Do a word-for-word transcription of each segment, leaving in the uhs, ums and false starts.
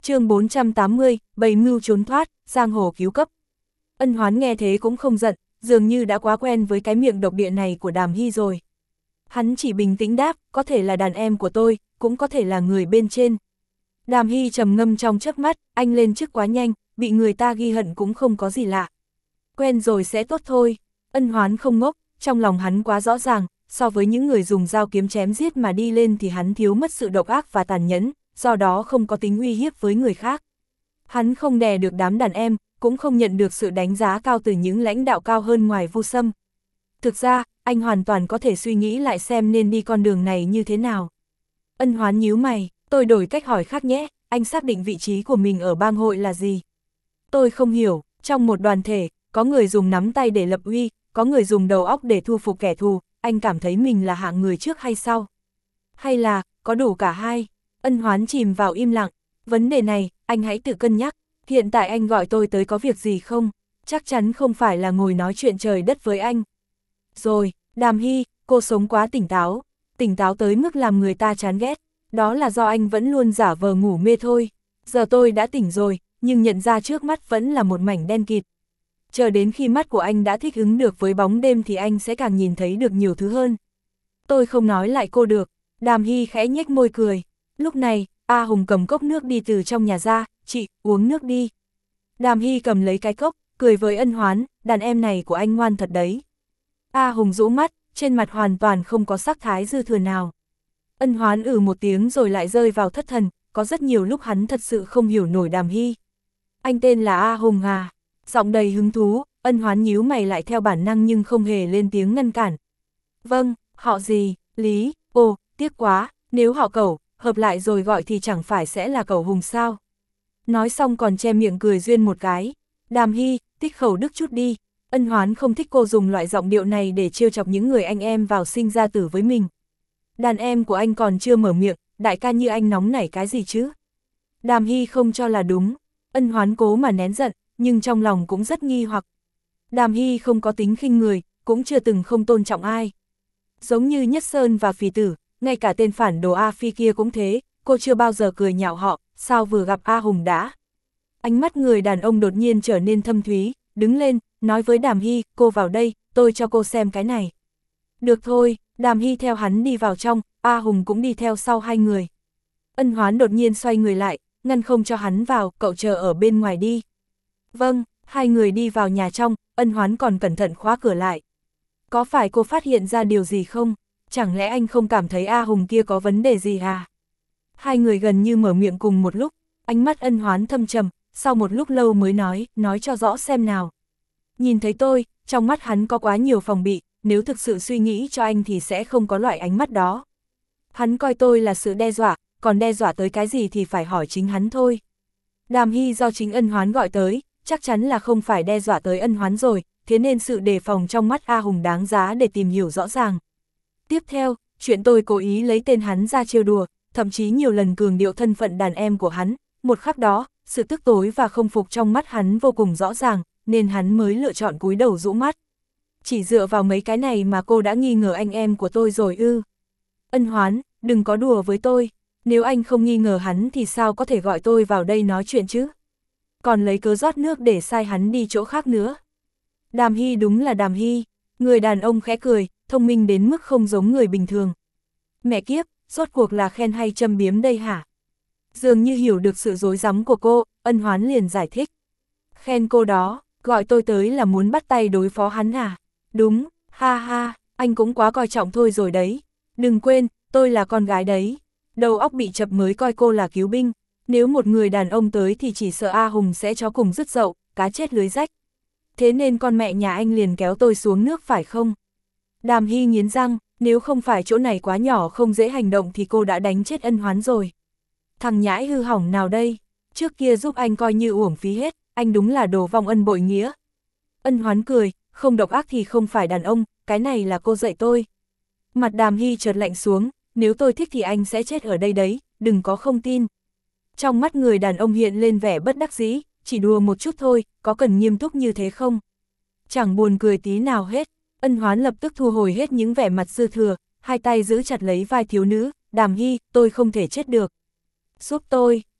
chương bốn trăm tám mươi, bày mưu trốn thoát, giang hồ cứu cấp. Ân Hoán nghe thế cũng không giận, dường như đã quá quen với cái miệng độc địa này của Đàm Hy rồi. Hắn chỉ bình tĩnh đáp, có thể là đàn em của tôi, cũng có thể là người bên trên. Đàm Hy trầm ngâm trong chớp mắt, anh lên chức quá nhanh, bị người ta ghi hận cũng không có gì lạ. Quen rồi sẽ tốt thôi. Ân Hoán không ngốc, trong lòng hắn quá rõ ràng, so với những người dùng dao kiếm chém giết mà đi lên thì hắn thiếu mất sự độc ác và tàn nhẫn, do đó không có tính uy hiếp với người khác. Hắn không đè được đám đàn em, cũng không nhận được sự đánh giá cao từ những lãnh đạo cao hơn ngoài Vu Sâm. Thực ra, anh hoàn toàn có thể suy nghĩ lại xem nên đi con đường này như thế nào. Ân Hoán nhíu mày, tôi đổi cách hỏi khác nhé, anh xác định vị trí của mình ở bang hội là gì? Tôi không hiểu, trong một đoàn thể, có người dùng nắm tay để lập uy, có người dùng đầu óc để thu phục kẻ thù, anh cảm thấy mình là hạng người trước hay sau? Hay là, có đủ cả hai? Ân Hoán chìm vào im lặng, vấn đề này, anh hãy tự cân nhắc, hiện tại anh gọi tôi tới có việc gì không? Chắc chắn không phải là ngồi nói chuyện trời đất với anh. Rồi, Đàm Hy, cô sống quá tỉnh táo, tỉnh táo tới mức làm người ta chán ghét, đó là do anh vẫn luôn giả vờ ngủ mê thôi. Giờ tôi đã tỉnh rồi, nhưng nhận ra trước mắt vẫn là một mảnh đen kịt. Chờ đến khi mắt của anh đã thích ứng được với bóng đêm thì anh sẽ càng nhìn thấy được nhiều thứ hơn. Tôi không nói lại cô được. Đàm Hy khẽ nhếch môi cười. Lúc này, A Hùng cầm cốc nước đi từ trong nhà ra, chị, uống nước đi. Đàm Hy cầm lấy cái cốc, cười với Ân Hoán, đàn em này của anh ngoan thật đấy. A Hùng rũ mắt, trên mặt hoàn toàn không có sắc thái dư thừa nào. Ân Hoán ừ một tiếng rồi lại rơi vào thất thần, có rất nhiều lúc hắn thật sự không hiểu nổi Đàm Hy. Anh tên là A Hùng à? Giọng đầy hứng thú, Ân Hoán nhíu mày lại theo bản năng nhưng không hề lên tiếng ngăn cản. Vâng, họ gì, Lý, ồ, tiếc quá, nếu họ Cẩu, hợp lại rồi gọi thì chẳng phải sẽ là Cẩu Hùng sao? Nói xong còn che miệng cười duyên một cái. Đàm Hy, tích khẩu đức chút đi. Ân Hoán không thích cô dùng loại giọng điệu này để trêu chọc những người anh em vào sinh ra tử với mình. Đàn em của anh còn chưa mở miệng, đại ca như anh nóng nảy cái gì chứ? Đàm Hy không cho là đúng. Ân Hoán cố mà nén giận, nhưng trong lòng cũng rất nghi hoặc. Đàm Hy không có tính khinh người, cũng chưa từng không tôn trọng ai. Giống như Nhất Sơn và Phì Tử, ngay cả tên phản đồ A Phi kia cũng thế, cô chưa bao giờ cười nhạo họ, sao vừa gặp A Hùng đã. Ánh mắt người đàn ông đột nhiên trở nên thâm thúy, đứng lên, nói với Đàm Hy, cô vào đây, tôi cho cô xem cái này. Được thôi, Đàm Hy theo hắn đi vào trong, A Hùng cũng đi theo sau hai người. Ân Hoán đột nhiên xoay người lại, ngăn không cho hắn vào, cậu chờ ở bên ngoài đi. Vâng, hai người đi vào nhà trong, Ân Hoán còn cẩn thận khóa cửa lại. Có phải cô phát hiện ra điều gì không? Chẳng lẽ anh không cảm thấy A Hùng kia có vấn đề gì à? Hai người gần như mở miệng cùng một lúc, ánh mắt Ân Hoán thâm trầm, sau một lúc lâu mới nói, nói cho rõ xem nào. Nhìn thấy tôi, trong mắt hắn có quá nhiều phòng bị, nếu thực sự suy nghĩ cho anh thì sẽ không có loại ánh mắt đó. Hắn coi tôi là sự đe dọa, còn đe dọa tới cái gì thì phải hỏi chính hắn thôi. Đàm Hy do chính Ân Hoán gọi tới, chắc chắn là không phải đe dọa tới Ân Hoán rồi, thế nên sự đề phòng trong mắt A Hùng đáng giá để tìm hiểu rõ ràng. Tiếp theo, chuyện tôi cố ý lấy tên hắn ra trêu đùa, thậm chí nhiều lần cường điệu thân phận đàn em của hắn, một khắc đó, sự tức tối và không phục trong mắt hắn vô cùng rõ ràng, nên hắn mới lựa chọn cúi đầu rũ mắt. Chỉ dựa vào mấy cái này mà cô đã nghi ngờ anh em của tôi rồi ư? Ân Hoán, đừng có đùa với tôi, nếu anh không nghi ngờ hắn thì sao có thể gọi tôi vào đây nói chuyện chứ? Còn lấy cớ rót nước để sai hắn đi chỗ khác nữa. Đàm Hy đúng là Đàm Hy, người đàn ông khẽ cười, thông minh đến mức không giống người bình thường. Mẹ kiếp, rốt cuộc là khen hay châm biếm đây hả? Dường như hiểu được sự rối rắm của cô, Ân Hoán liền giải thích. Khen cô đó, gọi tôi tới là muốn bắt tay đối phó hắn à? Đúng, ha ha, anh cũng quá coi trọng thôi rồi đấy. Đừng quên, tôi là con gái đấy. Đầu óc bị chập mới coi cô là cứu binh. Nếu một người đàn ông tới thì chỉ sợ A Hùng sẽ cho cùng dứt dậu, cá chết lưới rách. Thế nên con mẹ nhà anh liền kéo tôi xuống nước phải không? Đàm Hy nghiến răng, nếu không phải chỗ này quá nhỏ không dễ hành động thì cô đã đánh chết Ân Hoán rồi. Thằng nhãi hư hỏng nào đây? Trước kia giúp anh coi như uổng phí hết, anh đúng là đồ vong ân bội nghĩa. Ân Hoán cười, không độc ác thì không phải đàn ông, cái này là cô dạy tôi. Mặt Đàm Hy chợt lạnh xuống, nếu tôi thích thì anh sẽ chết ở đây đấy, đừng có không tin. Trong mắt người đàn ông hiện lên vẻ bất đắc dĩ, chỉ đùa một chút thôi, có cần nghiêm túc như thế không? Chẳng buồn cười tí nào hết. Ân Hoán lập tức thu hồi hết những vẻ mặt dư thừa, hai tay giữ chặt lấy vai thiếu nữ, Đàm Hy, tôi không thể chết được. Giúp tôi,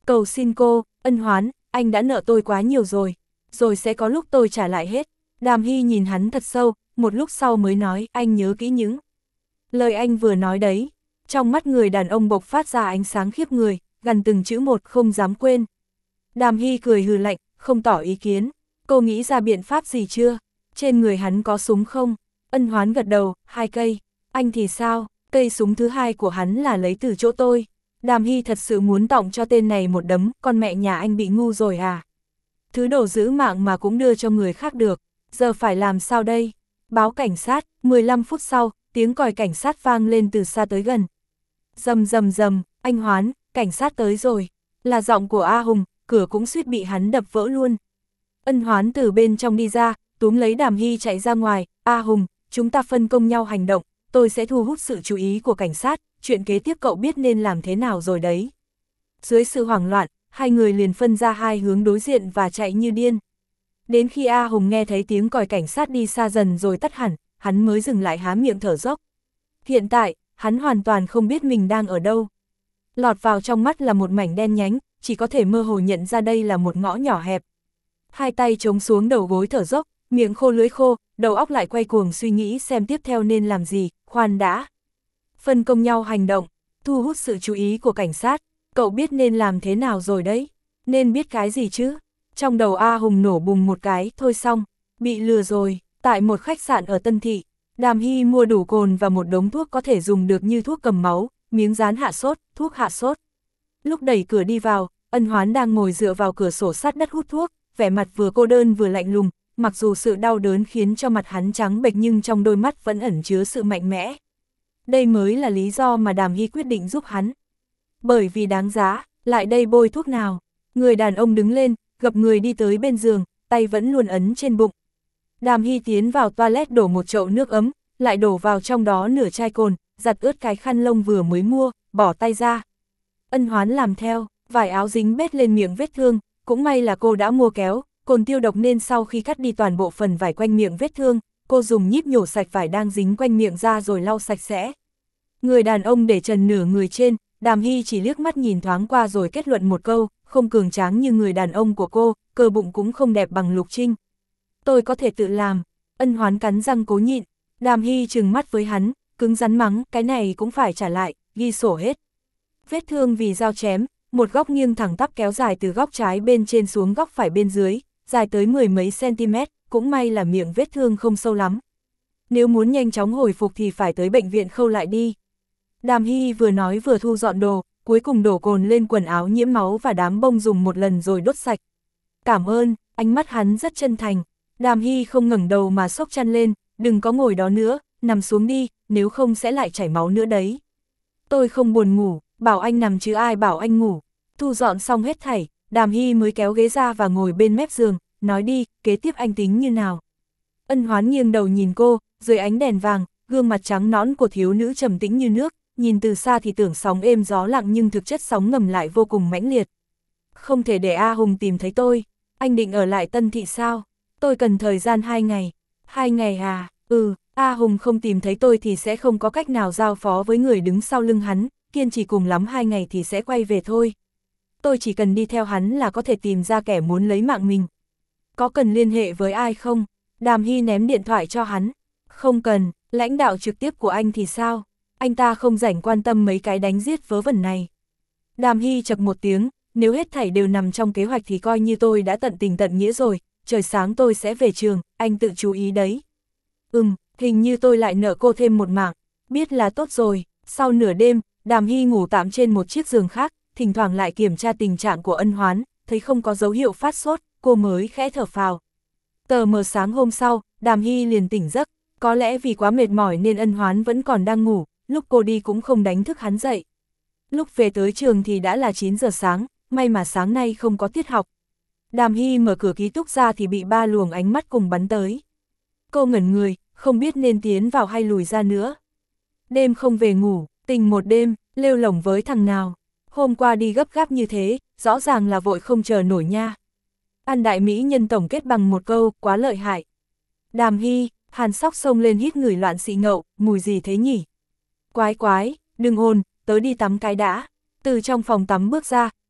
Cầu xin cô, Ân Hoán, anh đã nợ tôi quá nhiều rồi, rồi sẽ có lúc tôi trả lại hết. Đàm Hy nhìn hắn thật sâu, một lúc sau mới nói, anh nhớ kỹ những lời anh vừa nói đấy. Trong mắt người đàn ông bộc phát ra ánh sáng khiếp người, gần từng chữ một không dám quên. Đàm Hy cười hừ lạnh, không tỏ ý kiến. Cô nghĩ ra biện pháp gì chưa? Trên người hắn có súng không? Ân Hoán gật đầu, hai cây. Anh thì sao? Cây súng thứ hai của hắn là lấy từ chỗ tôi. Đàm Hy thật sự muốn tọng cho tên này một đấm, con mẹ nhà anh bị ngu rồi à? Thứ đồ giữ mạng mà cũng đưa cho người khác được, giờ phải làm sao đây? Báo cảnh sát, mười lăm phút sau, tiếng còi cảnh sát vang lên từ xa tới gần. Rầm rầm rầm, anh Hoán, cảnh sát tới rồi. Là giọng của A Hùng, cửa cũng suýt bị hắn đập vỡ luôn. Ân Hoán từ bên trong đi ra, túm lấy Đàm Hy chạy ra ngoài. A Hùng, chúng ta phân công nhau hành động, tôi sẽ thu hút sự chú ý của cảnh sát, chuyện kế tiếp cậu biết nên làm thế nào rồi đấy. Dưới sự hoảng loạn, hai người liền phân ra hai hướng đối diện và chạy như điên. Đến khi A Hùng nghe thấy tiếng còi cảnh sát đi xa dần rồi tắt hẳn, hắn mới dừng lại há miệng thở dốc. Hiện tại, hắn hoàn toàn không biết mình đang ở đâu. Lọt vào trong mắt là một mảnh đen nhánh, chỉ có thể mơ hồ nhận ra đây là một ngõ nhỏ hẹp. Hai tay chống xuống đầu gối thở dốc, miệng khô lưỡi khô, đầu óc lại quay cuồng suy nghĩ xem tiếp theo nên làm gì, khoan đã. Phân công nhau hành động, thu hút sự chú ý của cảnh sát, cậu biết nên làm thế nào rồi đấy, nên biết cái gì chứ. Trong đầu A Hùng nổ bùng một cái, thôi xong, bị lừa rồi. Tại một khách sạn ở Tân Thị, Đàm Hy mua đủ cồn và một đống thuốc có thể dùng được như thuốc cầm máu, miếng dán hạ sốt, thuốc hạ sốt. Lúc đẩy cửa đi vào, Ân Hoán đang ngồi dựa vào cửa sổ sát đất hút thuốc, vẻ mặt vừa cô đơn vừa lạnh lùng, mặc dù sự đau đớn khiến cho mặt hắn trắng bệch nhưng trong đôi mắt vẫn ẩn chứa sự mạnh mẽ. Đây mới là lý do mà Đàm Hy quyết định giúp hắn. Bởi vì đáng giá, lại đây bôi thuốc nào. Người đàn ông đứng lên, gập người đi tới bên giường, tay vẫn luôn ấn trên bụng. Đàm Hy tiến vào toilet đổ một chậu nước ấm, lại đổ vào trong đó nửa chai cồn, giặt ướt cái khăn lông vừa mới mua, bỏ tay ra. Ân Hoán làm theo, vải áo dính bết lên miệng vết thương, cũng may là cô đã mua kéo, cồn tiêu độc nên sau khi cắt đi toàn bộ phần vải quanh miệng vết thương, cô dùng nhíp nhổ sạch vải đang dính quanh miệng ra rồi lau sạch sẽ. Người đàn ông để trần nửa người trên, Đàm Hy chỉ liếc mắt nhìn thoáng qua rồi kết luận một câu, không cường tráng như người đàn ông của cô, cơ bụng cũng không đẹp bằng Lục Trinh. Tôi có thể tự làm. Ân Hoán cắn răng cố nhịn. Đàm Hy trừng mắt với hắn, cứng rắn mắng, cái này cũng phải trả lại, ghi sổ hết. Vết thương vì dao chém, một góc nghiêng thẳng tắp kéo dài từ góc trái bên trên xuống góc phải bên dưới, dài tới mười mấy cm, cũng may là miệng vết thương không sâu lắm. Nếu muốn nhanh chóng hồi phục thì phải tới bệnh viện khâu lại đi. Đàm Hy vừa nói vừa thu dọn đồ, cuối cùng đổ cồn lên quần áo nhiễm máu và đám bông dùng một lần rồi đốt sạch. Cảm ơn, ánh mắt hắn rất chân thành. Đàm Hy không ngẩng đầu mà xốc chăn lên, đừng có ngồi đó nữa, nằm xuống đi, nếu không sẽ lại chảy máu nữa đấy. Tôi không buồn ngủ, bảo anh nằm chứ ai bảo anh ngủ. Thu dọn xong hết thảy, Đàm Hy mới kéo ghế ra và ngồi bên mép giường, nói đi, kế tiếp anh tính như nào. Ân Hoán nghiêng đầu nhìn cô, dưới ánh đèn vàng, gương mặt trắng nõn của thiếu nữ trầm tĩnh như nước, nhìn từ xa thì tưởng sóng êm gió lặng nhưng thực chất sóng ngầm lại vô cùng mãnh liệt. Không thể để A Hùng tìm thấy tôi, anh định ở lại Tân Thị sao? Tôi cần thời gian hai ngày. Hai ngày à? Ừ, A Hùng không tìm thấy tôi thì sẽ không có cách nào giao phó với người đứng sau lưng hắn, kiên trì cùng lắm hai ngày thì sẽ quay về thôi. Tôi chỉ cần đi theo hắn là có thể tìm ra kẻ muốn lấy mạng mình. Có cần liên hệ với ai không? Đàm Hy ném điện thoại cho hắn. Không cần, lãnh đạo trực tiếp của anh thì sao? Anh ta không rảnh quan tâm mấy cái đánh giết vớ vẩn này. Đàm Hy chậc một tiếng, nếu hết thảy đều nằm trong kế hoạch thì coi như tôi đã tận tình tận nghĩa rồi, trời sáng tôi sẽ về trường, anh tự chú ý đấy. Ừm, hình như tôi lại nợ cô thêm một mạng, biết là tốt rồi. Sau nửa đêm, Đàm Hy ngủ tạm trên một chiếc giường khác, thỉnh thoảng lại kiểm tra tình trạng của Ân Hoán, thấy không có dấu hiệu phát sốt, cô mới khẽ thở phào. Tờ mờ sáng hôm sau, Đàm Hy liền tỉnh giấc, có lẽ vì quá mệt mỏi nên Ân Hoán vẫn còn đang ngủ, lúc cô đi cũng không đánh thức hắn dậy. Lúc về tới trường thì đã là chín giờ sáng, may mà sáng nay không có tiết học. Đàm Hy mở cửa ký túc ra thì bị ba luồng ánh mắt cùng bắn tới. Cô ngẩn người, không biết nên tiến vào hay lùi ra nữa. Đêm không về ngủ, tình một đêm, lêu lổng với thằng nào. Hôm qua đi gấp gáp như thế, rõ ràng là vội không chờ nổi nha. An Đại Mỹ Nhân tổng kết bằng một câu, quá lợi hại. Đàm Hy, Hàn Sóc xông lên hít người loạn xị ngậu, mùi gì thế nhỉ? Quái quái, đừng ồn, tớ đi tắm cái đã. Từ trong phòng tắm bước ra,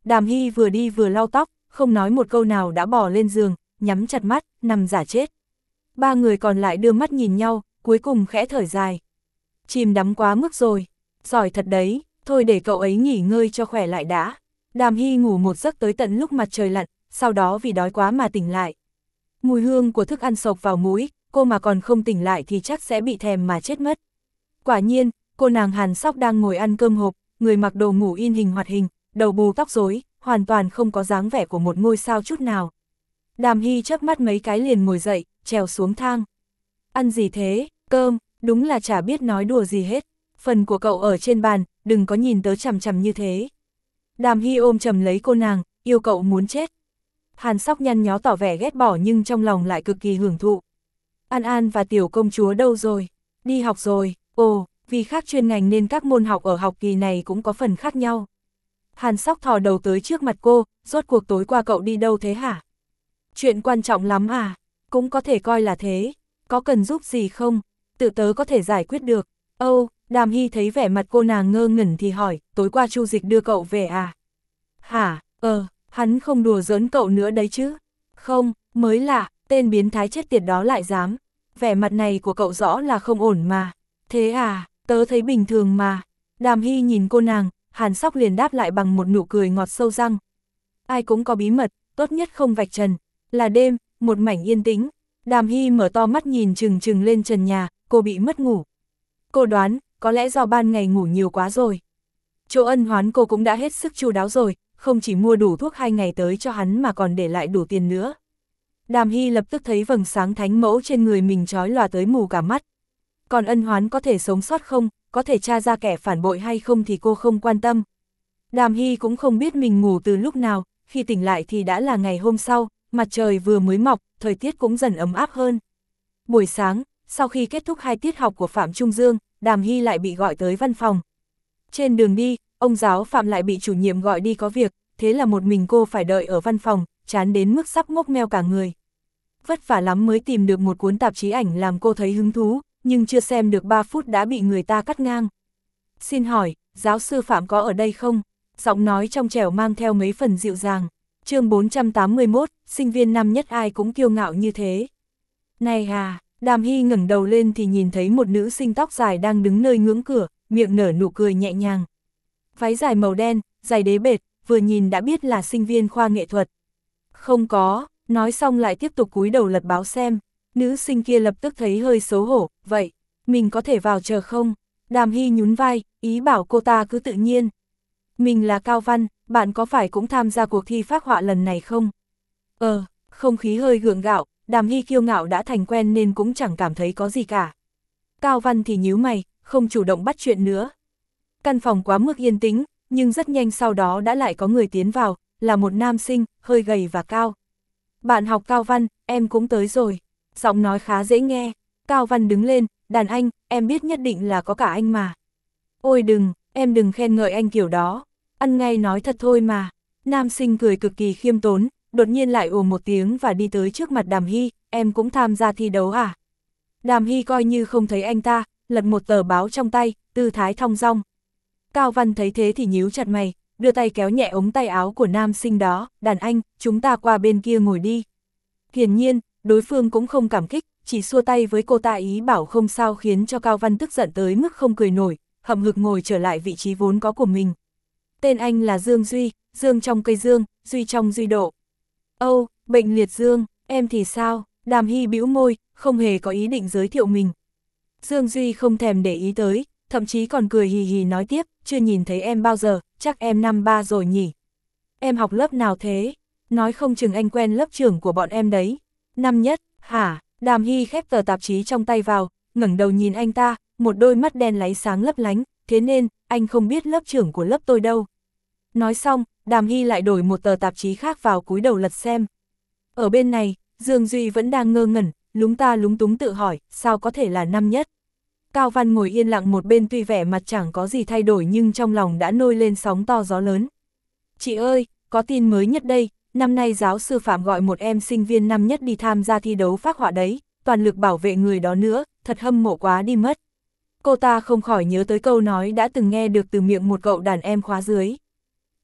Đàm Hy vừa đi vừa lau tóc, không nói một câu nào đã bỏ lên giường, nhắm chặt mắt, nằm giả chết. Ba người còn lại đưa mắt nhìn nhau, cuối cùng khẽ thở dài. Chìm đắm quá mức rồi, giỏi thật đấy, thôi để cậu ấy nghỉ ngơi cho khỏe lại đã. Đàm Hy ngủ một giấc tới tận lúc mặt trời lặn, sau đó vì đói quá mà tỉnh lại. Mùi hương của thức ăn sộc vào mũi, cô mà còn không tỉnh lại thì chắc sẽ bị thèm mà chết mất. Quả nhiên, cô nàng Hàn Sóc đang ngồi ăn cơm hộp, người mặc đồ ngủ in hình hoạt hình, đầu bù tóc rối, hoàn toàn không có dáng vẻ của một ngôi sao chút nào. Đàm Hy chớp mắt mấy cái liền ngồi dậy, trèo xuống thang. Ăn gì thế? Cơm, đúng là chả biết nói đùa gì hết. Phần của cậu ở trên bàn, đừng có nhìn tớ chằm chằm như thế. Đàm Hy ôm chầm lấy cô nàng, yêu cậu muốn chết. Hàn Sóc nhăn nhó tỏ vẻ ghét bỏ nhưng trong lòng lại cực kỳ hưởng thụ. An An và tiểu công chúa đâu rồi? Đi học rồi. Ồ, vì khác chuyên ngành nên các môn học ở học kỳ này cũng có phần khác nhau. Hàn Sóc thò đầu tới trước mặt cô, rốt cuộc tối qua cậu đi đâu thế hả? Chuyện quan trọng lắm à? Cũng có thể coi là thế. Có cần giúp gì không? Tự tớ có thể giải quyết được. Âu, Đàm Hy thấy vẻ mặt cô nàng ngơ ngẩn thì hỏi, tối qua Chu Dịch đưa cậu về à? Hả? Ờ, hắn không đùa giỡn cậu nữa đấy chứ? Không, mới lạ, tên biến thái chết tiệt đó lại dám. Vẻ mặt này của cậu rõ là không ổn mà. Thế à, tớ thấy bình thường mà. Đàm Hy nhìn cô nàng, Hàn Sóc liền đáp lại bằng một nụ cười ngọt sâu răng. Ai cũng có bí mật, tốt nhất không vạch trần. Là đêm, một mảnh yên tĩnh. Đàm Hy mở to mắt nhìn chừng chừng lên trần nhà, cô bị mất ngủ. Cô đoán, có lẽ do ban ngày ngủ nhiều quá rồi. Chỗ ân hoán cô cũng đã hết sức chu đáo rồi, không chỉ mua đủ thuốc hai ngày tới cho hắn mà còn để lại đủ tiền nữa. Đàm Hy lập tức thấy vầng sáng thánh mẫu trên người mình chói lòa tới mù cả mắt. Còn ân hoán có thể sống sót không, có thể tra ra kẻ phản bội hay không thì cô không quan tâm. Đàm Hy cũng không biết mình ngủ từ lúc nào, khi tỉnh lại thì đã là ngày hôm sau, mặt trời vừa mới mọc, thời tiết cũng dần ấm áp hơn. Buổi sáng, sau khi kết thúc hai tiết học của Phạm Trung Dương, Đàm Hy lại bị gọi tới văn phòng. Trên đường đi, ông giáo Phạm lại bị chủ nhiệm gọi đi có việc, thế là một mình cô phải đợi ở văn phòng, chán đến mức sắp ngốc meo cả người. Vất vả lắm mới tìm được một cuốn tạp chí ảnh làm cô thấy hứng thú, nhưng chưa xem được ba phút đã bị người ta cắt ngang. Xin hỏi, giáo sư Phạm có ở đây không? Giọng nói trong trẻo mang theo mấy phần dịu dàng. Chương bốn trăm tám mươi mốt, sinh viên năm nhất ai cũng kiêu ngạo như thế. Này à, Đàm Hy ngẩng đầu lên thì nhìn thấy một nữ sinh tóc dài đang đứng nơi ngưỡng cửa, miệng nở nụ cười nhẹ nhàng. Váy dài màu đen, giày đế bệt, vừa nhìn đã biết là sinh viên khoa nghệ thuật. Không có, nói xong lại tiếp tục cúi đầu lật báo xem. Nữ sinh kia lập tức thấy hơi xấu hổ, vậy, mình có thể vào chờ không? Đàm Hy nhún vai, ý bảo cô ta cứ tự nhiên. Mình là Cao Văn, bạn có phải cũng tham gia cuộc thi phác họa lần này không? Ờ, không khí hơi gượng gạo, Đàm Hy kiêu ngạo đã thành quen nên cũng chẳng cảm thấy có gì cả. Cao Văn thì nhíu mày, không chủ động bắt chuyện nữa. Căn phòng quá mức yên tĩnh, nhưng rất nhanh sau đó đã lại có người tiến vào, là một nam sinh, hơi gầy và cao. Bạn học Cao Văn, em cũng tới rồi. Giọng nói khá dễ nghe. Cao Văn đứng lên, đàn anh, em biết nhất định là có cả anh mà. Ôi đừng, em đừng khen ngợi anh kiểu đó. Ăn ngay nói thật thôi mà. Nam sinh cười cực kỳ khiêm tốn, đột nhiên lại ồ một tiếng và đi tới trước mặt Đàm Hy, em cũng tham gia thi đấu à? Đàm Hy coi như không thấy anh ta, lật một tờ báo trong tay, tư thái thong dong. Cao Văn thấy thế thì nhíu chặt mày, đưa tay kéo nhẹ ống tay áo của nam sinh đó, đàn anh, chúng ta qua bên kia ngồi đi. Hiển nhiên, đối phương cũng không cảm kích, chỉ xua tay với cô ta ý bảo không sao khiến cho Cao Văn tức giận tới mức không cười nổi, hậm hực ngồi trở lại vị trí vốn có của mình. Tên anh là Dương Duy, Dương trong cây dương, Duy trong Duy độ. Âu, bệnh liệt dương, em thì sao? Đàm Hy bĩu môi, không hề có ý định giới thiệu mình. Dương Duy không thèm để ý tới, thậm chí còn cười hì hì nói tiếp, chưa nhìn thấy em bao giờ, chắc em năm ba rồi nhỉ. Em học lớp nào thế? Nói không chừng anh quen lớp trưởng của bọn em đấy. Năm nhất, hả? Đàm Hy khép tờ tạp chí trong tay vào, ngẩng đầu nhìn anh ta, một đôi mắt đen láy sáng lấp lánh, thế nên, anh không biết lớp trưởng của lớp tôi đâu. Nói xong, Đàm Hy lại đổi một tờ tạp chí khác vào cúi đầu lật xem. Ở bên này, Dương Duy vẫn đang ngơ ngẩn, lúng ta lúng túng tự hỏi, sao có thể là năm nhất. Cao Văn ngồi yên lặng một bên tuy vẻ mặt chẳng có gì thay đổi nhưng trong lòng đã nôi lên sóng to gió lớn. Chị ơi, có tin mới nhất đây, năm nay giáo sư Phạm gọi một em sinh viên năm nhất đi tham gia thi đấu phác họa đấy, toàn lực bảo vệ người đó nữa, thật hâm mộ quá đi mất. Cô ta không khỏi nhớ tới câu nói đã từng nghe được từ miệng một cậu đàn em khóa dưới.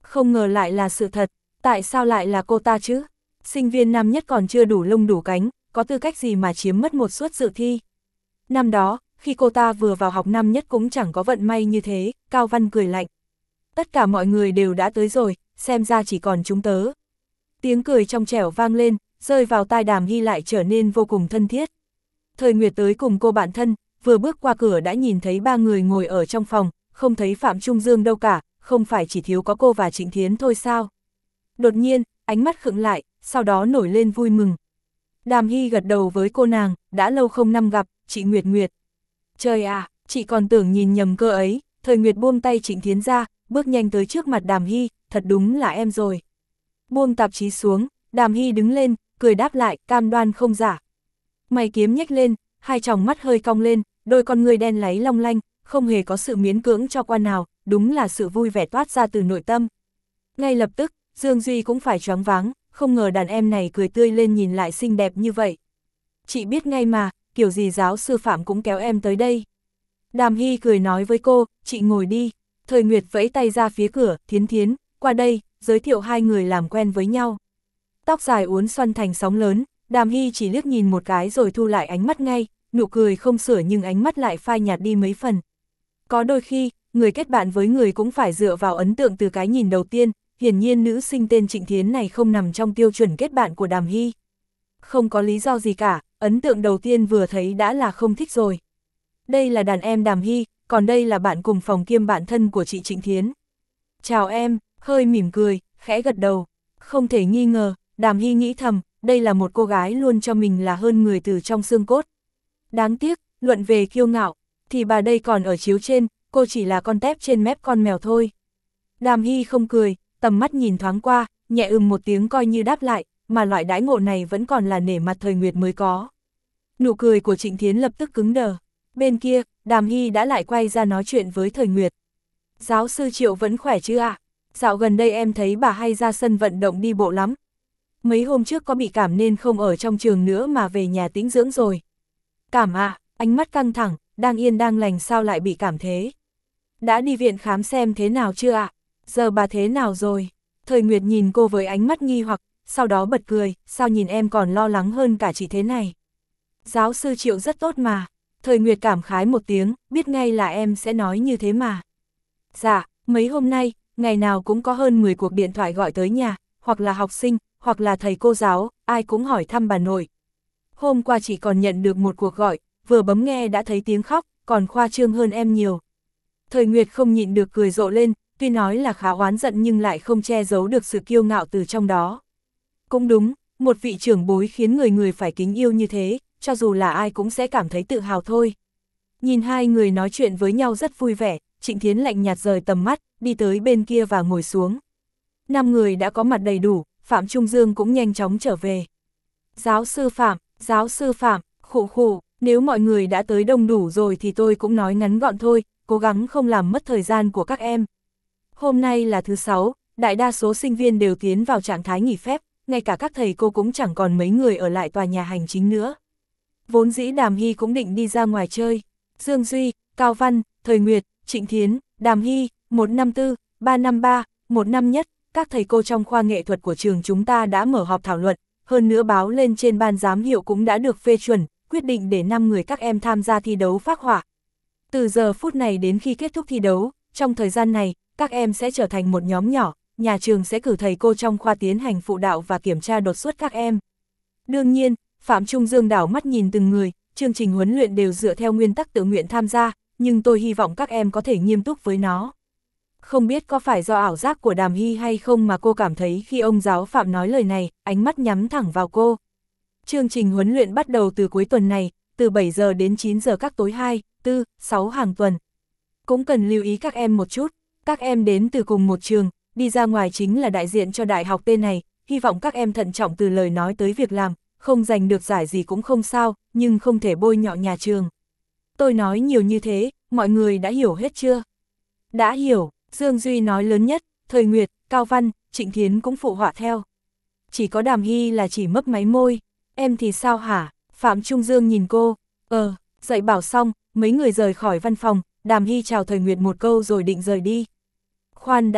Không ngờ lại là sự thật, tại sao lại là cô ta chứ? Sinh viên năm nhất còn chưa đủ lông đủ cánh, có tư cách gì mà chiếm mất một suất dự thi? Năm đó, khi cô ta vừa vào học năm nhất cũng chẳng có vận may như thế, Cao Văn cười lạnh. Tất cả mọi người đều đã tới rồi, xem ra chỉ còn chúng tớ. Tiếng cười trong trẻo vang lên, rơi vào tai Đàm Hy lại trở nên vô cùng thân thiết. Thời Nguyệt tới cùng cô bạn thân, vừa bước qua cửa đã nhìn thấy ba người ngồi ở trong phòng, không thấy Phạm Trung Dương đâu cả, không phải chỉ thiếu có cô và Trịnh Thiến thôi sao? Đột nhiên, ánh mắt khựng lại, sau đó nổi lên vui mừng. Đàm Hy gật đầu với cô nàng, đã lâu không năm gặp, chị Nguyệt Nguyệt. Trời à, chị còn tưởng nhìn nhầm cơ ấy. Thời Nguyệt buông tay Trịnh Thiến ra, bước nhanh tới trước mặt Đàm Hy, thật đúng là em rồi. Buông tạp chí xuống, Đàm Hy đứng lên, cười đáp lại, cam đoan không giả. Mày kiếm nhếch lên, hai tròng mắt hơi cong lên, đôi con ngươi đen láy long lanh, không hề có sự miễn cưỡng cho qua nào, đúng là sự vui vẻ toát ra từ nội tâm. Ngay lập tức, Dương Duy cũng phải choáng váng, không ngờ đàn em này cười tươi lên nhìn lại xinh đẹp như vậy. Chị biết ngay mà, kiểu gì giáo sư Phạm cũng kéo em tới đây. Đàm Hy cười nói với cô, chị ngồi đi. Thời Nguyệt vẫy tay ra phía cửa, Thiến Thiến, qua đây, giới thiệu hai người làm quen với nhau. Tóc dài uốn xoăn thành sóng lớn, Đàm Hy chỉ liếc nhìn một cái rồi thu lại ánh mắt ngay, nụ cười không sửa nhưng ánh mắt lại phai nhạt đi mấy phần. Có đôi khi, người kết bạn với người cũng phải dựa vào ấn tượng từ cái nhìn đầu tiên, hiển nhiên nữ sinh tên Trịnh Thiến này không nằm trong tiêu chuẩn kết bạn của Đàm Hy. Không có lý do gì cả, ấn tượng đầu tiên vừa thấy đã là không thích rồi. Đây là đàn em Đàm Hy, còn đây là bạn cùng phòng kiêm bạn thân của chị Trịnh Thiến. Chào em, hơi mỉm cười, khẽ gật đầu. Không thể nghi ngờ, Đàm Hy nghĩ thầm, đây là một cô gái luôn cho mình là hơn người từ trong xương cốt. Đáng tiếc, luận về kiêu ngạo, thì bà đây còn ở chiếu trên, cô chỉ là con tép trên mép con mèo thôi. Đàm Hy không cười, tầm mắt nhìn thoáng qua, nhẹ ừm một tiếng coi như đáp lại, mà loại đãi ngộ này vẫn còn là nể mặt Thời Nguyệt mới có. Nụ cười của Trịnh Thiến lập tức cứng đờ. Bên kia, Đàm Hy đã lại quay ra nói chuyện với Thời Nguyệt. Giáo sư Triệu vẫn khỏe chứ ạ? À? Dạo gần đây em thấy bà hay ra sân vận động đi bộ lắm. Mấy hôm trước có bị cảm nên không ở trong trường nữa mà về nhà tĩnh dưỡng rồi. Cảm ạ, à, ánh mắt căng thẳng, đang yên đang lành sao lại bị cảm thế? Đã đi viện khám xem thế nào chưa ạ? À? Giờ bà thế nào rồi? Thời Nguyệt nhìn cô với ánh mắt nghi hoặc, sau đó bật cười, sao nhìn em còn lo lắng hơn cả chị thế này? Giáo sư Triệu rất tốt mà. Thời Nguyệt cảm khái một tiếng, biết ngay là em sẽ nói như thế mà. Dạ, mấy hôm nay, ngày nào cũng có hơn mười cuộc điện thoại gọi tới nhà, hoặc là học sinh, hoặc là thầy cô giáo, ai cũng hỏi thăm bà nội. Hôm qua chỉ còn nhận được một cuộc gọi, vừa bấm nghe đã thấy tiếng khóc, còn khoa trương hơn em nhiều. Thời Nguyệt không nhịn được cười rộ lên, tuy nói là khá oán giận nhưng lại không che giấu được sự kiêu ngạo từ trong đó. Cũng đúng, một vị trưởng bối khiến người người phải kính yêu như thế, cho dù là ai cũng sẽ cảm thấy tự hào thôi. Nhìn hai người nói chuyện với nhau rất vui vẻ, Trịnh Thiến lạnh nhạt rời tầm mắt, đi tới bên kia và ngồi xuống. Năm người đã có mặt đầy đủ, Phạm Trung Dương cũng nhanh chóng trở về. Giáo sư Phạm, giáo sư Phạm, khụ khụ, nếu mọi người đã tới đông đủ rồi thì tôi cũng nói ngắn gọn thôi, cố gắng không làm mất thời gian của các em. Hôm nay là thứ sáu, đại đa số sinh viên đều tiến vào trạng thái nghỉ phép, ngay cả các thầy cô cũng chẳng còn mấy người ở lại tòa nhà hành chính nữa. Vốn dĩ Đàm Hy cũng định đi ra ngoài chơi. Dương Duy, Cao Văn, Thời Nguyệt, Trịnh Thiến, Đàm Hy, một năm tư, ba năm ba, một năm nhất, các thầy cô trong khoa nghệ thuật của trường chúng ta đã mở họp thảo luận, hơn nữa báo lên trên ban giám hiệu cũng đã được phê chuẩn, quyết định để năm người các em tham gia thi đấu phác họa. Từ giờ phút này đến khi kết thúc thi đấu, trong thời gian này, các em sẽ trở thành một nhóm nhỏ, nhà trường sẽ cử thầy cô trong khoa tiến hành phụ đạo và kiểm tra đột xuất các em. Đương nhiên, Phạm Trung Dương đảo mắt nhìn từng người, chương trình huấn luyện đều dựa theo nguyên tắc tự nguyện tham gia, nhưng tôi hy vọng các em có thể nghiêm túc với nó. Không biết có phải do ảo giác của Đàm Hy hay không mà cô cảm thấy khi ông giáo Phạm nói lời này, ánh mắt nhắm thẳng vào cô. Chương trình huấn luyện bắt đầu từ cuối tuần này, từ bảy giờ đến chín giờ các tối hai, tư, sáu hàng tuần. Cũng cần lưu ý các em một chút, các em đến từ cùng một trường, đi ra ngoài chính là đại diện cho đại học tên này, hy vọng các em thận trọng từ lời nói tới việc làm, không giành được giải gì cũng không sao, nhưng không thể bôi nhọ nhà trường. Tôi nói nhiều như thế, mọi người đã hiểu hết chưa? Đã hiểu, Dương Duy nói lớn nhất, Thời Nguyệt, Cao Văn, Trịnh Thiến cũng phụ họa theo. Chỉ có Đàm Hy là chỉ mấp máy môi, em thì sao hả? Phạm Trung Dương nhìn cô, ờ, dạy bảo xong, mấy người rời khỏi văn phòng, Đàm Hy chào Thời Nguyệt một câu rồi định rời đi. Khoan đã,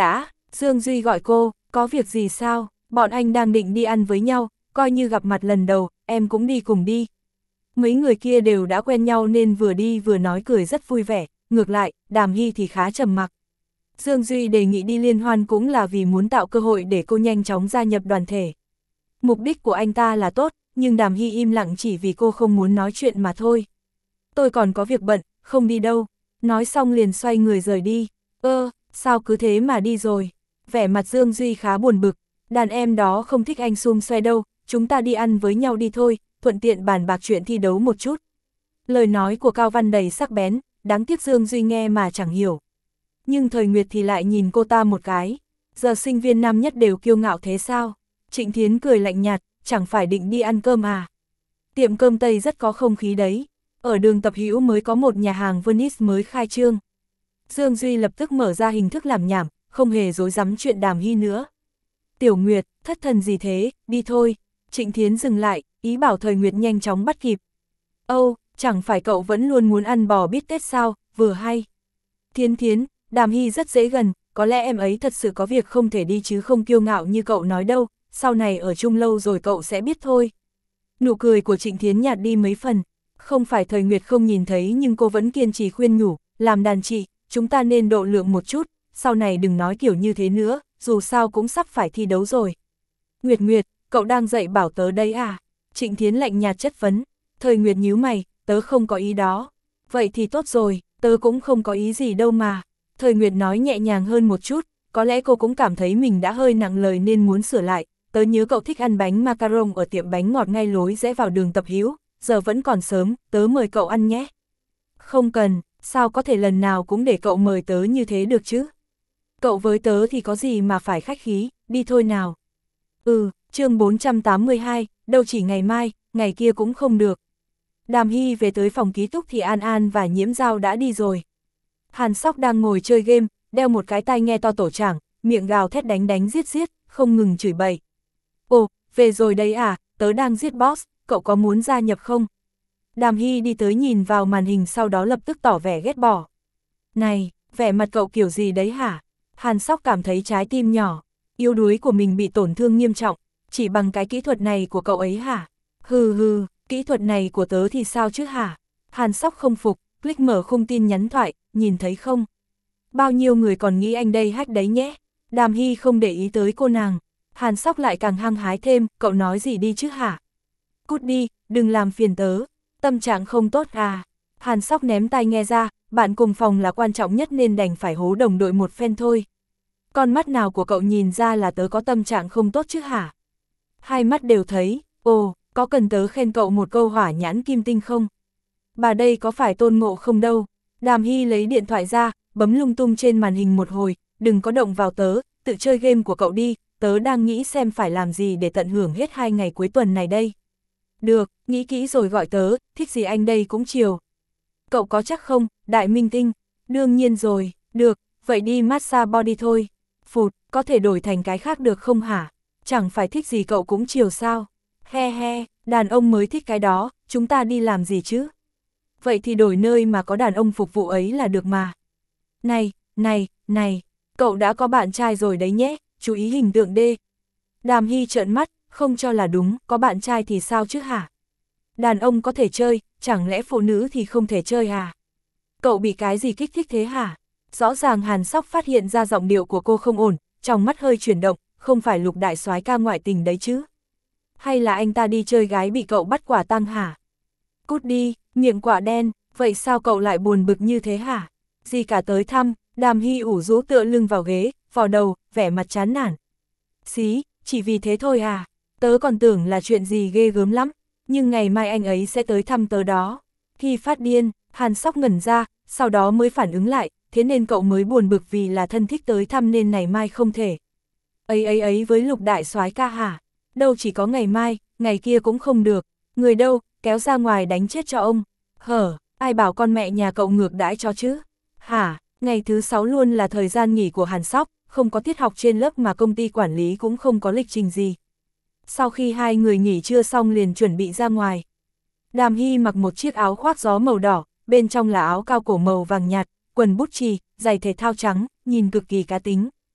Dương Duy gọi cô, có việc gì sao, bọn anh đang định đi ăn với nhau, coi như gặp mặt lần đầu, em cũng đi cùng đi. Mấy người kia đều đã quen nhau nên vừa đi vừa nói cười rất vui vẻ, ngược lại, Đàm Hy thì khá trầm mặc. Dương Duy đề nghị đi liên hoan cũng là vì muốn tạo cơ hội để cô nhanh chóng gia nhập đoàn thể. Mục đích của anh ta là tốt, nhưng Đàm Hy im lặng chỉ vì cô không muốn nói chuyện mà thôi. Tôi còn có việc bận, không đi đâu. Nói xong liền xoay người rời đi. Ơ, sao cứ thế mà đi rồi? Vẻ mặt Dương Duy khá buồn bực. Đàn em đó không thích anh xung xoe đâu, chúng ta đi ăn với nhau đi thôi, thuận tiện bàn bạc chuyện thi đấu một chút. Lời nói của Cao Văn đầy sắc bén, đáng tiếc Dương Duy nghe mà chẳng hiểu. Nhưng Thời Nguyệt thì lại nhìn cô ta một cái. Giờ sinh viên năm nhất đều kiêu ngạo thế sao? Trịnh Thiến cười lạnh nhạt, chẳng phải định đi ăn cơm à? Tiệm cơm Tây rất có không khí đấy. Ở đường Tập Hữu mới có một nhà hàng Venice mới khai trương. Dương Duy lập tức mở ra hình thức làm nhảm, không hề dối rắm chuyện Đàm Hy nữa. Tiểu Nguyệt, thất thần gì thế, đi thôi. Trịnh Thiến dừng lại, ý bảo Thời Nguyệt nhanh chóng bắt kịp. Âu, chẳng phải cậu vẫn luôn muốn ăn bò bít tết sao, vừa hay. Thiến Thiến, Đàm Hy rất dễ gần, có lẽ em ấy thật sự có việc không thể đi chứ không kiêu ngạo như cậu nói đâu, sau này ở chung lâu rồi cậu sẽ biết thôi. Nụ cười của Trịnh Thiến nhạt đi mấy phần, không phải Thời Nguyệt không nhìn thấy nhưng cô vẫn kiên trì khuyên nhủ, làm đàn chị, chúng ta nên độ lượng một chút, sau này đừng nói kiểu như thế nữa, dù sao cũng sắp phải thi đấu rồi. Nguyệt Nguyệt, cậu đang dạy bảo tớ đấy à? Trịnh Thiến lạnh nhạt chất vấn. Thời Nguyệt nhíu mày, tớ không có ý đó. Vậy thì tốt rồi, tớ cũng không có ý gì đâu mà. Thời Nguyệt nói nhẹ nhàng hơn một chút, có lẽ cô cũng cảm thấy mình đã hơi nặng lời nên muốn sửa lại. Tớ nhớ cậu thích ăn bánh macaron ở tiệm bánh ngọt ngay lối rẽ vào đường Tập Hữu, giờ vẫn còn sớm, tớ mời cậu ăn nhé. Không cần, sao có thể lần nào cũng để cậu mời tớ như thế được chứ? Cậu với tớ thì có gì mà phải khách khí, đi thôi nào. Ừ, chương bốn trăm tám mươi hai, đâu chỉ ngày mai, ngày kia cũng không được. Đàm Hy về tới phòng ký túc thì An An và Nhiễm Giao đã đi rồi. Hàn Sóc đang ngồi chơi game, đeo một cái tai nghe to tổ trảng, miệng gào thét đánh đánh giết giết, không ngừng chửi bậy. Ồ, về rồi đấy à, tớ đang giết boss, cậu có muốn gia nhập không? Đàm Hy đi tới nhìn vào màn hình sau đó lập tức tỏ vẻ ghét bỏ. Này, vẻ mặt cậu kiểu gì đấy hả? Hàn Sóc cảm thấy trái tim nhỏ, yếu đuối của mình bị tổn thương nghiêm trọng, chỉ bằng cái kỹ thuật này của cậu ấy hả? Hừ hừ, kỹ thuật này của tớ thì sao chứ hả? Hàn Sóc không phục, click mở khung tin nhắn thoại, nhìn thấy không? Bao nhiêu người còn nghĩ anh đây hack đấy nhé? Đàm Hy không để ý tới cô nàng. Hàn Sóc lại càng hăng hái thêm, cậu nói gì đi chứ hả? Cút đi, đừng làm phiền tớ, tâm trạng không tốt à? Hàn Sóc ném tai nghe ra, bạn cùng phòng là quan trọng nhất nên đành phải hố đồng đội một phen thôi. Con mắt nào của cậu nhìn ra là tớ có tâm trạng không tốt chứ hả? Hai mắt đều thấy, ồ, có cần tớ khen cậu một câu hỏa nhãn kim tinh không? Bà đây có phải Tôn Ngộ không đâu? Đàm Hy lấy điện thoại ra, bấm lung tung trên màn hình một hồi, đừng có động vào tớ, tự chơi game của cậu đi, tớ đang nghĩ xem phải làm gì để tận hưởng hết hai ngày cuối tuần này đây. Được, nghĩ kỹ rồi gọi tớ, thích gì anh đây cũng chiều. Cậu có chắc không, Đại Minh Tinh? Đương nhiên rồi, được, vậy đi massage body thôi. Phụt, có thể đổi thành cái khác được không hả? Chẳng phải thích gì cậu cũng chiều sao? He he, đàn ông mới thích cái đó, chúng ta đi làm gì chứ? Vậy thì đổi nơi mà có đàn ông phục vụ ấy là được mà. Này, này, này, cậu đã có bạn trai rồi đấy nhé, chú ý hình tượng đê. Đàm Hy trợn mắt, không cho là đúng, có bạn trai thì sao chứ hả? Đàn ông có thể chơi, chẳng lẽ phụ nữ thì không thể chơi hả? Cậu bị cái gì kích thích thế hả? Rõ ràng Hàn Sóc phát hiện ra giọng điệu của cô không ổn, trong mắt hơi chuyển động, không phải Lục đại soái ca ngoại tình đấy chứ? Hay là anh ta đi chơi gái bị cậu bắt quả tang hả? Cút đi, miệng quả đen, vậy sao cậu lại buồn bực như thế hả? Gì cả tới thăm, Đàm Hy ủ rũ tựa lưng vào ghế, vò đầu, vẻ mặt chán nản. Xí, chỉ vì thế thôi à? Tớ còn tưởng là chuyện gì ghê gớm lắm, nhưng ngày mai anh ấy sẽ tới thăm tớ đó. Khi phát điên, Hàn Sóc ngẩn ra, sau đó mới phản ứng lại, thế nên cậu mới buồn bực vì là thân thích tới thăm nên ngày mai không thể. Ấy ấy ấy với Lục đại soái ca hả? Đâu chỉ có ngày mai, ngày kia cũng không được. Người đâu, kéo ra ngoài đánh chết cho ông. Hở, ai bảo con mẹ nhà cậu ngược đãi cho chứ? Hả, ngày thứ sáu luôn là thời gian nghỉ của Hàn Sóc, không có tiết học trên lớp mà công ty quản lý cũng không có lịch trình gì. Sau khi hai người nghỉ trưa xong liền chuẩn bị ra ngoài. Đàm Hy mặc một chiếc áo khoác gió màu đỏ, bên trong là áo cao cổ màu vàng nhạt, quần bút chì, giày thể thao trắng, nhìn cực kỳ cá tính.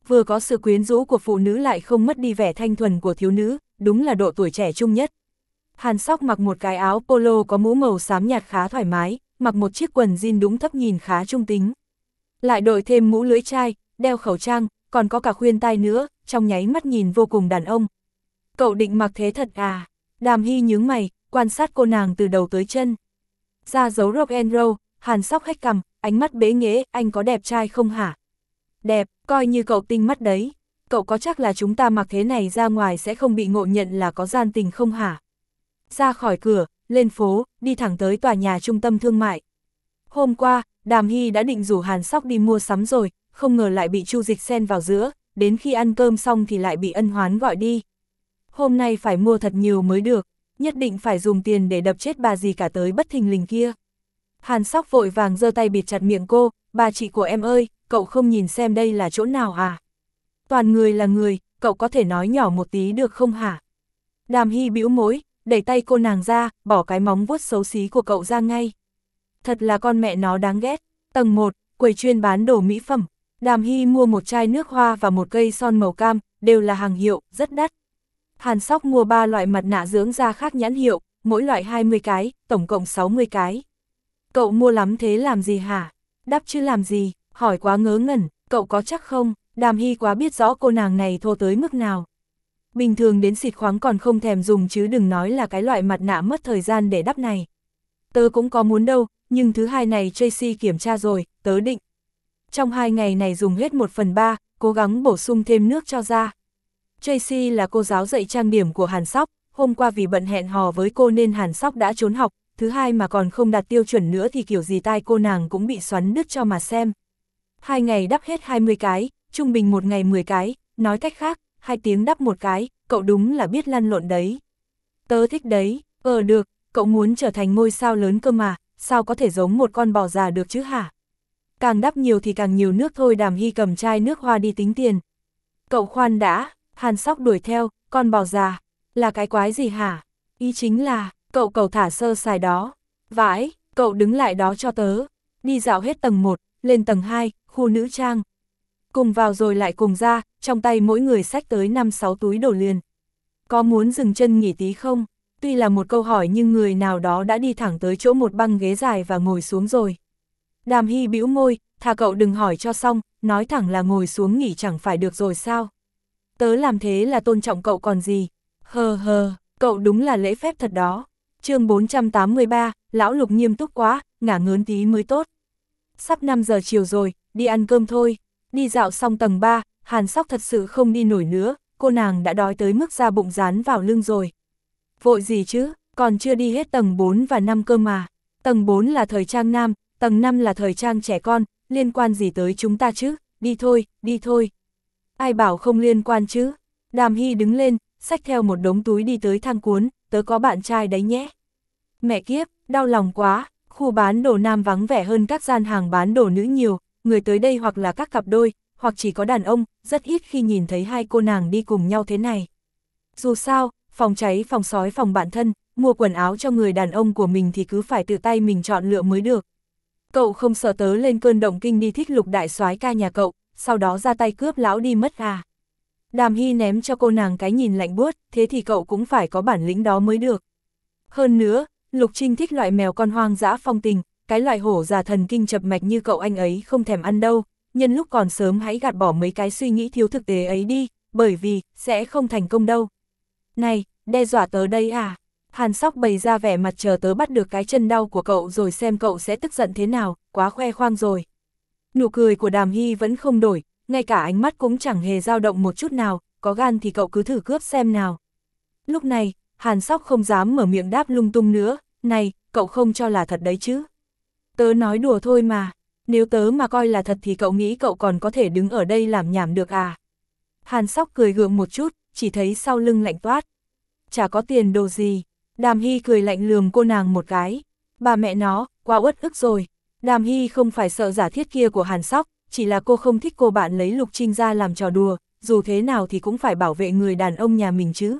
Vừa có sự quyến rũ của phụ nữ lại không mất đi vẻ thanh thuần của thiếu nữ, đúng là độ tuổi trẻ trung nhất. Hàn Sóc mặc một cái áo polo có mũ màu xám nhạt khá thoải mái, mặc một chiếc quần jean đúng thấp nhìn khá trung tính. Lại đội thêm mũ lưỡi chai, đeo khẩu trang, còn có cả khuyên tai nữa, trong nháy mắt nhìn vô cùng đàn ông. Cậu định mặc thế thật à? Đàm Hy nhướng mày, quan sát cô nàng từ đầu tới chân. Ra dấu rock and roll, Hàn Sóc hét cằm, ánh mắt bế nghễ, anh có đẹp trai không hả? Đẹp, coi như cậu tinh mắt đấy. Cậu có chắc là chúng ta mặc thế này ra ngoài sẽ không bị ngộ nhận là có gian tình không hả? Ra khỏi cửa, lên phố, đi thẳng tới tòa nhà trung tâm thương mại. Hôm qua, Đàm Hy đã định rủ Hàn Sóc đi mua sắm rồi, không ngờ lại bị Chu Dịch xen vào giữa, đến khi ăn cơm xong thì lại bị Ân Hoán gọi đi. Hôm nay phải mua thật nhiều mới được, nhất định phải dùng tiền để đập chết bà gì cả tới bất thình lình kia. Hàn Sóc vội vàng giơ tay bịt chặt miệng cô, bà chị của em ơi, cậu không nhìn xem đây là chỗ nào à? Toàn người là người, cậu có thể nói nhỏ một tí được không hả? Đàm Hy bĩu môi, đẩy tay cô nàng ra, bỏ cái móng vuốt xấu xí của cậu ra ngay. Thật là con mẹ nó đáng ghét. Tầng một, quầy chuyên bán đồ mỹ phẩm. Đàm Hy mua một chai nước hoa và một cây son màu cam, đều là hàng hiệu, rất đắt. Hàn Sóc mua ba loại mặt nạ dưỡng da khác nhãn hiệu, mỗi loại hai mươi cái, tổng cộng sáu mươi cái. Cậu mua lắm thế làm gì hả? Đắp chứ làm gì, hỏi quá ngớ ngẩn, cậu có chắc không? Đàm Hy quá biết rõ cô nàng này thô tới mức nào. Bình thường đến xịt khoáng còn không thèm dùng chứ đừng nói là cái loại mặt nạ mất thời gian để đắp này. Tớ cũng có muốn đâu, nhưng thứ hai này Tracy kiểm tra rồi, tớ định. Trong hai ngày này dùng hết một phần ba, cố gắng bổ sung thêm nước cho da. Tracy là cô giáo dạy trang điểm của Hàn Sóc, hôm qua vì bận hẹn hò với cô nên Hàn Sóc đã trốn học, thứ hai mà còn không đạt tiêu chuẩn nữa thì kiểu gì tai cô nàng cũng bị xoắn đứt cho mà xem. Hai ngày đắp hết hai mươi cái, trung bình một ngày mười cái, nói cách khác, hai tiếng đắp một cái, cậu đúng là biết lăn lộn đấy. Tớ thích đấy, ờ được, cậu muốn trở thành ngôi sao lớn cơ mà, sao có thể giống một con bò già được chứ hả? Càng đắp nhiều thì càng nhiều nước thôi. Đàm Hy cầm chai nước hoa đi tính tiền. Cậu khoan đã, Hàn Sóc đuổi theo, con bò già, là cái quái gì hả? Ý chính là, cậu cậu thả sơ sài đó. Vãi, cậu đứng lại đó cho tớ. Đi dạo hết tầng một, lên tầng hai, khu nữ trang. Cùng vào rồi lại cùng ra, trong tay mỗi người xách tới năm sáu túi đồ liền. Có muốn dừng chân nghỉ tí không? Tuy là một câu hỏi nhưng người nào đó đã đi thẳng tới chỗ một băng ghế dài và ngồi xuống rồi. Đàm Hy bĩu môi, thà cậu đừng hỏi cho xong, nói thẳng là ngồi xuống nghỉ chẳng phải được rồi sao? Tớ làm thế là tôn trọng cậu còn gì? Hờ hờ, cậu đúng là lễ phép thật đó. Chương bốn trăm tám mươi ba, lão Lục nghiêm túc quá, ngả ngớn tí mới tốt. Sắp năm giờ chiều rồi, đi ăn cơm thôi. Đi dạo xong tầng ba, Hàn Sóc thật sự không đi nổi nữa, cô nàng đã đói tới mức da bụng dán vào lưng rồi. Vội gì chứ, còn chưa đi hết tầng bốn và năm cơ mà. Tầng bốn là thời trang nam, tầng năm là thời trang trẻ con, liên quan gì tới chúng ta chứ, đi thôi, đi thôi. Ai bảo không liên quan chứ? Đàm Hy đứng lên, xách theo một đống túi đi tới thang cuốn, tớ có bạn trai đấy nhé. Mẹ kiếp, đau lòng quá, khu bán đồ nam vắng vẻ hơn các gian hàng bán đồ nữ nhiều, người tới đây hoặc là các cặp đôi, hoặc chỉ có đàn ông, rất ít khi nhìn thấy hai cô nàng đi cùng nhau thế này. Dù sao, phòng cháy phòng sói phòng bạn thân, mua quần áo cho người đàn ông của mình thì cứ phải tự tay mình chọn lựa mới được. Cậu không sợ tớ lên cơn động kinh đi thích Lục đại soái ca nhà cậu, sau đó ra tay cướp lão đi mất à? Đàm Hy ném cho cô nàng cái nhìn lạnh buốt, thế thì cậu cũng phải có bản lĩnh đó mới được. Hơn nữa, Lục Trinh thích loại mèo con hoang dã phong tình, cái loại hổ già thần kinh chập mạch như cậu anh ấy không thèm ăn đâu, nhân lúc còn sớm hãy gạt bỏ mấy cái suy nghĩ thiếu thực tế ấy đi, bởi vì, sẽ không thành công đâu. Này, đe dọa tớ đây à? Hàn Sóc bày ra vẻ mặt chờ tớ bắt được cái chân đau của cậu rồi xem cậu sẽ tức giận thế nào, quá khoe khoang rồi. Nụ cười của Đàm Hy vẫn không đổi, ngay cả ánh mắt cũng chẳng hề dao động một chút nào, có gan thì cậu cứ thử cướp xem nào. Lúc này, Hàn Sóc không dám mở miệng đáp lung tung nữa, này, cậu không cho là thật đấy chứ? Tớ nói đùa thôi mà, nếu tớ mà coi là thật thì cậu nghĩ cậu còn có thể đứng ở đây làm nhảm được à? Hàn Sóc cười gượng một chút, chỉ thấy sau lưng lạnh toát. Chả có tiền đồ gì. Đàm Hy cười lạnh lườm cô nàng một cái. Bà mẹ nó, quá uất ức rồi. Đàm Hy không phải sợ giả thiết kia của Hàn Sóc, chỉ là cô không thích cô bạn lấy Lục Trinh ra làm trò đùa, dù thế nào thì cũng phải bảo vệ người đàn ông nhà mình chứ.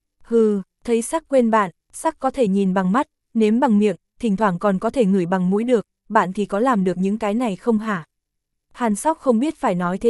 Hừ, thấy sắc quên bạn, sắc có thể nhìn bằng mắt, nếm bằng miệng, thỉnh thoảng còn có thể ngửi bằng mũi được, bạn thì có làm được những cái này không hả? Hàn Sóc không biết phải nói thế nào,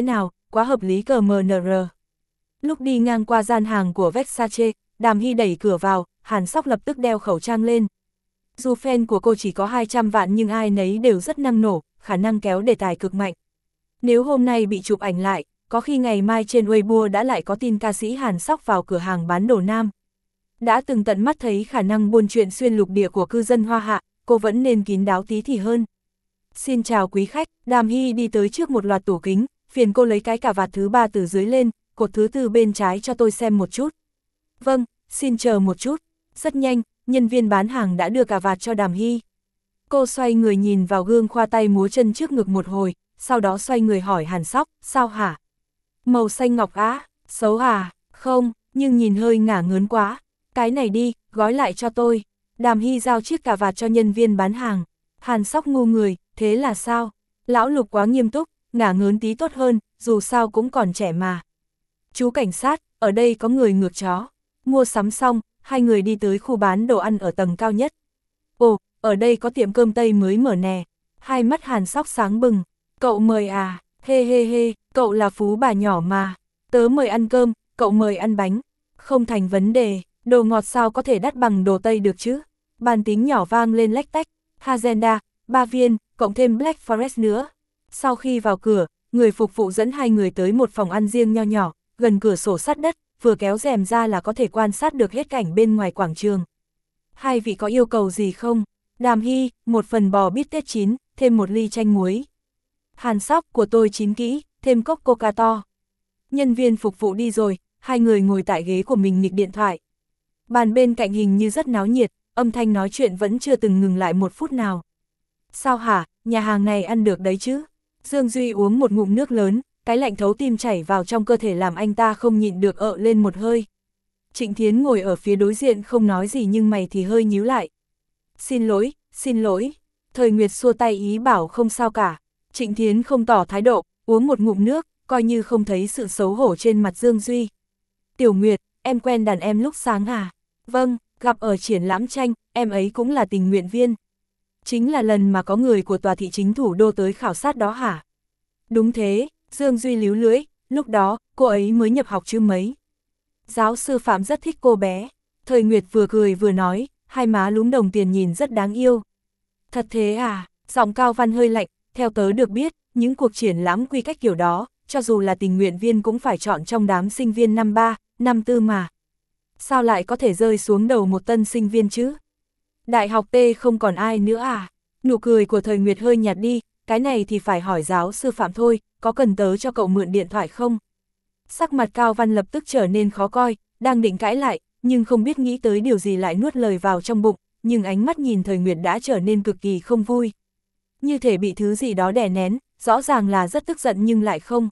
quá hợp lý cờ mờ nờ rờ. Lúc đi ngang qua gian hàng của Versace, Đàm Hy đẩy cửa vào, Hàn Sóc lập tức đeo khẩu trang lên. Dù fan của cô chỉ có hai trăm vạn nhưng ai nấy đều rất năng nổ, khả năng kéo đề tài cực mạnh. Nếu hôm nay bị chụp ảnh lại, có khi ngày mai trên Weibo đã lại có tin ca sĩ Hàn Sóc vào cửa hàng bán đồ nam. Đã từng tận mắt thấy khả năng buôn chuyện xuyên lục địa của cư dân Hoa Hạ, cô vẫn nên kín đáo tí thì hơn. Xin chào quý khách, Đàm Hy đi tới trước một loạt tủ kính, phiền cô lấy cái cà vạt thứ ba từ dưới lên, cột thứ tư bên trái cho tôi xem một chút. Vâng, xin chờ một chút. Rất nhanh, nhân viên bán hàng đã đưa cà vạt cho Đàm Hy. Cô xoay người nhìn vào gương khoa tay múa chân trước ngực một hồi, sau đó xoay người hỏi Hàn Sóc, sao hả? Màu xanh ngọc á, xấu à? Không, nhưng nhìn hơi ngả ngớn quá. Cái này đi, gói lại cho tôi. Đàm Hy giao chiếc cà vạt cho nhân viên bán hàng. Hàn Sóc ngu người, thế là sao? Lão Lục quá nghiêm túc, ngả ngớn tí tốt hơn, dù sao cũng còn trẻ mà. Chú cảnh sát, ở đây có người ngược chó. Mua sắm xong, hai người đi tới khu bán đồ ăn ở tầng cao nhất. Ồ, ở đây có tiệm cơm Tây mới mở nè. Hai mắt Hàn Sóc sáng bừng. Cậu mời à, hê hê hê, cậu là phú bà nhỏ mà. Tớ mời ăn cơm, cậu mời ăn bánh. Không thành vấn đề, đồ ngọt sao có thể đắt bằng đồ Tây được chứ. Bàn tính nhỏ vang lên lách tách. Hazenda, ba viên, cộng thêm Black Forest nữa. Sau khi vào cửa, người phục vụ dẫn hai người tới một phòng ăn riêng nho nhỏ, gần cửa sổ sát đất, vừa kéo rèm ra là có thể quan sát được hết cảnh bên ngoài quảng trường. Hai vị có yêu cầu gì không? Đàm Hy, một phần bò bít tết chín, thêm một ly chanh muối. Hàn Sóc, của tôi chín kỹ, thêm cốc coca to. Nhân viên phục vụ đi rồi, hai người ngồi tại ghế của mình nghịch điện thoại. Bàn bên cạnh hình như rất náo nhiệt, âm thanh nói chuyện vẫn chưa từng ngừng lại một phút nào. Sao hả, nhà hàng này ăn được đấy chứ? Dương Duy uống một ngụm nước lớn, cái lạnh thấu tim chảy vào trong cơ thể làm anh ta không nhịn được ợ lên một hơi. Trịnh Thiến ngồi ở phía đối diện không nói gì nhưng mày thì hơi nhíu lại. Xin lỗi, xin lỗi. Thời Nguyệt xua tay ý bảo không sao cả. Trịnh Thiến không tỏ thái độ, uống một ngụm nước, coi như không thấy sự xấu hổ trên mặt Dương Duy. Tiểu Nguyệt, em quen đàn em lúc sáng à? Vâng, gặp ở triển lãm tranh, em ấy cũng là tình nguyện viên. Chính là lần mà có người của tòa thị chính thủ đô tới khảo sát đó hả? Đúng thế, Dương Duy líu lưỡi, lúc đó, cô ấy mới nhập học chứ mấy. Giáo sư Phạm rất thích cô bé. Thời Nguyệt vừa cười vừa nói, hai má lúm đồng tiền nhìn rất đáng yêu. Thật thế à? Giọng Cao Văn hơi lạnh, theo tớ được biết, những cuộc triển lãm quy cách kiểu đó, cho dù là tình nguyện viên cũng phải chọn trong đám sinh viên năm ba, năm tư mà. Sao lại có thể rơi xuống đầu một tân sinh viên chứ? Đại học T không còn ai nữa à? Nụ cười của Thời Nguyệt hơi nhạt đi, cái này thì phải hỏi giáo sư Phạm thôi, có cần tớ cho cậu mượn điện thoại không? Sắc mặt Cao Văn lập tức trở nên khó coi, đang định cãi lại, nhưng không biết nghĩ tới điều gì lại nuốt lời vào trong bụng, nhưng ánh mắt nhìn Thời Nguyệt đã trở nên cực kỳ không vui. Như thể bị thứ gì đó đè nén, rõ ràng là rất tức giận nhưng lại không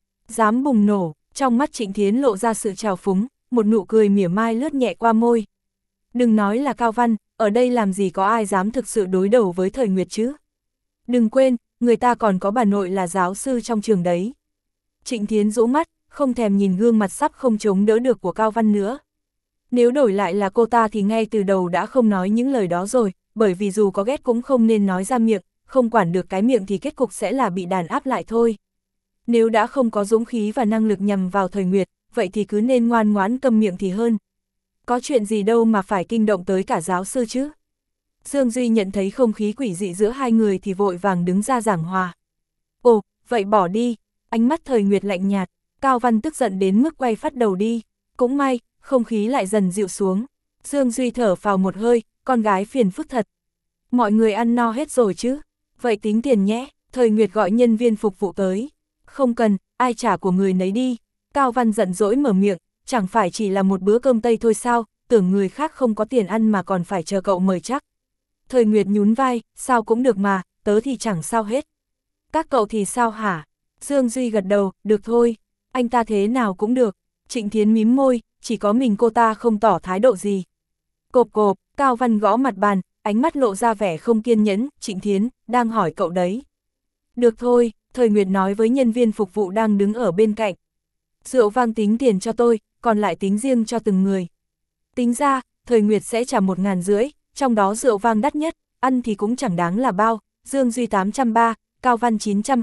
dám bùng nổ, trong mắt Trịnh Thiến lộ ra sự trào phúng, một nụ cười mỉa mai lướt nhẹ qua môi. Đừng nói là Cao Văn, ở đây làm gì có ai dám thực sự đối đầu với Thời Nguyệt chứ. Đừng quên, người ta còn có bà nội là giáo sư trong trường đấy. Trịnh Thiến rũ mắt, không thèm nhìn gương mặt sắp không chống đỡ được của Cao Văn nữa. Nếu đổi lại là cô ta thì ngay từ đầu đã không nói những lời đó rồi, bởi vì dù có ghét cũng không nên nói ra miệng, không quản được cái miệng thì kết cục sẽ là bị đàn áp lại thôi. Nếu đã không có dũng khí và năng lực nhằm vào Thời Nguyệt, vậy thì cứ nên ngoan ngoãn câm miệng thì hơn. Có chuyện gì đâu mà phải kinh động tới cả giáo sư chứ. Dương Duy nhận thấy không khí quỷ dị giữa hai người thì vội vàng đứng ra giảng hòa. Ồ, vậy bỏ đi. Ánh mắt Thời Nguyệt lạnh nhạt, Cao Văn tức giận đến mức quay phát đầu đi. Cũng may, không khí lại dần dịu xuống. Dương Duy thở phào một hơi, con gái phiền phức thật. Mọi người ăn no hết rồi chứ. Vậy tính tiền nhé. Thời Nguyệt gọi nhân viên phục vụ tới. Không cần, ai trả của người nấy đi. Cao Văn giận dỗi mở miệng, chẳng phải chỉ là một bữa cơm Tây thôi sao, tưởng người khác không có tiền ăn mà còn phải chờ cậu mời chắc. Thời Nguyệt nhún vai, sao cũng được mà, tớ thì chẳng sao hết. Các cậu thì sao hả? Dương Duy gật đầu, được thôi, anh ta thế nào cũng được. Trịnh Thiến mím môi, chỉ có mình cô ta không tỏ thái độ gì. Cộp cộp, Cao Văn gõ mặt bàn, ánh mắt lộ ra vẻ không kiên nhẫn, Trịnh Thiến, đang hỏi cậu đấy. Được thôi, Thời Nguyệt nói với nhân viên phục vụ đang đứng ở bên cạnh. Rượu vang tính tiền cho tôi, còn lại tính riêng cho từng người. Tính ra, Thời Nguyệt sẽ trả một ngàn rưỡi, trong đó rượu vang đắt nhất, ăn thì cũng chẳng đáng là bao. Dương Duy tám trăm ba, Cao Văn chín trăm hai,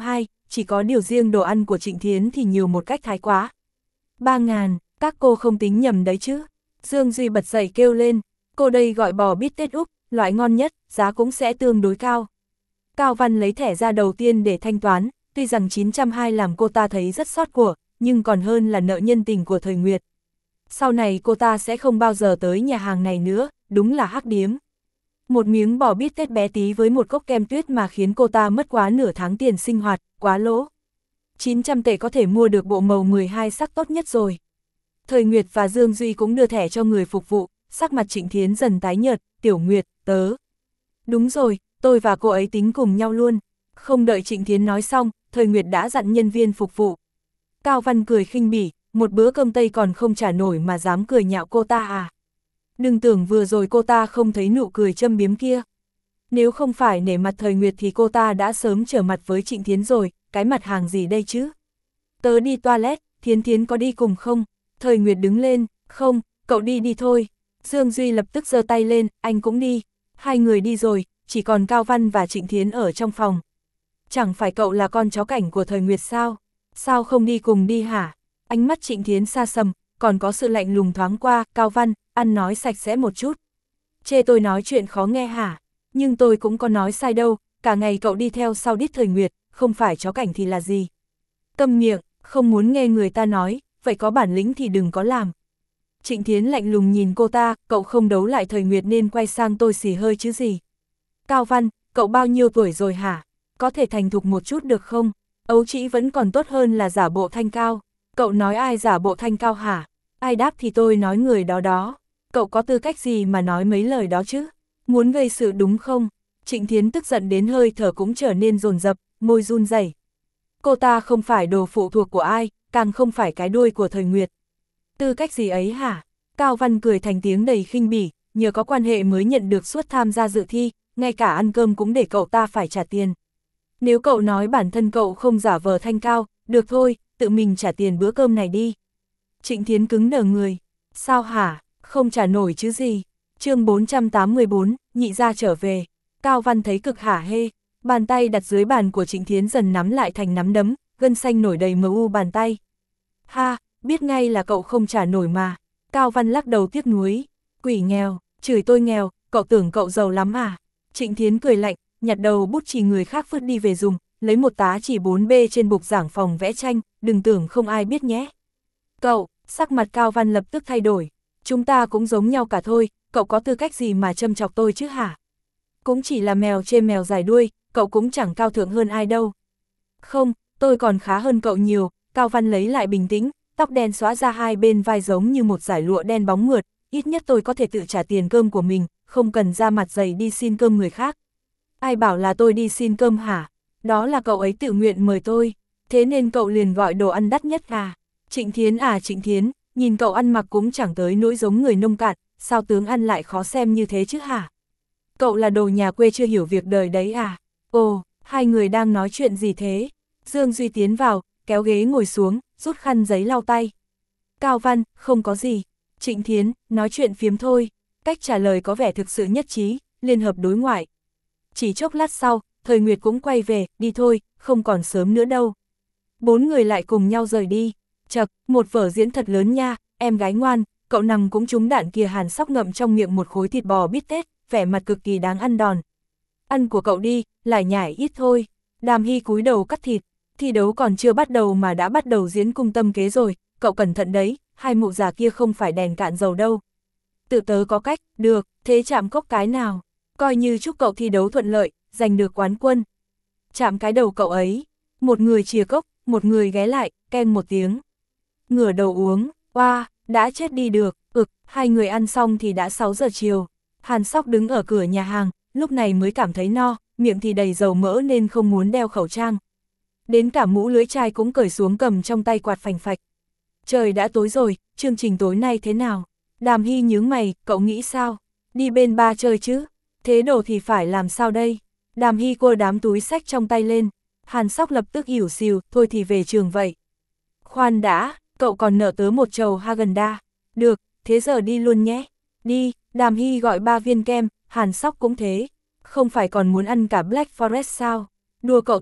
chỉ có điều riêng đồ ăn của Trịnh Thiến thì nhiều một cách thái quá. Ba ngàn, các cô không tính nhầm đấy chứ. Dương Duy bật dậy kêu lên, cô đây gọi bò bít tết Úc, loại ngon nhất, giá cũng sẽ tương đối cao. Cao Văn lấy thẻ ra đầu tiên để thanh toán, tuy rằng chín trăm hai làm cô ta thấy rất xót của, nhưng còn hơn là nợ nhân tình của Thời Nguyệt. Sau này cô ta sẽ không bao giờ tới nhà hàng này nữa, đúng là hắc điếm. Một miếng bò bít tết bé tí với một cốc kem tuyết mà khiến cô ta mất quá nửa tháng tiền sinh hoạt, quá lỗ. chín trăm tệ có thể mua được bộ màu mười hai sắc tốt nhất rồi. Thời Nguyệt và Dương Duy cũng đưa thẻ cho người phục vụ, sắc mặt Trịnh Thiến dần tái nhợt, Tiểu Nguyệt, tớ. Đúng rồi, tôi và cô ấy tính cùng nhau luôn. Không đợi Trịnh Thiến nói xong, Thời Nguyệt đã dặn nhân viên phục vụ. Cao Văn cười khinh bỉ, một bữa cơm Tây còn không trả nổi mà dám cười nhạo cô ta à. Đừng tưởng vừa rồi cô ta không thấy nụ cười châm biếm kia. Nếu không phải nể mặt Thời Nguyệt thì cô ta đã sớm trở mặt với Trịnh Thiến rồi, cái mặt hàng gì đây chứ? Tớ đi toilet, Thiến Thiến có đi cùng không? Thời Nguyệt đứng lên, không, cậu đi đi thôi. Dương Duy lập tức giơ tay lên, anh cũng đi. Hai người đi rồi, chỉ còn Cao Văn và Trịnh Thiến ở trong phòng. Chẳng phải cậu là con chó cảnh của Thời Nguyệt sao? Sao không đi cùng đi hả? Ánh mắt Trịnh Thiến xa sầm, còn có sự lạnh lùng thoáng qua, Cao Văn, ăn nói sạch sẽ một chút. Chê tôi nói chuyện khó nghe hả? Nhưng tôi cũng có nói sai đâu, cả ngày cậu đi theo sau đít Thời Nguyệt, không phải chó cảnh thì là gì? Câm miệng, không muốn nghe người ta nói, vậy có bản lĩnh thì đừng có làm. Trịnh Thiến lạnh lùng nhìn cô ta, cậu không đấu lại Thời Nguyệt nên quay sang tôi xì hơi chứ gì. Cao Văn, cậu bao nhiêu tuổi rồi hả? Có thể thành thục một chút được không? Ấu trĩ vẫn còn tốt hơn là giả bộ thanh cao. Cậu nói ai giả bộ thanh cao hả? Ai đáp thì tôi nói người đó đó. Cậu có tư cách gì mà nói mấy lời đó chứ? Muốn gây sự đúng không? Trịnh Thiến tức giận đến hơi thở cũng trở nên dồn dập, môi run rẩy. Cô ta không phải đồ phụ thuộc của ai, càng không phải cái đuôi của Thời Nguyệt. Tư cách gì ấy hả? Cao Văn cười thành tiếng đầy khinh bỉ, nhờ có quan hệ mới nhận được suất tham gia dự thi, ngay cả ăn cơm cũng để cậu ta phải trả tiền. Nếu cậu nói bản thân cậu không giả vờ thanh cao, được thôi, tự mình trả tiền bữa cơm này đi. Trịnh Thiến cứng đờ người. Sao hả? Không trả nổi chứ gì? Chương bốn trăm tám mươi bốn, nhị gia trở về. Cao Văn thấy cực hả hê, bàn tay đặt dưới bàn của Trịnh Thiến dần nắm lại thành nắm đấm, gân xanh nổi đầy mờ u bàn tay. Ha, biết ngay là cậu không trả nổi mà. Cao Văn lắc đầu tiếc nuối. Quỷ nghèo, chửi tôi nghèo, cậu tưởng cậu giàu lắm à? Trịnh Thiến cười lạnh, nhặt đầu bút chì người khác vứt đi về dùng, lấy một tá chỉ bốn B trên bục giảng phòng vẽ tranh, đừng tưởng không ai biết nhé. Cậu, sắc mặt Cao Văn lập tức thay đổi. Chúng ta cũng giống nhau cả thôi, cậu có tư cách gì mà châm chọc tôi chứ hả? Cũng chỉ là mèo chê mèo dài đuôi, cậu cũng chẳng cao thượng hơn ai đâu. Không, tôi còn khá hơn cậu nhiều. Cao Văn lấy lại bình tĩnh, tóc đen xóa ra hai bên vai giống như một dải lụa đen bóng mượt, ít nhất tôi có thể tự trả tiền cơm của mình, không cần ra mặt dày đi xin cơm người khác. Ai bảo là tôi đi xin cơm hả? Đó là cậu ấy tự nguyện mời tôi, thế nên cậu liền gọi đồ ăn đắt nhất à? Trịnh Thiến à Trịnh Thiến, nhìn cậu ăn mặc cũng chẳng tới nỗi giống người nông cạn, sao tướng ăn lại khó xem như thế chứ hả? Cậu là đồ nhà quê chưa hiểu việc đời đấy à? Ồ, hai người đang nói chuyện gì thế? Dương Duy tiến vào, kéo ghế ngồi xuống, rút khăn giấy lau tay. Cao Văn, không có gì. Trịnh Thiến, nói chuyện phiếm thôi. Cách trả lời có vẻ thực sự nhất trí, liên hợp đối ngoại. Chỉ chốc lát sau, Thời Nguyệt cũng quay về, đi thôi, không còn sớm nữa đâu. Bốn người lại cùng nhau rời đi. Chật, một vở diễn thật lớn nha, em gái ngoan, cậu nằm cũng trúng đạn kìa. Hàn Sóc ngậm trong miệng một khối thịt bò bít tết, vẻ mặt cực kỳ đáng ăn đòn. Ăn của cậu đi, lại nhải ít thôi. Đàm Hy cúi đầu cắt thịt. Thi đấu còn chưa bắt đầu mà đã bắt đầu diễn cung tâm kế rồi, cậu cẩn thận đấy, hai mụ già kia không phải đèn cạn dầu đâu. Tự tớ có cách, được, thế chạm cốc cái nào, coi như chúc cậu thi đấu thuận lợi, giành được quán quân. Chạm cái đầu cậu ấy, một người chìa cốc, một người ghé lại, keng một tiếng. Ngửa đầu uống, oa, đã chết đi được, ực, hai người ăn xong thì đã sáu giờ chiều. Hàn Sóc đứng ở cửa nhà hàng, lúc này mới cảm thấy no, miệng thì đầy dầu mỡ nên không muốn đeo khẩu trang. Đến cả mũ lưỡi chai cũng cởi xuống cầm trong tay quạt phành phạch. Trời đã tối rồi, chương trình tối nay thế nào? Đàm Hy nhướng mày, cậu nghĩ sao? Đi bên ba chơi chứ? Thế đồ thì phải làm sao đây? Đàm Hy cua đám túi xách trong tay lên. Hàn Sóc lập tức ỉu xìu, thôi thì về trường vậy. Khoan đã, cậu còn nợ tớ một chầu Häagen-Dazs. Được, thế giờ đi luôn nhé. Đi, Đàm Hy gọi ba viên kem, Hàn Sóc cũng thế. Không phải còn muốn ăn cả Black Forest sao? Đùa cậu thôi,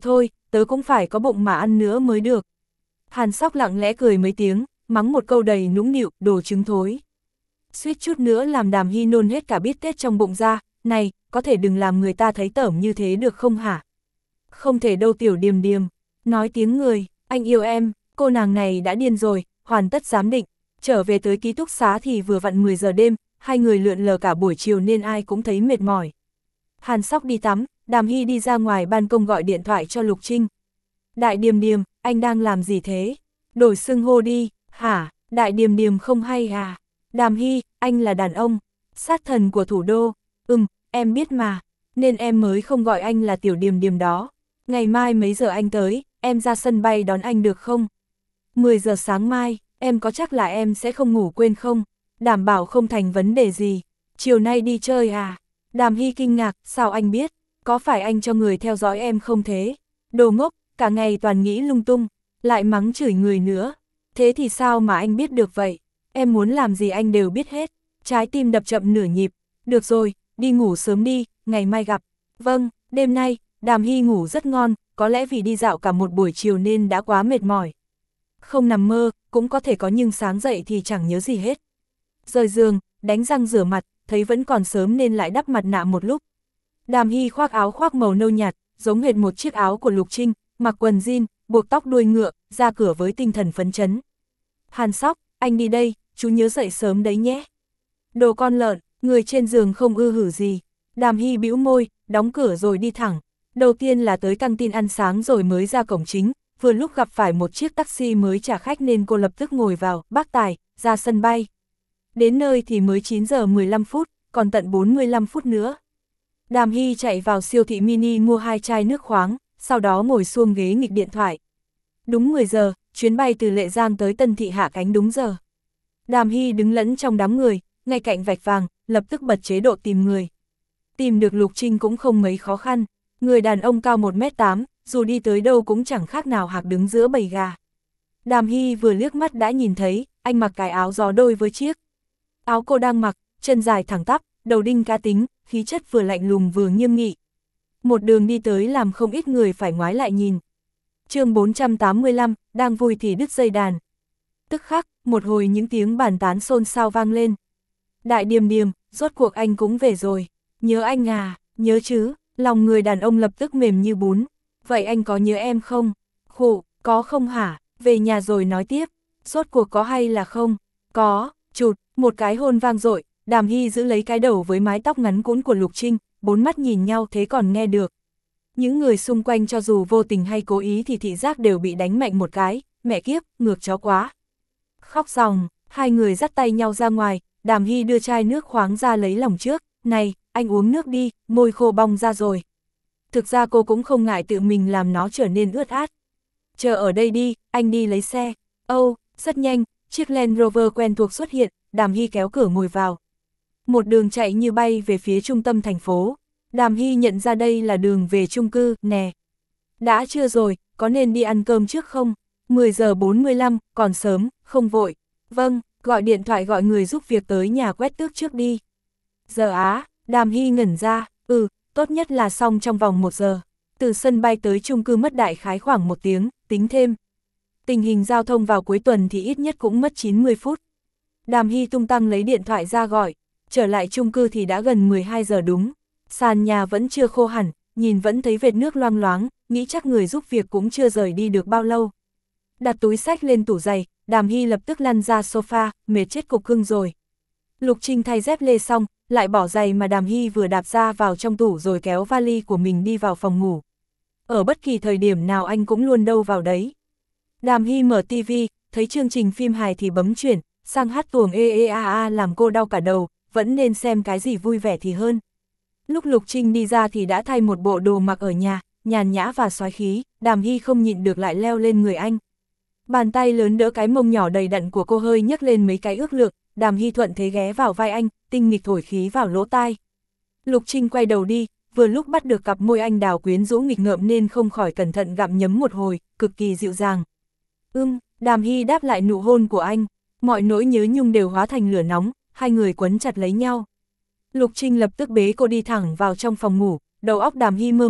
tớ cũng phải có bụng mà ăn nữa mới được. Hàn Sóc lặng lẽ cười mấy tiếng, mắng một câu đầy nũng nịu, đồ trứng thối. Suýt chút nữa làm Đàm Hy nôn hết cả bít tết trong bụng ra, này, có thể đừng làm người ta thấy tởm như thế được không hả? Không thể đâu Tiểu Điềm Điềm, nói tiếng người, anh yêu em, cô nàng này đã điên rồi, hoàn tất giám định, trở về tới ký túc xá thì vừa vặn mười giờ đêm, hai người lượn lờ cả buổi chiều nên ai cũng thấy mệt mỏi. Hàn Sóc đi tắm, Đàm Hy đi ra ngoài ban công gọi điện thoại cho Lục Trinh. Đại Điềm Điềm, anh đang làm gì thế? Đổi xưng hô đi, hả? Đại Điềm Điềm không hay à? Đàm Hy, anh là đàn ông, sát thần của thủ đô. Ừm, em biết mà, nên em mới không gọi anh là Tiểu Điềm Điềm đó. Ngày mai mấy giờ anh tới, em ra sân bay đón anh được không? mười giờ sáng mai, em có chắc là em sẽ không ngủ quên không? Đảm bảo không thành vấn đề gì. Chiều nay đi chơi à? Đàm Hy kinh ngạc, sao anh biết? Có phải anh cho người theo dõi em không thế? Đồ ngốc, cả ngày toàn nghĩ lung tung, lại mắng chửi người nữa. Thế thì sao mà anh biết được vậy? Em muốn làm gì anh đều biết hết. Trái tim đập chậm nửa nhịp. Được rồi, đi ngủ sớm đi, ngày mai gặp. Vâng, đêm nay, Đàm Hy ngủ rất ngon, có lẽ vì đi dạo cả một buổi chiều nên đã quá mệt mỏi. Không nằm mơ, cũng có thể có nhưng sáng dậy thì chẳng nhớ gì hết. Rời giường, đánh răng rửa mặt, thấy vẫn còn sớm nên lại đắp mặt nạ một lúc. Đàm Hy khoác áo khoác màu nâu nhạt, giống hệt một chiếc áo của Lục Trinh, mặc quần jean, buộc tóc đuôi ngựa, ra cửa với tinh thần phấn chấn. Hàn Sóc, anh đi đây, chú nhớ dậy sớm đấy nhé. Đồ con lợn, người trên giường không ư hử gì. Đàm Hy bĩu môi, đóng cửa rồi đi thẳng. Đầu tiên là tới căng tin ăn sáng rồi mới ra cổng chính, vừa lúc gặp phải một chiếc taxi mới trả khách nên cô lập tức ngồi vào, bác tài, ra sân bay. Đến nơi thì mới chín giờ mười lăm phút, còn tận bốn mươi lăm phút nữa. Đàm Hy chạy vào siêu thị mini mua hai chai nước khoáng, sau đó ngồi xuống ghế nghịch điện thoại. Đúng mười giờ, chuyến bay từ Lệ Giang tới Tân Thị hạ cánh đúng giờ. Đàm Hy đứng lẫn trong đám người, ngay cạnh vạch vàng, lập tức bật chế độ tìm người. Tìm được Lục Trinh cũng không mấy khó khăn, người đàn ông cao một mét tám, dù đi tới đâu cũng chẳng khác nào hạc đứng giữa bầy gà. Đàm Hy vừa liếc mắt đã nhìn thấy, anh mặc cái áo gió đôi với chiếc áo cô đang mặc, chân dài thẳng tắp, đầu đinh cá tính, khí chất vừa lạnh lùng vừa nghiêm nghị. Một đường đi tới làm không ít người phải ngoái lại nhìn. chương bốn trăm tám mươi lăm, đang vui thì đứt dây đàn. Tức khắc, một hồi những tiếng bàn tán xôn xao vang lên. Đại Điềm Điềm, rốt cuộc anh cũng về rồi. Nhớ anh à, nhớ chứ, lòng người đàn ông lập tức mềm như bún. Vậy anh có nhớ em không? Khụ, có không hả? Về nhà rồi nói tiếp. Rốt cuộc có hay là không? Có, chụt, một cái hôn vang dội. Đàm Hy giữ lấy cái đầu với mái tóc ngắn cũn của Lục Trinh, bốn mắt nhìn nhau thế còn nghe được. Những người xung quanh cho dù vô tình hay cố ý thì thị giác đều bị đánh mạnh một cái, mẹ kiếp, ngược chó quá. Khóc ròng, hai người dắt tay nhau ra ngoài, Đàm Hy đưa chai nước khoáng ra lấy lòng trước, này, anh uống nước đi, môi khô bong ra rồi. Thực ra cô cũng không ngại tự mình làm nó trở nên ướt át. Chờ ở đây đi, anh đi lấy xe. Âu, oh, rất nhanh, chiếc Land Rover quen thuộc xuất hiện, Đàm Hy kéo cửa ngồi vào. Một đường chạy như bay về phía trung tâm thành phố. Đàm Hy nhận ra đây là đường về chung cư, nè. Đã trưa rồi, có nên đi ăn cơm trước không? mười giờ bốn mươi lăm, còn sớm, không vội. Vâng, gọi điện thoại gọi người giúp việc tới nhà quét tước trước đi. Giờ á, Đàm Hy ngẩn ra, ừ, tốt nhất là xong trong vòng một giờ. Từ sân bay tới chung cư mất đại khái khoảng một tiếng, tính thêm. Tình hình giao thông vào cuối tuần thì ít nhất cũng mất chín mươi phút. Đàm Hy tung tăng lấy điện thoại ra gọi, trở lại chung cư thì đã gần mười hai giờ đúng. Sàn nhà vẫn chưa khô hẳn, nhìn vẫn thấy vệt nước loang loáng, nghĩ chắc người giúp việc cũng chưa rời đi được bao lâu. Đặt túi sách lên tủ giày, Đàm Hy lập tức lăn ra sofa, mệt chết cục cưng rồi. Lục Trinh thay dép lê xong, lại bỏ giày mà Đàm Hy vừa đạp ra vào trong tủ rồi kéo vali của mình đi vào phòng ngủ. Ở bất kỳ thời điểm nào anh cũng luôn đâu vào đấy. Đàm Hy mở tivi, thấy chương trình phim hài thì bấm chuyển, sang hát tuồng ê ê a a làm cô đau cả đầu, vẫn nên xem cái gì vui vẻ thì hơn. Lúc Lục Trinh đi ra thì đã thay một bộ đồ mặc ở nhà, nhàn nhã và xoái khí, Đàm Hy không nhịn được lại leo lên người anh. Bàn tay lớn đỡ cái mông nhỏ đầy đặn của cô hơi nhấc lên mấy cái ước lượng, Đàm Hy thuận thế ghé vào vai anh, tinh nghịch thổi khí vào lỗ tai. Lục Trinh quay đầu đi, vừa lúc bắt được cặp môi anh đào quyến rũ nghịch ngợm nên không khỏi cẩn thận gặm nhấm một hồi, cực kỳ dịu dàng. Ưm, Đàm Hy đáp lại nụ hôn của anh, mọi nỗi nhớ nhung đều hóa thành lửa nóng, hai người quấn chặt lấy nhau. Lục Trinh lập tức bế cô đi thẳng vào trong phòng ngủ, đầu óc Đàm Hy mơ màng,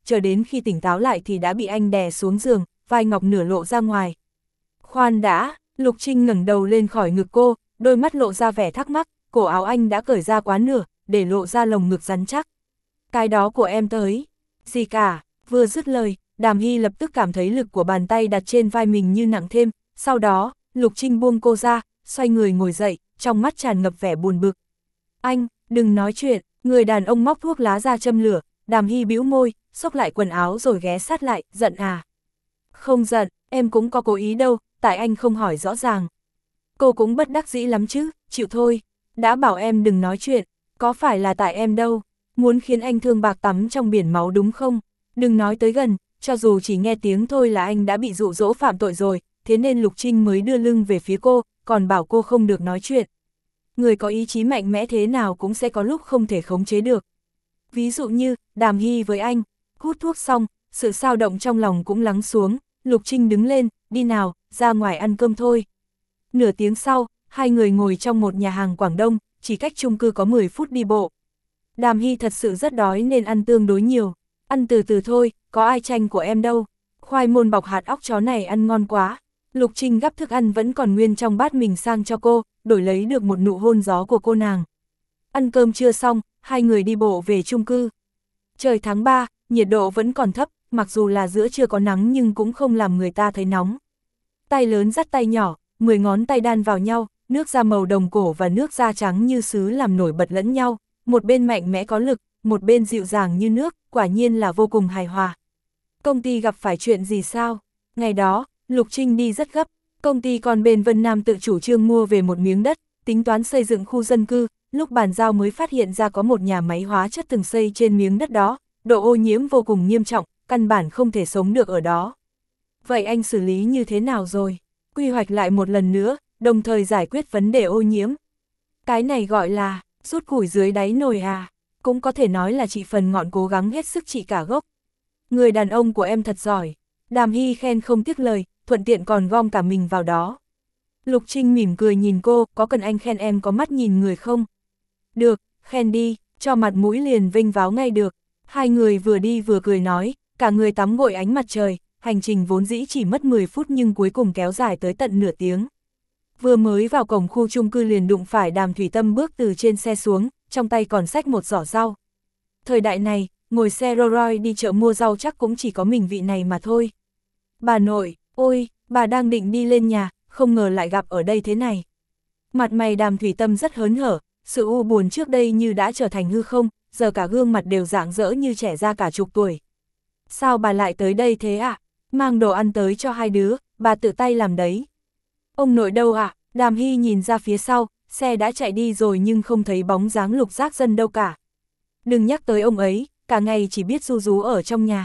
chờ đến khi tỉnh táo lại thì đã bị anh đè xuống giường, vai ngọc nửa lộ ra ngoài. Khoan đã, Lục Trinh ngẩng đầu lên khỏi ngực cô, đôi mắt lộ ra vẻ thắc mắc, cổ áo anh đã cởi ra quá nửa, để lộ ra lồng ngực rắn chắc. Cái đó của em tới. Gì cả, vừa dứt lời, Đàm Hy lập tức cảm thấy lực của bàn tay đặt trên vai mình như nặng thêm, sau đó, Lục Trinh buông cô ra, xoay người ngồi dậy, trong mắt tràn ngập vẻ buồn bực. Anh, đừng nói chuyện, người đàn ông móc thuốc lá ra châm lửa, Đàm Hy bĩu môi, xốc lại quần áo rồi ghé sát lại, giận à? Không giận, em cũng có cố ý đâu, tại anh không hỏi rõ ràng. Cô cũng bất đắc dĩ lắm chứ, chịu thôi, đã bảo em đừng nói chuyện, có phải là tại em đâu, muốn khiến anh thương bạc tắm trong biển máu đúng không? Đừng nói tới gần, cho dù chỉ nghe tiếng thôi là anh đã bị dụ dỗ phạm tội rồi, thế nên Lục Trinh mới đưa lưng về phía cô, còn bảo cô không được nói chuyện. Người có ý chí mạnh mẽ thế nào cũng sẽ có lúc không thể khống chế được. Ví dụ như, Đàm Hy với anh, hút thuốc xong, sự xao động trong lòng cũng lắng xuống, Lục Trinh đứng lên, đi nào, ra ngoài ăn cơm thôi. Nửa tiếng sau, hai người ngồi trong một nhà hàng Quảng Đông, chỉ cách chung cư có mười phút đi bộ. Đàm Hy thật sự rất đói nên ăn tương đối nhiều, ăn từ từ thôi, có ai tranh của em đâu. Khoai môn bọc hạt óc chó này ăn ngon quá. Lục Trinh gắp thức ăn vẫn còn nguyên trong bát mình sang cho cô, đổi lấy được một nụ hôn gió của cô nàng. Ăn cơm trưa xong, hai người đi bộ về chung cư. Trời tháng ba, nhiệt độ vẫn còn thấp, mặc dù là giữa trưa có nắng nhưng cũng không làm người ta thấy nóng. Tay lớn dắt tay nhỏ, mười ngón tay đan vào nhau, nước da màu đồng cổ và nước da trắng như sứ làm nổi bật lẫn nhau, một bên mạnh mẽ có lực, một bên dịu dàng như nước, quả nhiên là vô cùng hài hòa. Công ty gặp phải chuyện gì sao? Ngày đó, Lục Trinh đi rất gấp, công ty còn bên Vân Nam tự chủ trương mua về một miếng đất, tính toán xây dựng khu dân cư, lúc bàn giao mới phát hiện ra có một nhà máy hóa chất từng xây trên miếng đất đó, độ ô nhiễm vô cùng nghiêm trọng, căn bản không thể sống được ở đó. Vậy anh xử lý như thế nào rồi? Quy hoạch lại một lần nữa, đồng thời giải quyết vấn đề ô nhiễm. Cái này gọi là, rút củi dưới đáy nồi à, cũng có thể nói là chị phần ngọn cố gắng hết sức trị cả gốc. Người đàn ông của em thật giỏi, Đàm Hy khen không tiếc lời, thuận tiện còn gom cả mình vào đó. Lục Trinh mỉm cười nhìn cô, có cần anh khen em có mắt nhìn người không? Được, khen đi, cho mặt mũi liền vinh váo ngay được. Hai người vừa đi vừa cười nói, cả người tắm gội ánh mặt trời, hành trình vốn dĩ chỉ mất mười phút nhưng cuối cùng kéo dài tới tận nửa tiếng. Vừa mới vào cổng khu chung cư liền đụng phải Đàm Thủy Tâm bước từ trên xe xuống, trong tay còn xách một giỏ rau. Thời đại này, ngồi xe Rolls Royce đi chợ mua rau chắc cũng chỉ có mình vị này mà thôi. Bà nội, ôi, bà đang định đi lên nhà, không ngờ lại gặp ở đây thế này. Mặt mày Đàm Thủy Tâm rất hớn hở, sự u buồn trước đây như đã trở thành hư không, giờ cả gương mặt đều rạng rỡ như trẻ ra cả chục tuổi. Sao bà lại tới đây thế ạ? À? Mang đồ ăn tới cho hai đứa, bà tự tay làm đấy. Ông nội đâu ạ? À? Đàm Hy nhìn ra phía sau, xe đã chạy đi rồi nhưng không thấy bóng dáng Lục Giác Dân đâu cả. Đừng nhắc tới ông ấy, cả ngày chỉ biết ru rú ở trong nhà.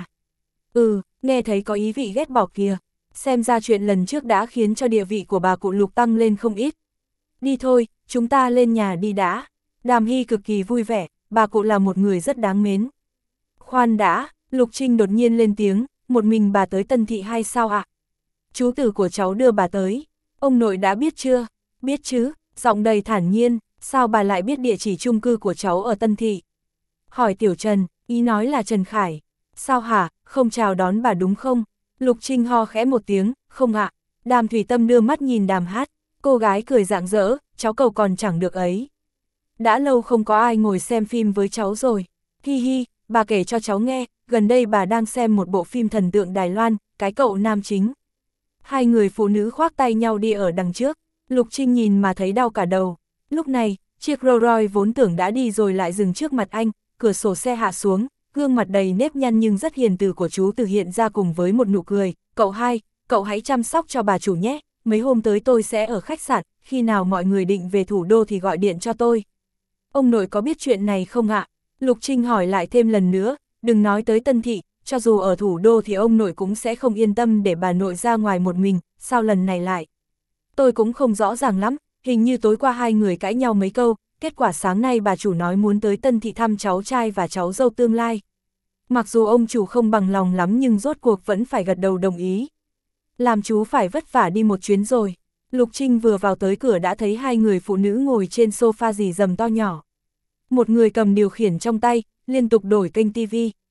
Ừ, nghe thấy có ý vị ghét bỏ kìa. Xem ra chuyện lần trước đã khiến cho địa vị của bà cụ Lục tăng lên không ít. Đi thôi, chúng ta lên nhà đi đã. Đàm Hy cực kỳ vui vẻ, bà cụ là một người rất đáng mến. Khoan đã, Lục Trinh đột nhiên lên tiếng, một mình bà tới Tân Thị hay sao ạ? À? Chú tử của cháu đưa bà tới. Ông nội đã biết chưa? Biết chứ, giọng đầy thản nhiên, sao bà lại biết địa chỉ chung cư của cháu ở Tân Thị? Hỏi Tiểu Trần, ý nói là Trần Khải. Sao hả, không chào đón bà đúng không? Lục Trinh ho khẽ một tiếng, không ạ. Đàm Thủy Tâm đưa mắt nhìn Đàm Hát, cô gái cười rạng rỡ, cháu cầu còn chẳng được ấy. Đã lâu không có ai ngồi xem phim với cháu rồi. Hi hi, bà kể cho cháu nghe, gần đây bà đang xem một bộ phim thần tượng Đài Loan, cái cậu nam chính. Hai người phụ nữ khoác tay nhau đi ở đằng trước, Lục Trinh nhìn mà thấy đau cả đầu. Lúc này, chiếc Rolls Royce vốn tưởng đã đi rồi lại dừng trước mặt anh, cửa sổ xe hạ xuống, gương mặt đầy nếp nhăn nhưng rất hiền từ của chú Từ hiện ra cùng với một nụ cười. Cậu hai, cậu hãy chăm sóc cho bà chủ nhé, mấy hôm tới tôi sẽ ở khách sạn, khi nào mọi người định về thủ đô thì gọi điện cho tôi. Ông nội có biết chuyện này không ạ? Lục Trinh hỏi lại thêm lần nữa, đừng nói tới Tân Thị, cho dù ở thủ đô thì ông nội cũng sẽ không yên tâm để bà nội ra ngoài một mình, sao lần này lại? Tôi cũng không rõ ràng lắm, hình như tối qua hai người cãi nhau mấy câu, kết quả sáng nay bà chủ nói muốn tới Tân Thị thăm cháu trai và cháu dâu tương lai. Mặc dù ông chủ không bằng lòng lắm nhưng rốt cuộc vẫn phải gật đầu đồng ý. Làm chú phải vất vả đi một chuyến rồi. Lục Trinh vừa vào tới cửa đã thấy hai người phụ nữ ngồi trên sofa rì rầm to nhỏ. Một người cầm điều khiển trong tay, liên tục đổi kênh tivi.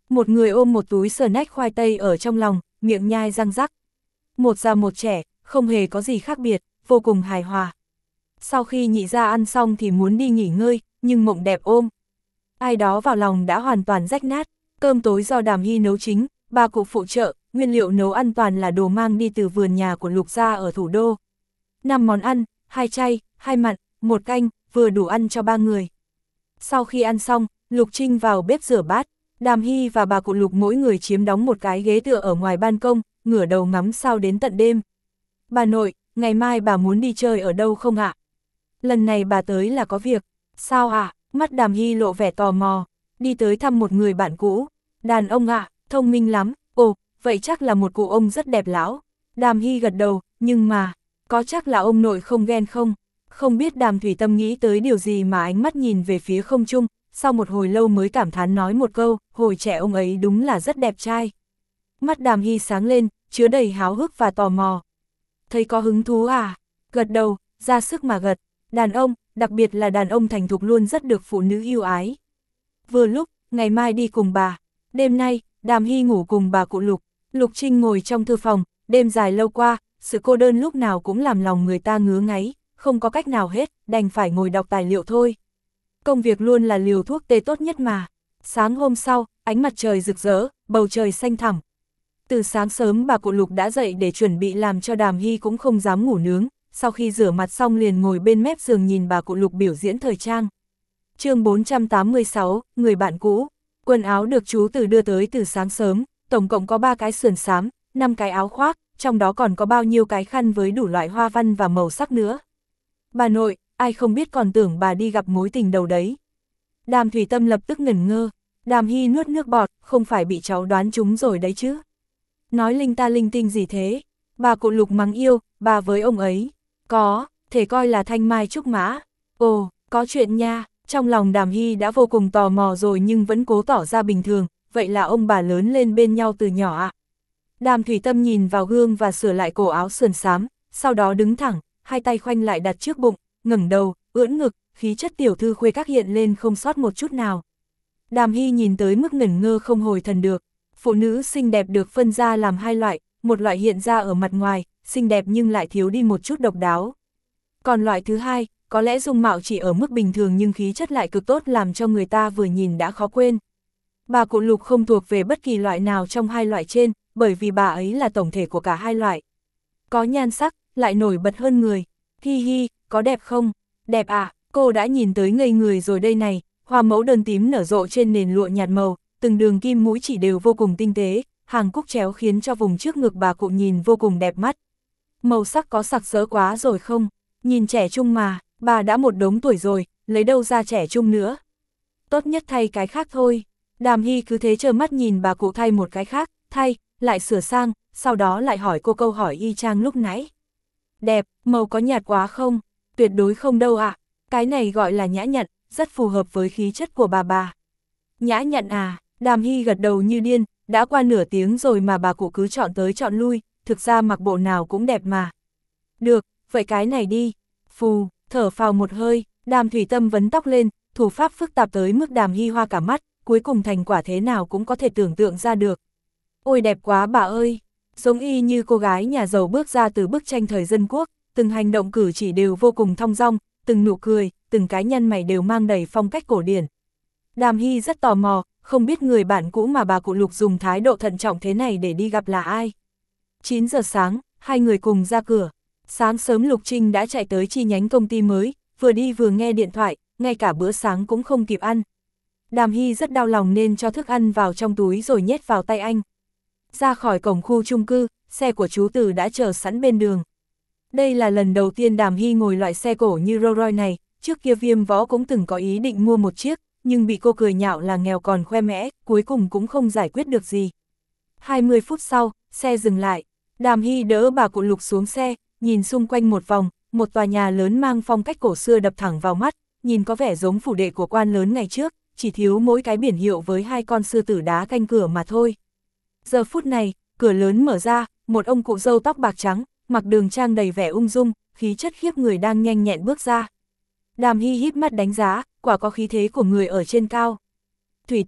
Một người ôm một túi snack khoai tây ở trong lòng, miệng nhai răng rắc. Một già một trẻ, không hề có gì khác biệt, vô cùng hài hòa. Sau khi nhị gia ăn xong thì muốn đi nghỉ ngơi, nhưng mộng đẹp ôm. Ai đó vào lòng đã hoàn toàn rách nát, cơm tối do Đàm Hy nấu chính, ba cụ phụ trợ, nguyên liệu nấu ăn toàn là đồ mang đi từ vườn nhà của Lục gia ở thủ đô. Năm món ăn, hai chay, hai mặn, một canh, vừa đủ ăn cho ba người. Sau khi ăn xong, Lục Trinh vào bếp rửa bát, Đàm Hy và bà cụ Lục mỗi người chiếm đóng một cái ghế tựa ở ngoài ban công, ngửa đầu ngắm sao đến tận đêm. Bà nội, ngày mai bà muốn đi chơi ở đâu không ạ? Lần này bà tới là có việc. Sao ạ? Mắt Đàm Hy lộ vẻ tò mò, đi tới thăm một người bạn cũ. Đàn ông ạ, thông minh lắm. Ồ, vậy chắc là một cụ ông rất đẹp lão. Đàm Hy gật đầu, nhưng mà, có chắc là ông nội không ghen không? Không biết Đàm Thủy Tâm nghĩ tới điều gì mà ánh mắt nhìn về phía không trung, sau một hồi lâu mới cảm thán nói một câu, hồi trẻ ông ấy đúng là rất đẹp trai. Mắt Đàm Hy sáng lên, chứa đầy háo hức và tò mò. Thấy có hứng thú à? Gật đầu, ra sức mà gật. Đàn ông, đặc biệt là đàn ông thành thục luôn rất được phụ nữ yêu ái. Vừa lúc, ngày mai đi cùng bà. Đêm nay, Đàm Hy ngủ cùng bà cụ Lục. Lục Trinh ngồi trong thư phòng, đêm dài lâu qua, sự cô đơn lúc nào cũng làm lòng người ta ngứa ngáy, không có cách nào hết, đành phải ngồi đọc tài liệu thôi. Công việc luôn là liều thuốc tê tốt nhất mà. Sáng hôm sau, ánh mặt trời rực rỡ, bầu trời xanh thẳm. Từ sáng sớm bà cụ Lục đã dậy để chuẩn bị làm cho Đàm Hy cũng không dám ngủ nướng, sau khi rửa mặt xong liền ngồi bên mép giường nhìn bà cụ Lục biểu diễn thời trang. Chương bốn trăm tám mươi sáu, người bạn cũ. Quần áo được chú Từ đưa tới từ sáng sớm, tổng cộng có ba cái sườn xám, năm cái áo khoác, trong đó còn có bao nhiêu cái khăn với đủ loại hoa văn và màu sắc nữa. Bà nội, ai không biết còn tưởng bà đi gặp mối tình đầu đấy. Đàm Thủy Tâm lập tức ngẩn ngơ, Đàm Hy nuốt nước bọt, không phải bị cháu đoán trúng rồi đấy chứ. Nói linh ta linh tinh gì thế, bà cụ Lục mắng yêu, bà với ông ấy. Có, thể coi là thanh mai trúc mã. Ồ, có chuyện nha, trong lòng Đàm Hy đã vô cùng tò mò rồi nhưng vẫn cố tỏ ra bình thường, vậy là ông bà lớn lên bên nhau từ nhỏ ạ. À? Đàm Thủy Tâm nhìn vào gương và sửa lại cổ áo sườn xám, sau đó đứng thẳng, hai tay khoanh lại đặt trước bụng, ngẩng đầu, ưỡn ngực, khí chất tiểu thư khuê các hiện lên không sót một chút nào. Đàm Hy nhìn tới mức ngẩn ngơ không hồi thần được. Phụ nữ xinh đẹp được phân ra làm hai loại, một loại hiện ra ở mặt ngoài, xinh đẹp nhưng lại thiếu đi một chút độc đáo. Còn loại thứ hai, có lẽ dung mạo chỉ ở mức bình thường nhưng khí chất lại cực tốt làm cho người ta vừa nhìn đã khó quên. Bà cụ Lục không thuộc về bất kỳ loại nào trong hai loại trên, bởi vì bà ấy là tổng thể của cả hai loại. Có nhan sắc, lại nổi bật hơn người. Hi hi, có đẹp không? Đẹp à, cô đã nhìn tới ngây người rồi đây này, hoa mẫu đơn tím nở rộ trên nền lụa nhạt màu, từng đường kim mũi chỉ đều vô cùng tinh tế, hàng cúc chéo khiến cho vùng trước ngực bà cụ nhìn vô cùng đẹp mắt. Màu sắc có sặc sỡ quá rồi không? Nhìn trẻ trung mà, bà đã một đống tuổi rồi, lấy đâu ra trẻ trung nữa. Tốt nhất thay cái khác thôi. Đàm Hy cứ thế trơ mắt nhìn bà cụ thay một cái khác, thay, lại sửa sang, sau đó lại hỏi cô câu hỏi y chang lúc nãy. Đẹp, màu có nhạt quá không? Tuyệt đối không đâu ạ. À. Cái này gọi là nhã nhặn, rất phù hợp với khí chất của bà bà. Nhã nhặn à? Đàm Hy gật đầu như điên, đã qua nửa tiếng rồi mà bà cụ cứ chọn tới chọn lui, thực ra mặc bộ nào cũng đẹp mà. Được, vậy cái này đi. Phù, thở phào một hơi, Đàm Thủy Tâm vấn tóc lên, thủ pháp phức tạp tới mức Đàm Hy hoa cả mắt, cuối cùng thành quả thế nào cũng có thể tưởng tượng ra được. Ôi đẹp quá bà ơi, giống y như cô gái nhà giàu bước ra từ bức tranh thời dân quốc, từng hành động cử chỉ đều vô cùng thong dong, từng nụ cười, từng cái nhăn mày đều mang đầy phong cách cổ điển. Đàm Hy rất tò mò, không biết người bạn cũ mà bà cụ Lục dùng thái độ thận trọng thế này để đi gặp là ai. chín giờ sáng, hai người cùng ra cửa. Sáng sớm Lục Trinh đã chạy tới chi nhánh công ty mới, vừa đi vừa nghe điện thoại, ngay cả bữa sáng cũng không kịp ăn. Đàm Hy rất đau lòng nên cho thức ăn vào trong túi rồi nhét vào tay anh. Ra khỏi cổng khu chung cư, xe của chú Từ đã chờ sẵn bên đường. Đây là lần đầu tiên Đàm Hy ngồi loại xe cổ như Rolls Royce này, trước kia Viêm Võ cũng từng có ý định mua một chiếc, nhưng bị cô cười nhạo là nghèo còn khoe mẽ, cuối cùng cũng không giải quyết được gì. hai mươi phút sau, xe dừng lại, Đàm Hy đỡ bà cụ Lục xuống xe, nhìn xung quanh một vòng, một tòa nhà lớn mang phong cách cổ xưa đập thẳng vào mắt, nhìn có vẻ giống phủ đệ của quan lớn ngày trước, chỉ thiếu mỗi cái biển hiệu với hai con sư tử đá canh cửa mà thôi. Giờ phút này, cửa lớn mở ra, một ông cụ râu tóc bạc trắng, mặc đường trang đầy vẻ ung dung, khí chất khiếp người đang nhanh nhẹn bước ra. Đàm Hy híp mắt đánh giá, quả có khí thế của người ở trên cao. Thủy Tâm,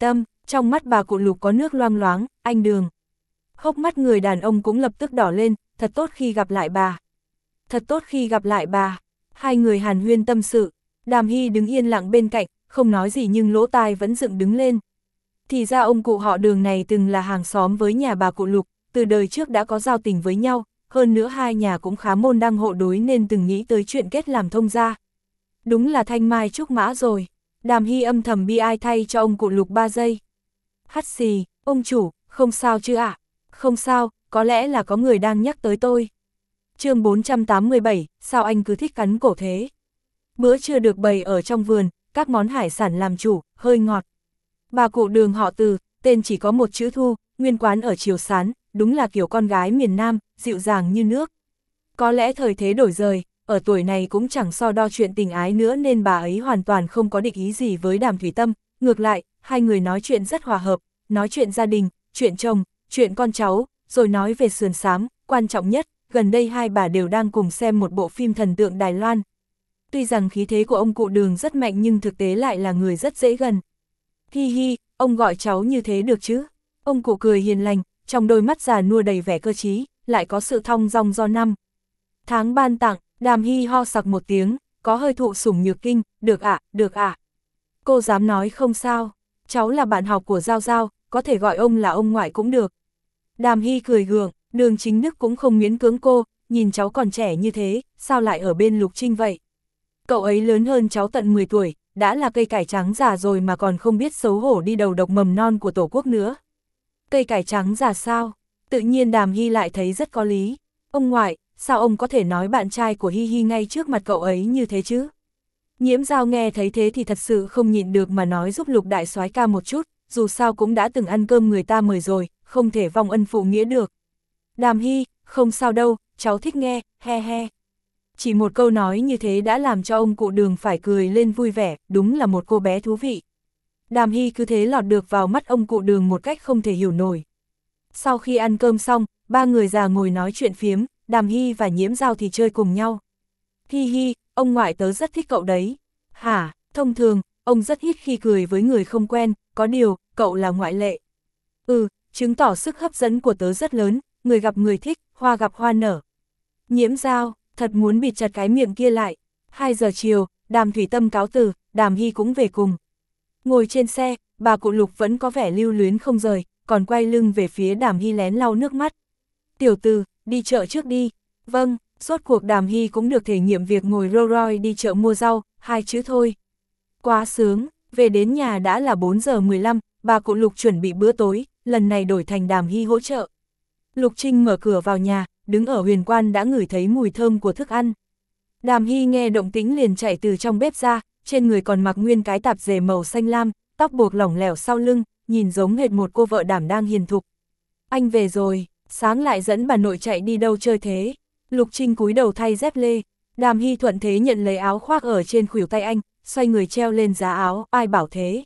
Trong mắt bà cụ Lục có nước loang loáng, anh Đường. Hốc mắt người đàn ông cũng lập tức đỏ lên, thật tốt khi gặp lại bà. Thật tốt khi gặp lại bà. Hai người hàn huyên tâm sự, Đàm Hy đứng yên lặng bên cạnh, không nói gì nhưng lỗ tai vẫn dựng đứng lên. Thì ra ông cụ họ Đường này từng là hàng xóm với nhà bà cụ Lục, từ đời trước đã có giao tình với nhau, hơn nữa hai nhà cũng khá môn đăng hộ đối nên từng nghĩ tới chuyện kết làm thông gia. Đúng là thanh mai trúc mã rồi. Đàm Hy âm thầm bi ai thay cho ông cụ Lục ba giây. Hắt xì, ông chủ, không sao chứ ạ? À? Không sao, có lẽ là có người đang nhắc tới tôi. chương bốn trăm tám mươi bảy, sao anh cứ thích cắn cổ thế? Bữa trưa được bày ở trong vườn, các món hải sản làm chủ, hơi ngọt. Bà cụ Đường họ Từ, tên chỉ có một chữ Thu, nguyên quán ở Triều Sán, đúng là kiểu con gái miền Nam, dịu dàng như nước. Có lẽ thời thế đổi rời, ở tuổi này cũng chẳng so đo chuyện tình ái nữa nên bà ấy hoàn toàn không có địch ý gì với Đàm Thủy Tâm, ngược lại, hai người nói chuyện rất hòa hợp, nói chuyện gia đình, chuyện chồng, chuyện con cháu, rồi nói về sườn xám, quan trọng nhất, gần đây hai bà đều đang cùng xem một bộ phim thần tượng Đài Loan. Tuy rằng khí thế của ông cụ Đường rất mạnh nhưng thực tế lại là người rất dễ gần. Hi hi, ông gọi cháu như thế được chứ? Ông cụ cười hiền lành, trong đôi mắt già nua đầy vẻ cơ trí, lại có sự thong dong do năm tháng ban tặng. Đàm Hy ho sặc một tiếng, có hơi thụ sủng nhược kinh, được ạ, à, được ạ. À. Cô dám nói không sao, cháu là bạn học của Giao Giao, có thể gọi ông là ông ngoại cũng được. Đàm Hy cười gượng, Đường Chính Đức cũng không miễn cưỡng cô, nhìn cháu còn trẻ như thế, sao lại ở bên Lục Trinh vậy? Cậu ấy lớn hơn cháu tận mười tuổi, đã là cây cải trắng già rồi mà còn không biết xấu hổ đi đầu độc mầm non của Tổ quốc nữa. Cây cải trắng già sao? Tự nhiên Đàm Hy lại thấy rất có lý. Ông ngoại, sao ông có thể nói bạn trai của Hi Hi ngay trước mặt cậu ấy như thế chứ? Nhiễm Giao nghe thấy thế thì thật sự không nhịn được mà nói giúp Lục đại soái ca một chút, dù sao cũng đã từng ăn cơm người ta mời rồi, không thể vong ân phụ nghĩa được. Đàm Hy, không sao đâu, cháu thích nghe, he he. Chỉ một câu nói như thế đã làm cho ông cụ Đường phải cười lên vui vẻ, đúng là một cô bé thú vị. Đàm Hy cứ thế lọt được vào mắt ông cụ Đường một cách không thể hiểu nổi. Sau khi ăn cơm xong, ba người già ngồi nói chuyện phiếm, Đàm Hy và Nhiễm Giao thì chơi cùng nhau. Hi hi, ông ngoại tớ rất thích cậu đấy. Hả, thông thường, ông rất ít khi cười với người không quen, có điều, cậu là ngoại lệ. Ừ, chứng tỏ sức hấp dẫn của tớ rất lớn, người gặp người thích, hoa gặp hoa nở. Nhiễm Giao, thật muốn bịt chặt cái miệng kia lại. Hai giờ chiều, Đàm Thủy Tâm cáo từ, Đàm Hy cũng về cùng. Ngồi trên xe, bà cụ Lục vẫn có vẻ lưu luyến không rời, còn quay lưng về phía Đàm Hy lén lau nước mắt. Tiểu Từ, đi chợ trước đi. Vâng, rốt cuộc Đàm Hy cũng được thể nghiệm việc ngồi Rolls Royce đi chợ mua rau, hai chữ thôi. Quá sướng, về đến nhà đã là bốn giờ mười lăm, bà cụ Lục chuẩn bị bữa tối, lần này đổi thành Đàm Hy hỗ trợ. Lục Trinh mở cửa vào nhà, đứng ở huyền quan đã ngửi thấy mùi thơm của thức ăn. Đàm Hy nghe động tĩnh liền chạy từ trong bếp ra, trên người còn mặc nguyên cái tạp dề màu xanh lam, tóc buộc lỏng lẻo sau lưng, nhìn giống hệt một cô vợ đảm đang hiền thục. Anh về rồi, sáng lại dẫn bà nội chạy đi đâu chơi thế? Lục Trinh cúi đầu thay dép lê, Đàm Hy thuận thế nhận lấy áo khoác ở trên khuỷu tay anh, xoay người treo lên giá áo, ai bảo thế?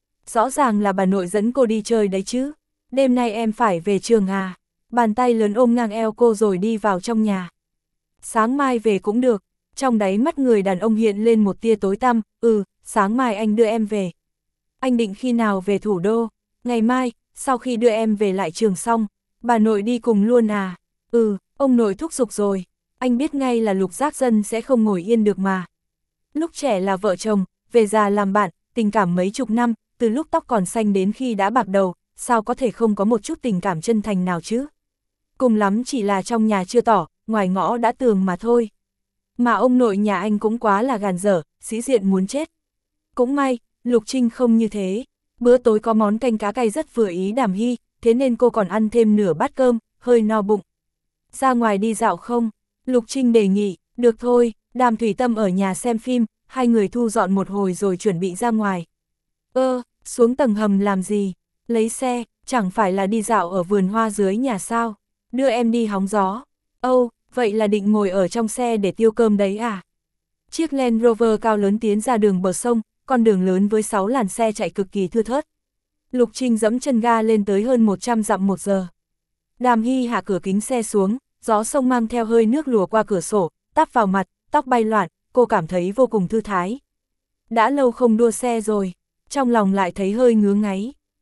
Rõ ràng là bà nội dẫn cô đi chơi đấy chứ, đêm nay em phải về trường à? Bàn tay lớn ôm ngang eo cô rồi đi vào trong nhà. Sáng mai về cũng được, trong đáy mắt người đàn ông hiện lên một tia tối tăm, ừ, sáng mai anh đưa em về. Anh định khi nào về thủ đô? Ngày mai, sau khi đưa em về lại trường xong, bà nội đi cùng luôn à? Ừ, ông nội thúc giục rồi, anh biết ngay là Lục Giác Dân sẽ không ngồi yên được mà. Lúc trẻ là vợ chồng, về già làm bạn, tình cảm mấy chục năm, từ lúc tóc còn xanh đến khi đã bạc đầu, sao có thể không có một chút tình cảm chân thành nào chứ? Cùng lắm chỉ là trong nhà chưa tỏ, ngoài ngõ đã tường mà thôi. Mà ông nội nhà anh cũng quá là gàn dở, sĩ diện muốn chết. Cũng may, Lục Trinh không như thế. Bữa tối có món canh cá cay rất vừa ý Đàm Hy, thế nên cô còn ăn thêm nửa bát cơm, hơi no bụng. Ra ngoài đi dạo không? Lục Trinh đề nghị, được thôi, Đàm Thủy Tâm ở nhà xem phim, hai người thu dọn một hồi rồi chuẩn bị ra ngoài. Ơ, xuống tầng hầm làm gì? Lấy xe, chẳng phải là đi dạo ở vườn hoa dưới nhà sao? Đưa em đi hóng gió. Âu, vậy là định ngồi ở trong xe để tiêu cơm đấy à? Chiếc Land Rover cao lớn tiến ra đường bờ sông, con đường lớn với sáu làn xe chạy cực kỳ thưa thớt. Lục Trinh dẫm chân ga lên tới hơn một trăm dặm một giờ. Đàm Hy hạ cửa kính xe xuống, gió sông mang theo hơi nước lùa qua cửa sổ, táp vào mặt, tóc bay loạn, cô cảm thấy vô cùng thư thái. Đã lâu không đua xe rồi, trong lòng lại thấy hơi ngứa ngáy.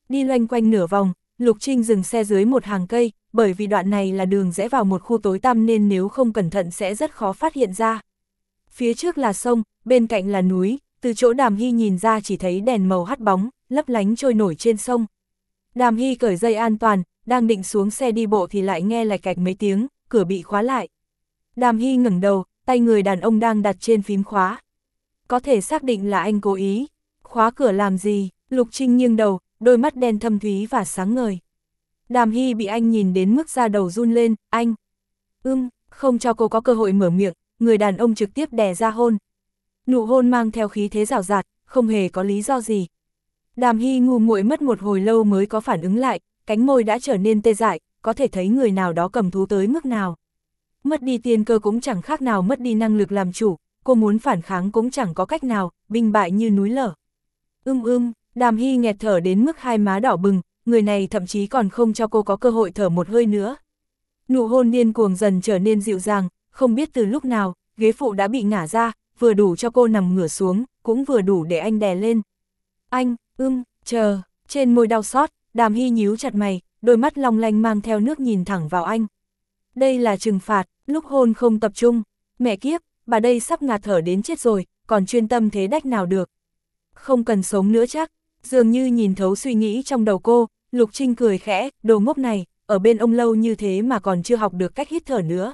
Đi loanh quanh nửa vòng, Lục Trinh dừng xe dưới một hàng cây, bởi vì đoạn này là đường rẽ vào một khu tối tăm nên nếu không cẩn thận sẽ rất khó phát hiện ra. Phía trước là sông, bên cạnh là núi, từ chỗ Đàm Hy nhìn ra chỉ thấy đèn màu hắt bóng, lấp lánh trôi nổi trên sông. Đàm Hy cởi dây an toàn, đang định xuống xe đi bộ thì lại nghe lạch cạch mấy tiếng, cửa bị khóa lại. Đàm Hy ngẩng đầu, tay người đàn ông đang đặt trên phím khóa. Có thể xác định là anh cố ý. Khóa cửa làm gì? Lục Trinh nghiêng đầu, đôi mắt đen thâm thúy và sáng ngời. Đàm Hy bị anh nhìn đến mức da đầu run lên, anh. Ưm, không cho cô có cơ hội mở miệng, người đàn ông trực tiếp đè ra hôn. Nụ hôn mang theo khí thế rào rạt, không hề có lý do gì. Đàm Hy ngu muội mất một hồi lâu mới có phản ứng lại, cánh môi đã trở nên tê dại, có thể thấy người nào đó cầm thú tới mức nào. Mất đi tiên cơ cũng chẳng khác nào mất đi năng lực làm chủ, cô muốn phản kháng cũng chẳng có cách nào, binh bại như núi lở. Ưm ưm, Đàm Hy nghẹt thở đến mức hai má đỏ bừng, người này thậm chí còn không cho cô có cơ hội thở một hơi nữa. Nụ hôn điên cuồng dần trở nên dịu dàng, không biết từ lúc nào, ghế phụ đã bị ngả ra, vừa đủ cho cô nằm ngửa xuống, cũng vừa đủ để anh đè lên. Anh, ưm, chờ, trên môi đau xót, Đàm Hy nhíu chặt mày, đôi mắt long lanh mang theo nước nhìn thẳng vào anh. Đây là trừng phạt, lúc hôn không tập trung, mẹ kiếp, bà đây sắp ngạt thở đến chết rồi, còn chuyên tâm thế đách nào được. Không cần sống nữa chắc, dường như nhìn thấu suy nghĩ trong đầu cô, Lục Trinh cười khẽ, đồ ngốc này, ở bên ông lâu như thế mà còn chưa học được cách hít thở nữa.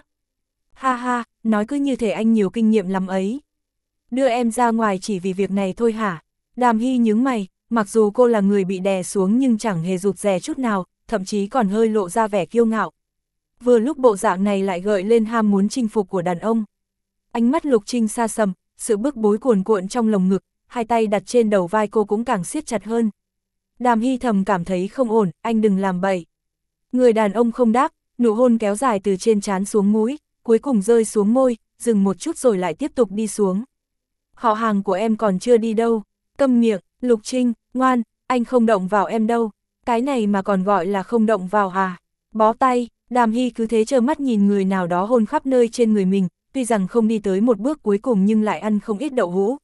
Ha ha, nói cứ như thể anh nhiều kinh nghiệm lắm ấy. Đưa em ra ngoài chỉ vì việc này thôi hả? Đàm Hy nhướng mày, mặc dù cô là người bị đè xuống nhưng chẳng hề rụt rè chút nào, thậm chí còn hơi lộ ra vẻ kiêu ngạo. Vừa lúc bộ dạng này lại gợi lên ham muốn chinh phục của đàn ông. Ánh mắt Lục Trinh xa sầm, sự bức bối cuồn cuộn trong lồng ngực, hai tay đặt trên đầu vai cô cũng càng siết chặt hơn. Đàm Hy thầm cảm thấy không ổn, anh đừng làm bậy. Người đàn ông không đáp, nụ hôn kéo dài từ trên trán xuống mũi, cuối cùng rơi xuống môi, dừng một chút rồi lại tiếp tục đi xuống. Họ hàng của em còn chưa đi đâu. Câm miệng, Lục Trinh, ngoan, anh không động vào em đâu. Cái này mà còn gọi là không động vào à? Bó tay, Đàm Hy cứ thế trơ mắt nhìn người nào đó hôn khắp nơi trên người mình, tuy rằng không đi tới một bước cuối cùng nhưng lại ăn không ít đậu hũ.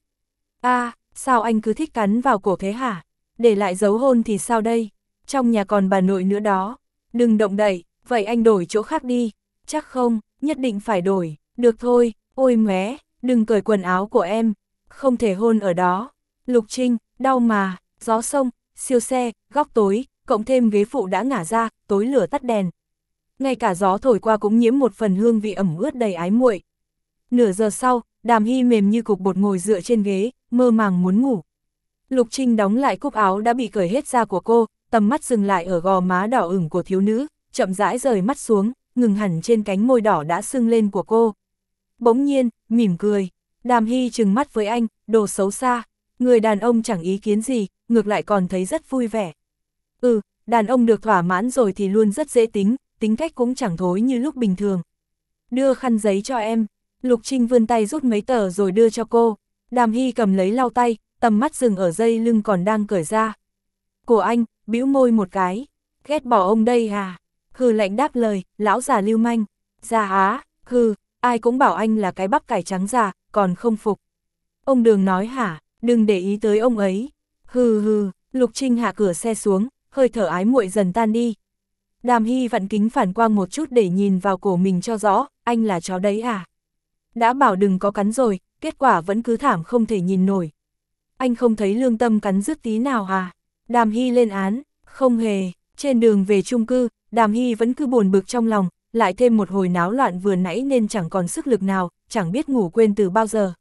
À, sao anh cứ thích cắn vào cổ thế hả? Để lại dấu hôn thì sao đây? Trong nhà còn bà nội nữa đó. Đừng động đậy, vậy anh đổi chỗ khác đi. Chắc không, nhất định phải đổi. Được thôi, ôi mé, đừng cởi quần áo của em. Không thể hôn ở đó. Lục Trinh, đau mà, gió sông, siêu xe, góc tối, cộng thêm ghế phụ đã ngả ra, tối lửa tắt đèn. Ngay cả gió thổi qua cũng nhiễm một phần hương vị ẩm ướt đầy ái muội. Nửa giờ sau, Đàm Hy mềm như cục bột ngồi dựa trên ghế, mơ màng muốn ngủ. Lục Trinh đóng lại cúc áo đã bị cởi hết ra của cô, tầm mắt dừng lại ở gò má đỏ ửng của thiếu nữ, chậm rãi rời mắt xuống, ngừng hẳn trên cánh môi đỏ đã sưng lên của cô. Bỗng nhiên, mỉm cười, Đàm Hy trừng mắt với anh, đồ xấu xa. Người đàn ông chẳng ý kiến gì, ngược lại còn thấy rất vui vẻ. Ừ, đàn ông được thỏa mãn rồi thì luôn rất dễ tính, tính cách cũng chẳng thối như lúc bình thường. Đưa khăn giấy cho em. Lục Trinh vươn tay rút mấy tờ rồi đưa cho cô. Đàm Hy cầm lấy lau tay, tầm mắt dừng ở dây lưng còn đang cởi ra. Của anh, bĩu môi một cái. Ghét bỏ ông đây à? Hừ lạnh đáp lời, lão già lưu manh. Già á, hừ, ai cũng bảo anh là cái bắp cải trắng già, còn không phục. Ông Đường nói hả? Đừng để ý tới ông ấy. Hừ hừ, Lục Trinh hạ cửa xe xuống, hơi thở ái muội dần tan đi. Đàm Hy vặn kính phản quang một chút để nhìn vào cổ mình cho rõ, anh là chó đấy à? Đã bảo đừng có cắn rồi, kết quả vẫn cứ thảm không thể nhìn nổi. Anh không thấy lương tâm cắn rứt tí nào à? Đàm Hy lên án, không hề. Trên đường về chung cư, Đàm Hy vẫn cứ buồn bực trong lòng, lại thêm một hồi náo loạn vừa nãy nên chẳng còn sức lực nào, chẳng biết ngủ quên từ bao giờ.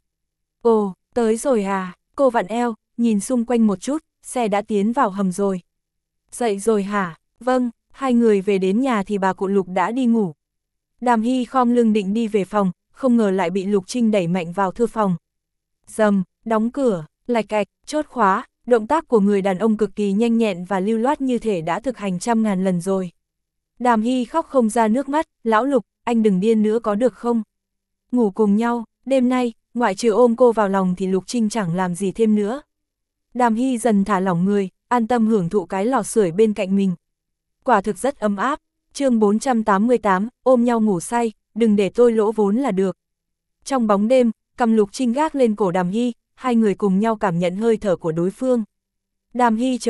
Ồ, tới rồi à? Cô vặn eo, nhìn xung quanh một chút, xe đã tiến vào hầm rồi. Dậy rồi hả? Vâng, hai người về đến nhà thì bà cụ Lục đã đi ngủ. Đàm Hy khom lưng định đi về phòng, không ngờ lại bị Lục Trinh đẩy mạnh vào thư phòng. Dầm, đóng cửa, lạch cạch, chốt khóa, động tác của người đàn ông cực kỳ nhanh nhẹn và lưu loát như thể đã thực hành trăm ngàn lần rồi. Đàm Hy khóc không ra nước mắt, lão Lục, anh đừng điên nữa có được không? Ngủ cùng nhau, đêm nay, ngoại trừ ôm cô vào lòng thì Lục Trinh chẳng làm gì thêm nữa. Đàm Hy dần thả lỏng người, an tâm hưởng thụ cái lò sưởi bên cạnh mình. Quả thực rất ấm áp. Chương bốn trăm tám mươi tám, ôm nhau ngủ say, đừng để tôi lỗ vốn là được. Trong bóng đêm, cầm Lục Trinh gác lên cổ Đàm Hy, hai người cùng nhau cảm nhận hơi thở của đối phương. Đàm Hy chờ mình,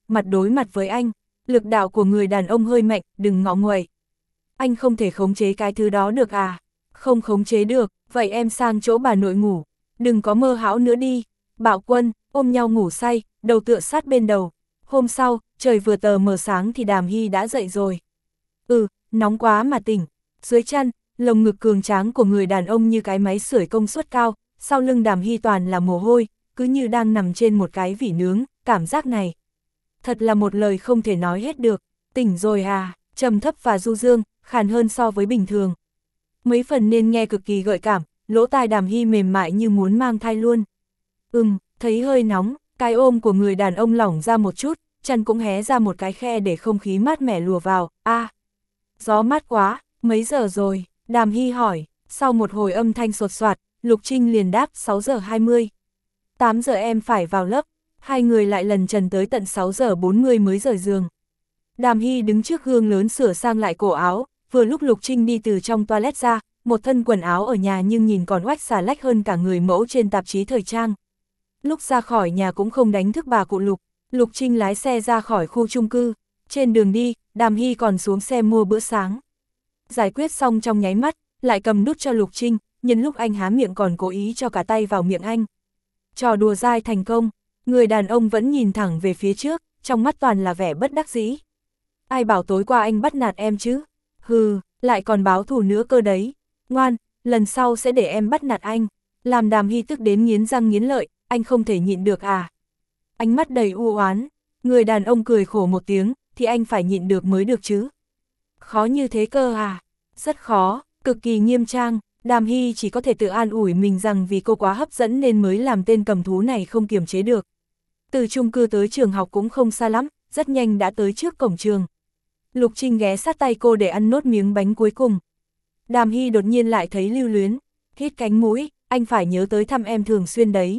mặt đối mặt với anh. Lực đạo của người đàn ông hơi mạnh, đừng ngọ nguậy. Anh không thể khống chế cái thứ đó được à? Không khống chế được, vậy em sang chỗ bà nội ngủ. Đừng có mơ hão nữa đi. Bảo Quân, ôm nhau ngủ say, đầu tựa sát bên đầu. Hôm sau, trời vừa tờ mờ sáng thì Đàm Hy đã dậy rồi. Ừ, nóng quá mà tỉnh. Dưới chăn, lồng ngực cường tráng của người đàn ông như cái máy sưởi công suất cao, sau lưng Đàm Hy toàn là mồ hôi, cứ như đang nằm trên một cái vỉ nướng, cảm giác này. Thật là một lời không thể nói hết được. Tỉnh rồi à, trầm thấp và du dương, khàn hơn so với bình thường. Mấy phần nên nghe cực kỳ gợi cảm, lỗ tai Đàm Hy mềm mại như muốn mang thai luôn. Ừm, thấy hơi nóng, cái ôm của người đàn ông lỏng ra một chút, chăn cũng hé ra một cái khe để không khí mát mẻ lùa vào. A, à, gió mát quá, mấy giờ rồi? Đàm Hy hỏi. Sau một hồi âm thanh sột soạt, Lục Trinh liền đáp sáu giờ hai mươi. tám giờ em phải vào lớp. Hai người lại lần trần tới tận sáu giờ bốn mươi mới rời giường. Đàm Hy đứng trước gương lớn sửa sang lại cổ áo, vừa lúc Lục Trinh đi từ trong toilet ra, một thân quần áo ở nhà nhưng nhìn còn oách xà lách hơn cả người mẫu trên tạp chí thời trang. Lúc ra khỏi nhà cũng không đánh thức bà cụ Lục, Lục Trinh lái xe ra khỏi khu chung cư. Trên đường đi, Đàm Hy còn xuống xe mua bữa sáng. Giải quyết xong trong nháy mắt, lại cầm nút cho Lục Trinh, nhân lúc anh há miệng còn cố ý cho cả tay vào miệng anh. Trò đùa dai thành công, người đàn ông vẫn nhìn thẳng về phía trước, trong mắt toàn là vẻ bất đắc dĩ. Ai bảo tối qua anh bắt nạt em chứ? Hừ, lại còn báo thù nữa cơ đấy. Ngoan, lần sau sẽ để em bắt nạt anh. Làm Đàm Hy tức đến nghiến răng nghiến lợi, anh không thể nhịn được à? Ánh mắt đầy u oán, người đàn ông cười khổ một tiếng, thì anh phải nhịn được mới được chứ. Khó như thế cơ à? Rất khó, cực kỳ nghiêm trang. Đàm Hy chỉ có thể tự an ủi mình rằng vì cô quá hấp dẫn nên mới làm tên cầm thú này không kiềm chế được. Từ chung cư tới trường học cũng không xa lắm, rất nhanh đã tới trước cổng trường. Lục Trinh ghé sát tay cô để ăn nốt miếng bánh cuối cùng. Đàm Hy đột nhiên lại thấy lưu luyến, hít cánh mũi, anh phải nhớ tới thăm em thường xuyên đấy.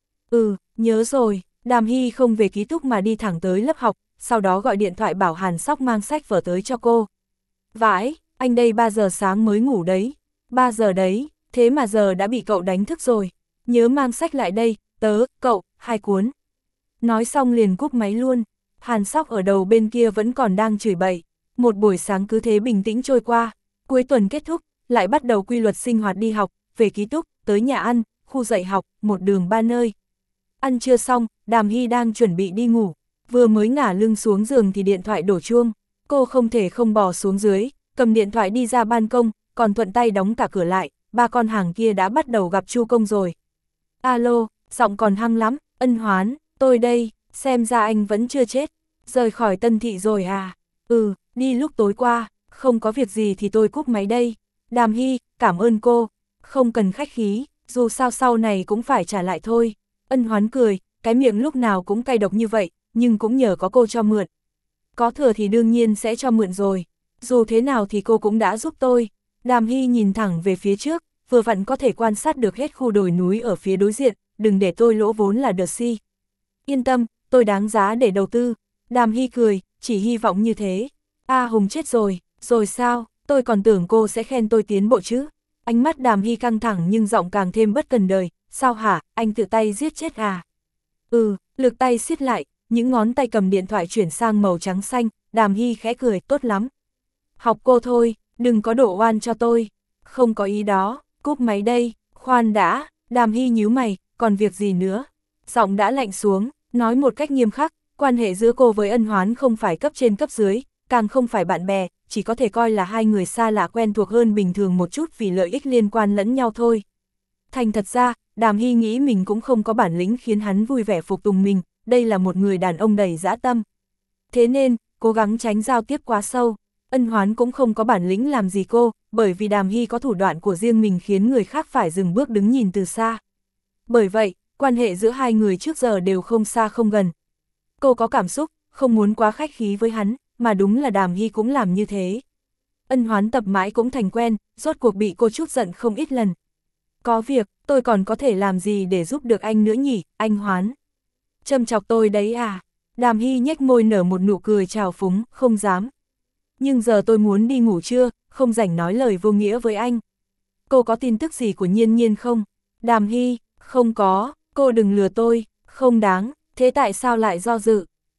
Ừ, nhớ rồi. Đàm Hy không về ký túc mà đi thẳng tới lớp học, sau đó gọi điện thoại bảo Hàn Sóc mang sách vở tới cho cô. Vãi, anh đây ba giờ sáng mới ngủ đấy. ba giờ đấy, thế mà giờ đã bị cậu đánh thức rồi. Nhớ mang sách lại đây, tớ, cậu, hai cuốn. Nói xong liền cúp máy luôn. Hàn Sóc ở đầu bên kia vẫn còn đang chửi bậy. Một buổi sáng cứ thế bình tĩnh trôi qua. Cuối tuần kết thúc, lại bắt đầu quy luật sinh hoạt đi học, về ký túc, tới nhà ăn, khu dạy học, một đường ba nơi. Ăn trưa xong, Đàm Hy đang chuẩn bị đi ngủ. Vừa mới ngả lưng xuống giường thì điện thoại đổ chuông. Cô không thể không bò xuống dưới, cầm điện thoại đi ra ban công, còn thuận tay đóng cả cửa lại. Ba con hàng kia đã bắt đầu gặp Chu Công rồi. Alo, giọng còn hăng lắm. Ân Hoán, tôi đây, xem ra anh vẫn chưa chết. Rời khỏi Tân Thị rồi à? Ừ, đi lúc tối qua, không có việc gì thì tôi cúp máy đây. Đàm Hy, cảm ơn cô. Không cần khách khí, dù sao sau này cũng phải trả lại thôi. Ân Hoán cười, cái miệng lúc nào cũng cay độc như vậy, nhưng cũng nhờ có cô cho mượn. Có thừa thì đương nhiên sẽ cho mượn rồi. Dù thế nào thì cô cũng đã giúp tôi. Đàm Hy nhìn thẳng về phía trước, vừa vặn có thể quan sát được hết khu đồi núi ở phía đối diện, đừng để tôi lỗ vốn là đợt si. Yên tâm, tôi đáng giá để đầu tư. Đàm Hy cười, chỉ hy vọng như thế. A Hùng chết rồi, rồi sao, tôi còn tưởng cô sẽ khen tôi tiến bộ chứ. Ánh mắt Đàm Hy căng thẳng nhưng giọng càng thêm bất cần đời. Sao hả, anh tự tay giết chết à? Ừ, lực tay siết lại, những ngón tay cầm điện thoại chuyển sang màu trắng xanh. Đàm Hy khẽ cười, tốt lắm. Học cô thôi, đừng có đổ oan cho tôi. Không có ý đó, cúp máy đây. Khoan đã, Đàm Hy nhíu mày, còn việc gì nữa? Giọng đã lạnh xuống, nói một cách nghiêm khắc, quan hệ giữa cô với Ân Hoán không phải cấp trên cấp dưới, càng không phải bạn bè, chỉ có thể coi là hai người xa lạ quen thuộc hơn bình thường một chút vì lợi ích liên quan lẫn nhau thôi. Thành thật ra, Đàm Hy nghĩ mình cũng không có bản lĩnh khiến hắn vui vẻ phục tùng mình, đây là một người đàn ông đầy dã tâm. Thế nên, cố gắng tránh giao tiếp quá sâu. Ân Hoán cũng không có bản lĩnh làm gì cô, bởi vì Đàm Hy có thủ đoạn của riêng mình khiến người khác phải dừng bước đứng nhìn từ xa. Bởi vậy, quan hệ giữa hai người trước giờ đều không xa không gần. Cô có cảm xúc, không muốn quá khách khí với hắn, mà đúng là Đàm Hy cũng làm như thế. Ân Hoán tập mãi cũng thành quen, rốt cuộc bị cô chút giận không ít lần. Có việc, tôi còn có thể làm gì để giúp được anh nữa nhỉ, anh Hoán? Châm chọc tôi đấy à? Đàm Hy nhếch môi nở một nụ cười trào phúng, không dám. Nhưng giờ tôi muốn đi ngủ trưa, không rảnh nói lời vô nghĩa với anh. Cô có tin tức gì của Nhiên Nhiên không? Đàm Hy, không có, cô đừng lừa tôi, không đáng, thế tại sao lại do dự?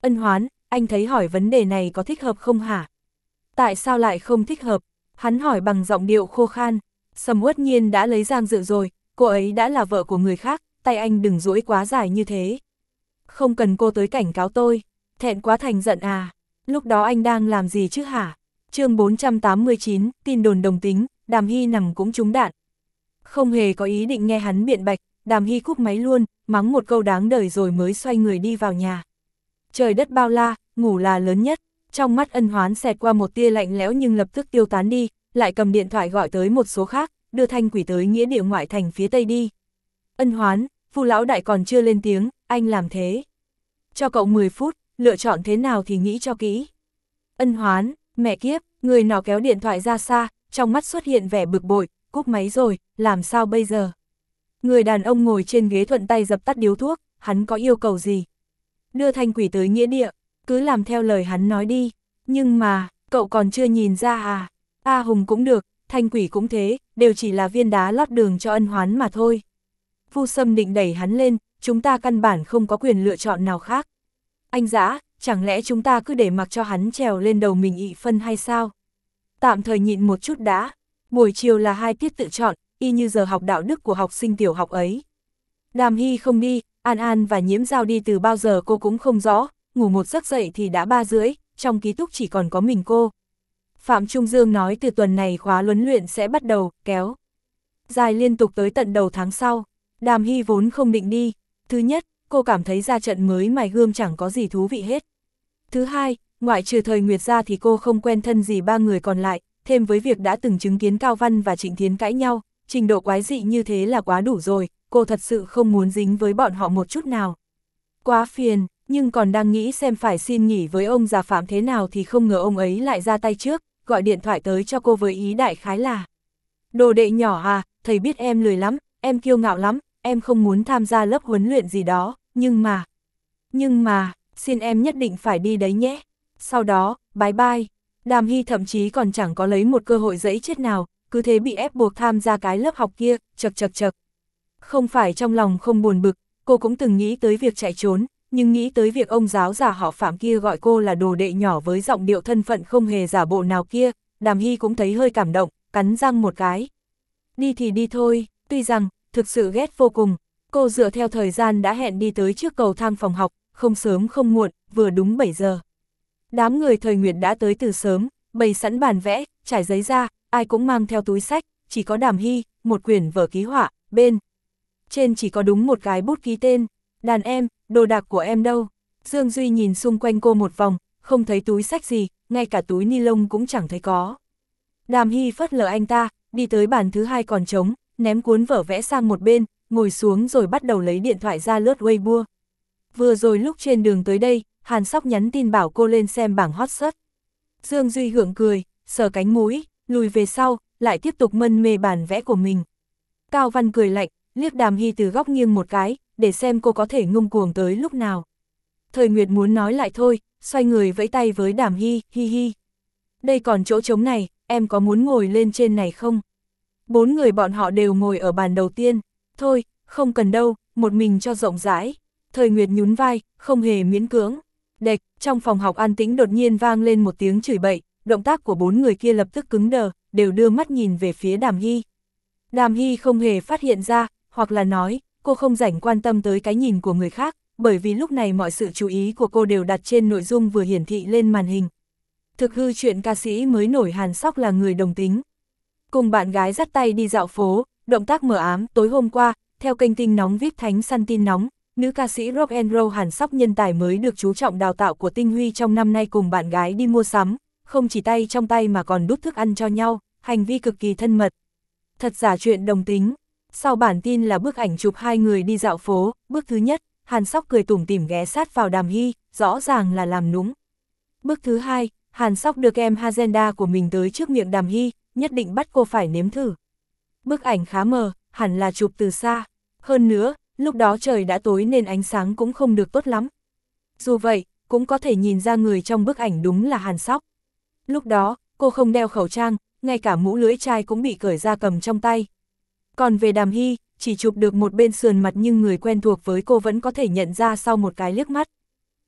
Ân Hoán, anh thấy hỏi vấn đề này có thích hợp không hả? Tại sao lại không thích hợp? Hắn hỏi bằng giọng điệu khô khan. Sầm Uất Nhiên đã lấy Giang Dự rồi, cô ấy đã là vợ của người khác, tay anh đừng duỗi quá dài như thế. Không cần cô tới cảnh cáo tôi, thẹn quá thành giận à? Lúc đó anh đang làm gì chứ hả? Chương bốn trăm tám mươi chín, tin đồn đồng tính, Đàm Hy nằm cũng trúng đạn. Không hề có ý định nghe hắn biện bạch, Đàm Hy cúp máy luôn, mắng một câu đáng đời rồi mới xoay người đi vào nhà. Trời đất bao la, ngủ là lớn nhất. Trong mắt Ân Hoán xẹt qua một tia lạnh lẽo nhưng lập tức tiêu tán đi, lại cầm điện thoại gọi tới một số khác, đưa Thanh Quỷ tới nghĩa địa ngoại thành phía tây đi. Ân Hoán, Vu lão đại còn chưa lên tiếng, anh làm thế. Cho cậu mười phút, lựa chọn thế nào thì nghĩ cho kỹ. Ân Hoán, mẹ kiếp, người nọ kéo điện thoại ra xa, trong mắt xuất hiện vẻ bực bội, cúp máy rồi, làm sao bây giờ? Người đàn ông ngồi trên ghế thuận tay dập tắt điếu thuốc, hắn có yêu cầu gì? Đưa Thanh Quỷ tới nghĩa địa, cứ làm theo lời hắn nói đi. Nhưng mà, cậu còn chưa nhìn ra à? A Hùng cũng được, Thanh Quỷ cũng thế, đều chỉ là viên đá lót đường cho Ân Hoán mà thôi. Vu Sâm định đẩy hắn lên, chúng ta căn bản không có quyền lựa chọn nào khác. Anh Dã, chẳng lẽ chúng ta cứ để mặc cho hắn trèo lên đầu mình ị phân hay sao? Tạm thời nhịn một chút đã, buổi chiều là hai tiết tự chọn, y như giờ học đạo đức của học sinh tiểu học ấy. Đàm Hy không đi, An An và Nhiễm Giao đi từ bao giờ cô cũng không rõ, ngủ một giấc dậy thì đã ba rưỡi, trong ký túc chỉ còn có mình cô. Phạm Trung Dương nói từ tuần này khóa huấn luyện sẽ bắt đầu, kéo dài liên tục tới tận đầu tháng sau. Đàm Hy vốn không định đi. Thứ nhất, cô cảm thấy ra trận mới mài gươm chẳng có gì thú vị hết. Thứ hai, ngoại trừ Thời Nguyệt ra thì cô không quen thân gì ba người còn lại, thêm với việc đã từng chứng kiến Cao Văn và Trịnh Thiến cãi nhau, trình độ quái dị như thế là quá đủ rồi, cô thật sự không muốn dính với bọn họ một chút nào. Quá phiền, nhưng còn đang nghĩ xem phải xin nghỉ với ông già Phạm thế nào thì không ngờ ông ấy lại ra tay trước, gọi điện thoại tới cho cô với ý đại khái là: đồ đệ nhỏ à, thầy biết em lười lắm, em kiêu ngạo lắm, em không muốn tham gia lớp huấn luyện gì đó, nhưng mà, nhưng mà, xin em nhất định phải đi đấy nhé. Sau đó, bye bye. Đàm Hy thậm chí còn chẳng có lấy một cơ hội dẫy chết nào, cứ thế bị ép buộc tham gia cái lớp học kia, chật chật chật. Không phải trong lòng không buồn bực, cô cũng từng nghĩ tới việc chạy trốn, nhưng nghĩ tới việc ông giáo già họ Phạm kia gọi cô là đồ đệ nhỏ với giọng điệu thân phận không hề giả bộ nào kia, Đàm Hy cũng thấy hơi cảm động, cắn răng một cái. Đi thì đi thôi, tuy rằng, thực sự ghét vô cùng, cô dựa theo thời gian đã hẹn đi tới trước cầu thang phòng học, không sớm không muộn, vừa đúng bảy giờ. Đám người Thời Nguyệt đã tới từ sớm, bày sẵn bàn vẽ, trải giấy ra, ai cũng mang theo túi sách, chỉ có Đàm Hy, một quyển vở ký họa, bên trên chỉ có đúng một cái bút ký tên. Đàn em, đồ đạc của em đâu? Dương Duy nhìn xung quanh cô một vòng, không thấy túi sách gì, ngay cả túi ni lông cũng chẳng thấy có. Đàm Hy phớt lờ anh ta, đi tới bàn thứ hai còn trống, ném cuốn vở vẽ sang một bên, ngồi xuống rồi bắt đầu lấy điện thoại ra lướt Weibo. Vừa rồi lúc trên đường tới đây, Hàn Sóc nhắn tin bảo cô lên xem bảng hot search. Dương Duy gượng cười, sờ cánh mũi, lùi về sau, lại tiếp tục mân mê bản vẽ của mình. Cao Văn cười lạnh, liếc Đàm Hy từ góc nghiêng một cái, để xem cô có thể ngông cuồng tới lúc nào. Thời Nguyệt muốn nói lại thôi, xoay người vẫy tay với Đàm Hy, hi hi. Đây còn chỗ trống này, em có muốn ngồi lên trên này không? Bốn người bọn họ đều ngồi ở bàn đầu tiên. Thôi, không cần đâu, một mình cho rộng rãi. Thời Nguyệt nhún vai, không hề miễn cưỡng. Đệch, trong phòng học an tĩnh đột nhiên vang lên một tiếng chửi bậy, động tác của bốn người kia lập tức cứng đờ, đều đưa mắt nhìn về phía Đàm Hy. Đàm Hy không hề phát hiện ra, hoặc là nói, cô không rảnh quan tâm tới cái nhìn của người khác, bởi vì lúc này mọi sự chú ý của cô đều đặt trên nội dung vừa hiển thị lên màn hình. Thực hư chuyện ca sĩ mới nổi Hàn Sóc là người đồng tính. Cùng bạn gái dắt tay đi dạo phố, động tác mờ ám. Tối hôm qua, theo kênh tin nóng vê i pê Thánh Săn tin nóng, nữ ca sĩ rock and roll Hàn Sóc nhân tài mới được chú trọng đào tạo của Tinh Huy trong năm nay cùng bạn gái đi mua sắm, không chỉ tay trong tay mà còn đút thức ăn cho nhau, hành vi cực kỳ thân mật. Thật giả chuyện đồng tính. Sau bản tin là bức ảnh chụp hai người đi dạo phố, bước thứ nhất, Hàn Sóc cười tủm tỉm ghé sát vào Đàm Hy, rõ ràng là làm nũng. Bước thứ hai, Hàn Sóc đưa kem Hazenda của mình tới trước miệng Đàm Hy, nhất định bắt cô phải nếm thử. Bức ảnh khá mờ, hẳn là chụp từ xa. Hơn nữa, lúc đó trời đã tối nên ánh sáng cũng không được tốt lắm. Dù vậy, cũng có thể nhìn ra người trong bức ảnh đúng là Hàn Sóc. Lúc đó, cô không đeo khẩu trang, ngay cả mũ lưỡi chai cũng bị cởi ra cầm trong tay. Còn về Đàm Hy, chỉ chụp được một bên sườn mặt nhưng người quen thuộc với cô vẫn có thể nhận ra sau một cái liếc mắt.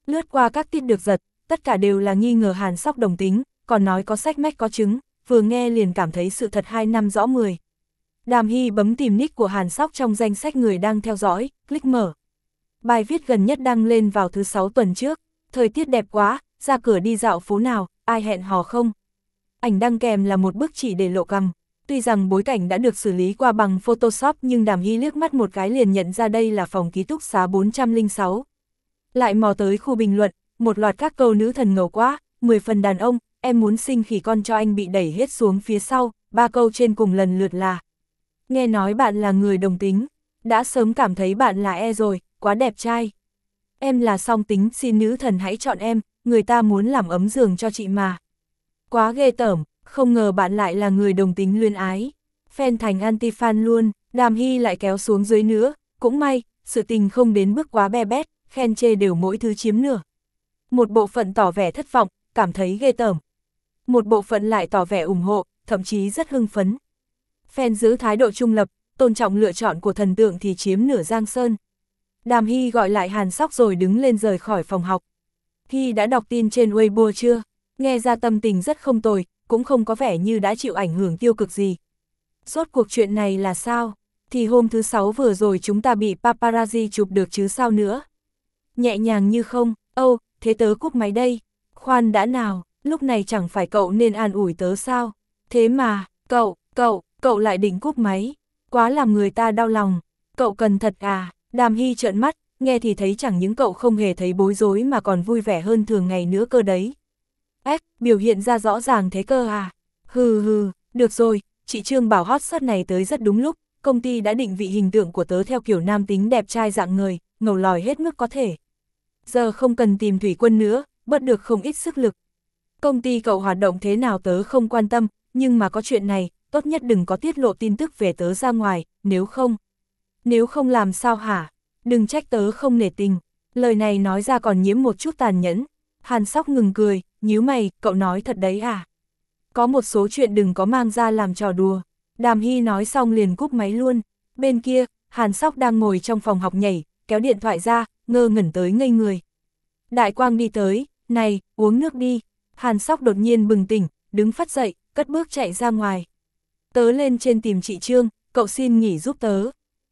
Lướt qua các tiết được giật, tất cả đều là nghi ngờ Hàn Sóc đồng tính, còn nói có sách mách có chứng, vừa nghe liền cảm thấy sự thật hai năm rõ mười. Đàm Hy bấm tìm nick của Hàn Sóc trong danh sách người đang theo dõi, click mở. Bài viết gần nhất đăng lên vào thứ sáu tuần trước, thời tiết đẹp quá, ra cửa đi dạo phố nào, ai hẹn hò không? Ảnh đăng kèm là một bức chỉ để lộ cằm. Tuy rằng bối cảnh đã được xử lý qua bằng Photoshop nhưng Đàm Hy liếc mắt một cái liền nhận ra đây là phòng ký túc xá bốn trăm lẻ sáu. Lại mò tới khu bình luận, một loạt các câu nữ thần ngầu quá, mười phần đàn ông, em muốn sinh khỉ con cho anh bị đẩy hết xuống phía sau, ba câu trên cùng lần lượt là: nghe nói bạn là người đồng tính, đã sớm cảm thấy bạn là e rồi, quá đẹp trai. Em là song tính, xin nữ thần hãy chọn em, người ta muốn làm ấm giường cho chị mà. Quá ghê tởm, không ngờ bạn lại là người đồng tính luyến ái. Fan thành anti-fan luôn, Đàm Hy lại kéo xuống dưới nữa, cũng may, sự tình không đến mức quá be bét, khen chê đều mỗi thứ chiếm nửa. Một bộ phận tỏ vẻ thất vọng, cảm thấy ghê tởm. Một bộ phận lại tỏ vẻ ủng hộ, thậm chí rất hưng phấn. Fan giữ thái độ trung lập, tôn trọng lựa chọn của thần tượng thì chiếm nửa giang sơn. Đàm Hy gọi lại Hàn Sóc rồi đứng lên rời khỏi phòng học. Hy đã đọc tin trên Weibo chưa? Nghe ra tâm tình rất không tồi, cũng không có vẻ như đã chịu ảnh hưởng tiêu cực gì. Rốt cuộc chuyện này là sao? Thì hôm thứ sáu vừa rồi chúng ta bị paparazzi chụp được chứ sao nữa? Nhẹ nhàng như không, âu, thế tớ cúp máy đây. Khoan đã nào, lúc này chẳng phải cậu nên an ủi tớ sao? Thế mà, cậu, cậu, cậu lại định cúp máy. Quá làm người ta đau lòng. Cậu cần thật à? Đàm Hy trợn mắt, nghe thì thấy chẳng những cậu không hề thấy bối rối mà còn vui vẻ hơn thường ngày nữa cơ đấy. Ếch, biểu hiện ra rõ ràng thế cơ à? Hừ hừ, được rồi, chị Trương bảo hot shot này tới rất đúng lúc, công ty đã định vị hình tượng của tớ theo kiểu nam tính đẹp trai dạng người, ngầu lòi hết mức có thể. Giờ không cần tìm thủy quân nữa, bớt được không ít sức lực. Công ty cậu hoạt động thế nào tớ không quan tâm, nhưng mà có chuyện này, tốt nhất đừng có tiết lộ tin tức về tớ ra ngoài, nếu không. Nếu không làm sao hả? Đừng trách tớ không nể tình. Lời này nói ra còn nhiễm một chút tàn nhẫn. Hàn Sóc ngừng cười, nhíu mày, cậu nói thật đấy à? Có một số chuyện đừng có mang ra làm trò đùa. Đàm Hy nói xong liền cúp máy luôn. Bên kia, Hàn Sóc đang ngồi trong phòng học nhảy, kéo điện thoại ra, ngơ ngẩn tới ngây người. Đại Quang đi tới, này, uống nước đi. Hàn Sóc đột nhiên bừng tỉnh, đứng phắt dậy, cất bước chạy ra ngoài. Tớ lên trên tìm chị Trương, cậu xin nghỉ giúp tớ.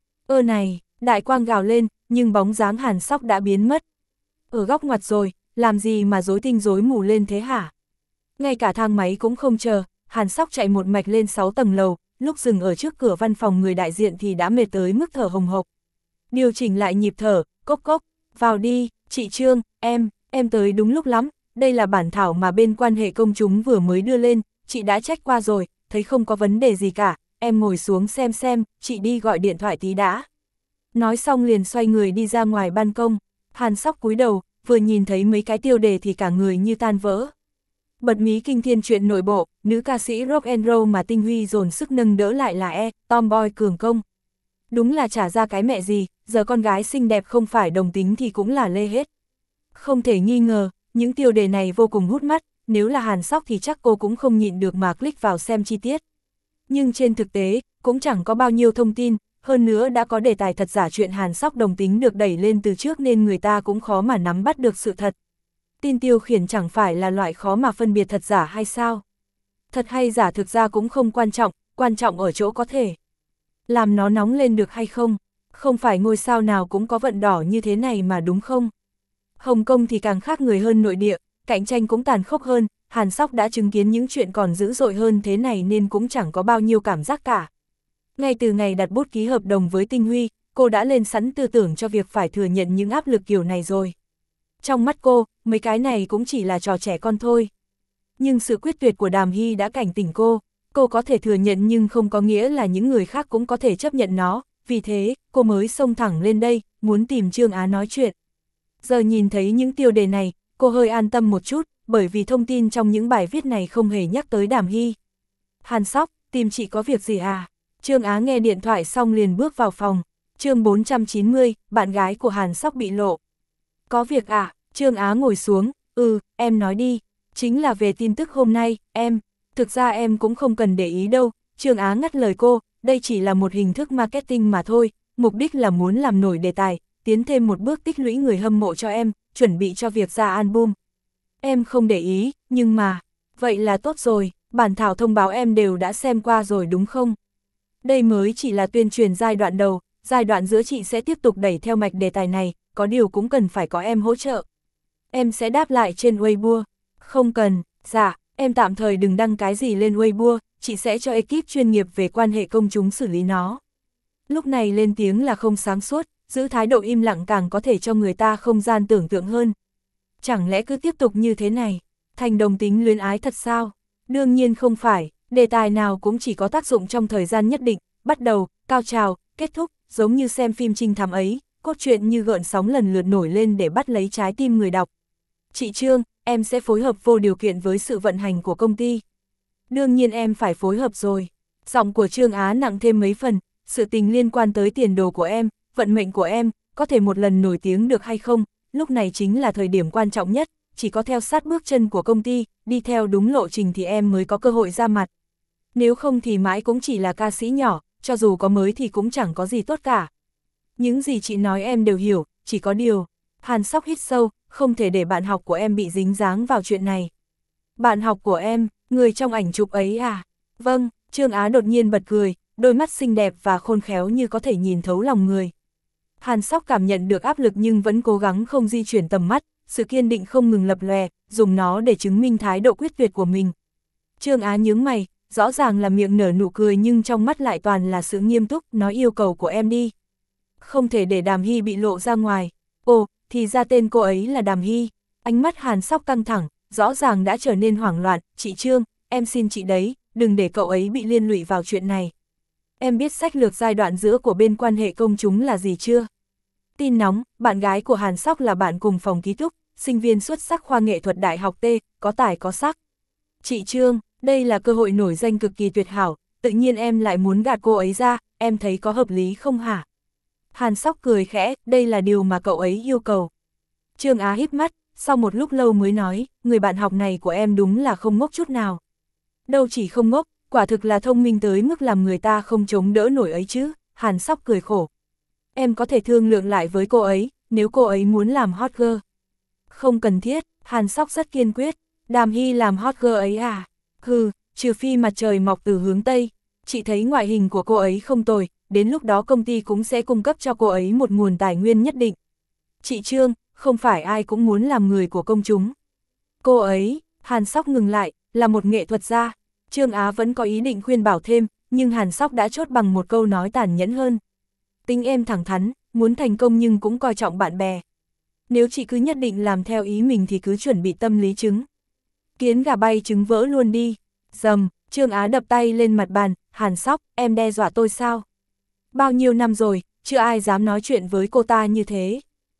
Ơ này, Đại Quang gào lên, nhưng bóng dáng Hàn Sóc đã biến mất. Ở góc ngoặt rồi, làm gì mà rối tinh rối mù lên thế hả? Ngay cả thang máy cũng không chờ, Hàn Sóc chạy một mạch lên sáu tầng lầu, lúc dừng ở trước cửa văn phòng người đại diện thì đã mệt tới mức thở hồng hộc. Điều chỉnh lại nhịp thở, cốc cốc, vào đi, chị Trương, em, em tới đúng lúc lắm, đây là bản thảo mà bên quan hệ công chúng vừa mới đưa lên, chị đã check qua rồi, thấy không có vấn đề gì cả, em ngồi xuống xem xem, chị đi gọi điện thoại tí đã. Nói xong liền xoay người đi ra ngoài ban công, Hàn Sóc cúi đầu, vừa nhìn thấy mấy cái tiêu đề thì cả người như tan vỡ. Bật mí kinh thiên chuyện nội bộ, nữ ca sĩ rock and roll mà Tinh Huy dồn sức nâng đỡ lại là E, tomboy cường công. Đúng là chả ra cái mẹ gì, giờ con gái xinh đẹp không phải đồng tính thì cũng là lê hết. Không thể nghi ngờ, những tiêu đề này vô cùng hút mắt, nếu là Hàn Sóc thì chắc cô cũng không nhịn được mà click vào xem chi tiết. Nhưng trên thực tế, cũng chẳng có bao nhiêu thông tin, hơn nữa đã có đề tài thật giả chuyện Hàn Sóc đồng tính được đẩy lên từ trước nên người ta cũng khó mà nắm bắt được sự thật. Tin tiêu khiển chẳng phải là loại khó mà phân biệt thật giả hay sao? Thật hay giả thực ra cũng không quan trọng, quan trọng ở chỗ có thể làm nó nóng lên được hay không? Không phải ngôi sao nào cũng có vận đỏ như thế này mà đúng không? Hồng Kông thì càng khác người hơn nội địa, cạnh tranh cũng tàn khốc hơn, Hàn Sóc đã chứng kiến những chuyện còn dữ dội hơn thế này nên cũng chẳng có bao nhiêu cảm giác cả. Ngay từ ngày đặt bút ký hợp đồng với Tinh Huy, cô đã lên sẵn tư tưởng cho việc phải thừa nhận những áp lực kiểu này rồi. Trong mắt cô, mấy cái này cũng chỉ là trò trẻ con thôi. Nhưng sự quyết tuyệt của Đàm Hy đã cảnh tỉnh cô, cô có thể thừa nhận nhưng không có nghĩa là những người khác cũng có thể chấp nhận nó, vì thế, cô mới xông thẳng lên đây, muốn tìm Trương Á nói chuyện. Giờ nhìn thấy những tiêu đề này, cô hơi an tâm một chút, bởi vì thông tin trong những bài viết này không hề nhắc tới Đàm Hy. Hàn Sóc, tìm chị có việc gì à? Trương Á nghe điện thoại xong liền bước vào phòng. Chương bốn trăm chín mươi, bạn gái của Hàn Sóc bị lộ. Có việc à? Trương Á ngồi xuống, ừ, em nói đi. Chính là về tin tức hôm nay, em. Thực ra em cũng không cần để ý đâu. Trương Á ngắt lời cô, đây chỉ là một hình thức marketing mà thôi. Mục đích là muốn làm nổi đề tài, tiến thêm một bước tích lũy người hâm mộ cho em. chuẩn bị cho việc ra album. Em không để ý, nhưng mà, vậy là tốt rồi, bản thảo thông báo em đều đã xem qua rồi đúng không? Đây mới chỉ là tuyên truyền giai đoạn đầu, giai đoạn giữa chị sẽ tiếp tục đẩy theo mạch đề tài này, có điều cũng cần phải có em hỗ trợ. Em sẽ đáp lại trên Weibo. Không cần, dạ, em tạm thời đừng đăng cái gì lên Weibo, chị sẽ cho ekip chuyên nghiệp về quan hệ công chúng xử lý nó. Lúc này lên tiếng là không sáng suốt, giữ thái độ im lặng càng có thể cho người ta không gian tưởng tượng hơn. Chẳng lẽ cứ tiếp tục như thế này, thành đồng tính luyến ái thật sao? Đương nhiên không phải, đề tài nào cũng chỉ có tác dụng trong thời gian nhất định, bắt đầu, cao trào, kết thúc, giống như xem phim trinh thám ấy, cốt truyện như gợn sóng lần lượt nổi lên để bắt lấy trái tim người đọc. Chị Trương, em sẽ phối hợp vô điều kiện với sự vận hành của công ty. Đương nhiên em phải phối hợp rồi. Giọng của Trương Á nặng thêm mấy phần, sự tình liên quan tới tiền đồ của em, vận mệnh của em, có thể một lần nổi tiếng được hay không, lúc này chính là thời điểm quan trọng nhất, chỉ có theo sát bước chân của công ty, đi theo đúng lộ trình thì em mới có cơ hội ra mặt. Nếu không thì mãi cũng chỉ là ca sĩ nhỏ, cho dù có mới thì cũng chẳng có gì tốt cả. Những gì chị nói em đều hiểu, chỉ có điều. Hàn Sóc hít sâu, không thể để bạn học của em bị dính dáng vào chuyện này. Bạn học của em, người trong ảnh chụp ấy à? Vâng, Trương Á đột nhiên bật cười, đôi mắt xinh đẹp và khôn khéo như có thể nhìn thấu lòng người. Hàn Sóc cảm nhận được áp lực nhưng vẫn cố gắng không di chuyển tầm mắt, sự kiên định không ngừng lập lòe, dùng nó để chứng minh thái độ quyết tuyệt của mình. Trương Á nhướng mày, rõ ràng là miệng nở nụ cười nhưng trong mắt lại toàn là sự nghiêm túc, nói yêu cầu của em đi. Không thể để Đàm Hy bị lộ ra ngoài. Ồ, thì ra tên cô ấy là Đàm Hy. Ánh mắt Hàn Sóc căng thẳng, rõ ràng đã trở nên hoảng loạn. Chị Trương, em xin chị đấy, đừng để cậu ấy bị liên lụy vào chuyện này. Em biết sách lược giai đoạn giữa của bên quan hệ công chúng là gì chưa? Tin nóng, bạn gái của Hàn Sóc là bạn cùng phòng ký túc, sinh viên xuất sắc khoa nghệ thuật Đại học T, có tài có sắc. Chị Trương, đây là cơ hội nổi danh cực kỳ tuyệt hảo, tự nhiên em lại muốn gạt cô ấy ra, em thấy có hợp lý không hả? Hàn Sóc cười khẽ, đây là điều mà cậu ấy yêu cầu. Trương Á híp mắt, sau một lúc lâu mới nói, người bạn học này của em đúng là không ngốc chút nào. Đâu chỉ không ngốc, quả thực là thông minh tới mức làm người ta không chống đỡ nổi ấy chứ, Hàn Sóc cười khổ. Em có thể thương lượng lại với cô ấy, nếu cô ấy muốn làm hot girl. Không cần thiết, Hàn Sóc rất kiên quyết, Đàm Hy làm hot girl ấy à? Hừ, trừ phi mặt trời mọc từ hướng Tây, chị thấy ngoại hình của cô ấy không tồi, đến lúc đó công ty cũng sẽ cung cấp cho cô ấy một nguồn tài nguyên nhất định. Chị Trương, không phải ai cũng muốn làm người của công chúng. Cô ấy, Hàn Sóc ngừng lại, là một nghệ thuật gia. Trương Á vẫn có ý định khuyên bảo thêm, nhưng Hàn Sóc đã chốt bằng một câu nói tàn nhẫn hơn. Tính em thẳng thắn, muốn thành công nhưng cũng coi trọng bạn bè. Nếu chị cứ nhất định làm theo ý mình thì cứ chuẩn bị tâm lý trứng. Kiến gà bay trứng vỡ luôn đi. Dầm, Trương Á đập tay lên mặt bàn, Hàn Sóc, em đe dọa tôi sao? Bao nhiêu năm rồi, chưa ai dám nói chuyện với cô ta như thế.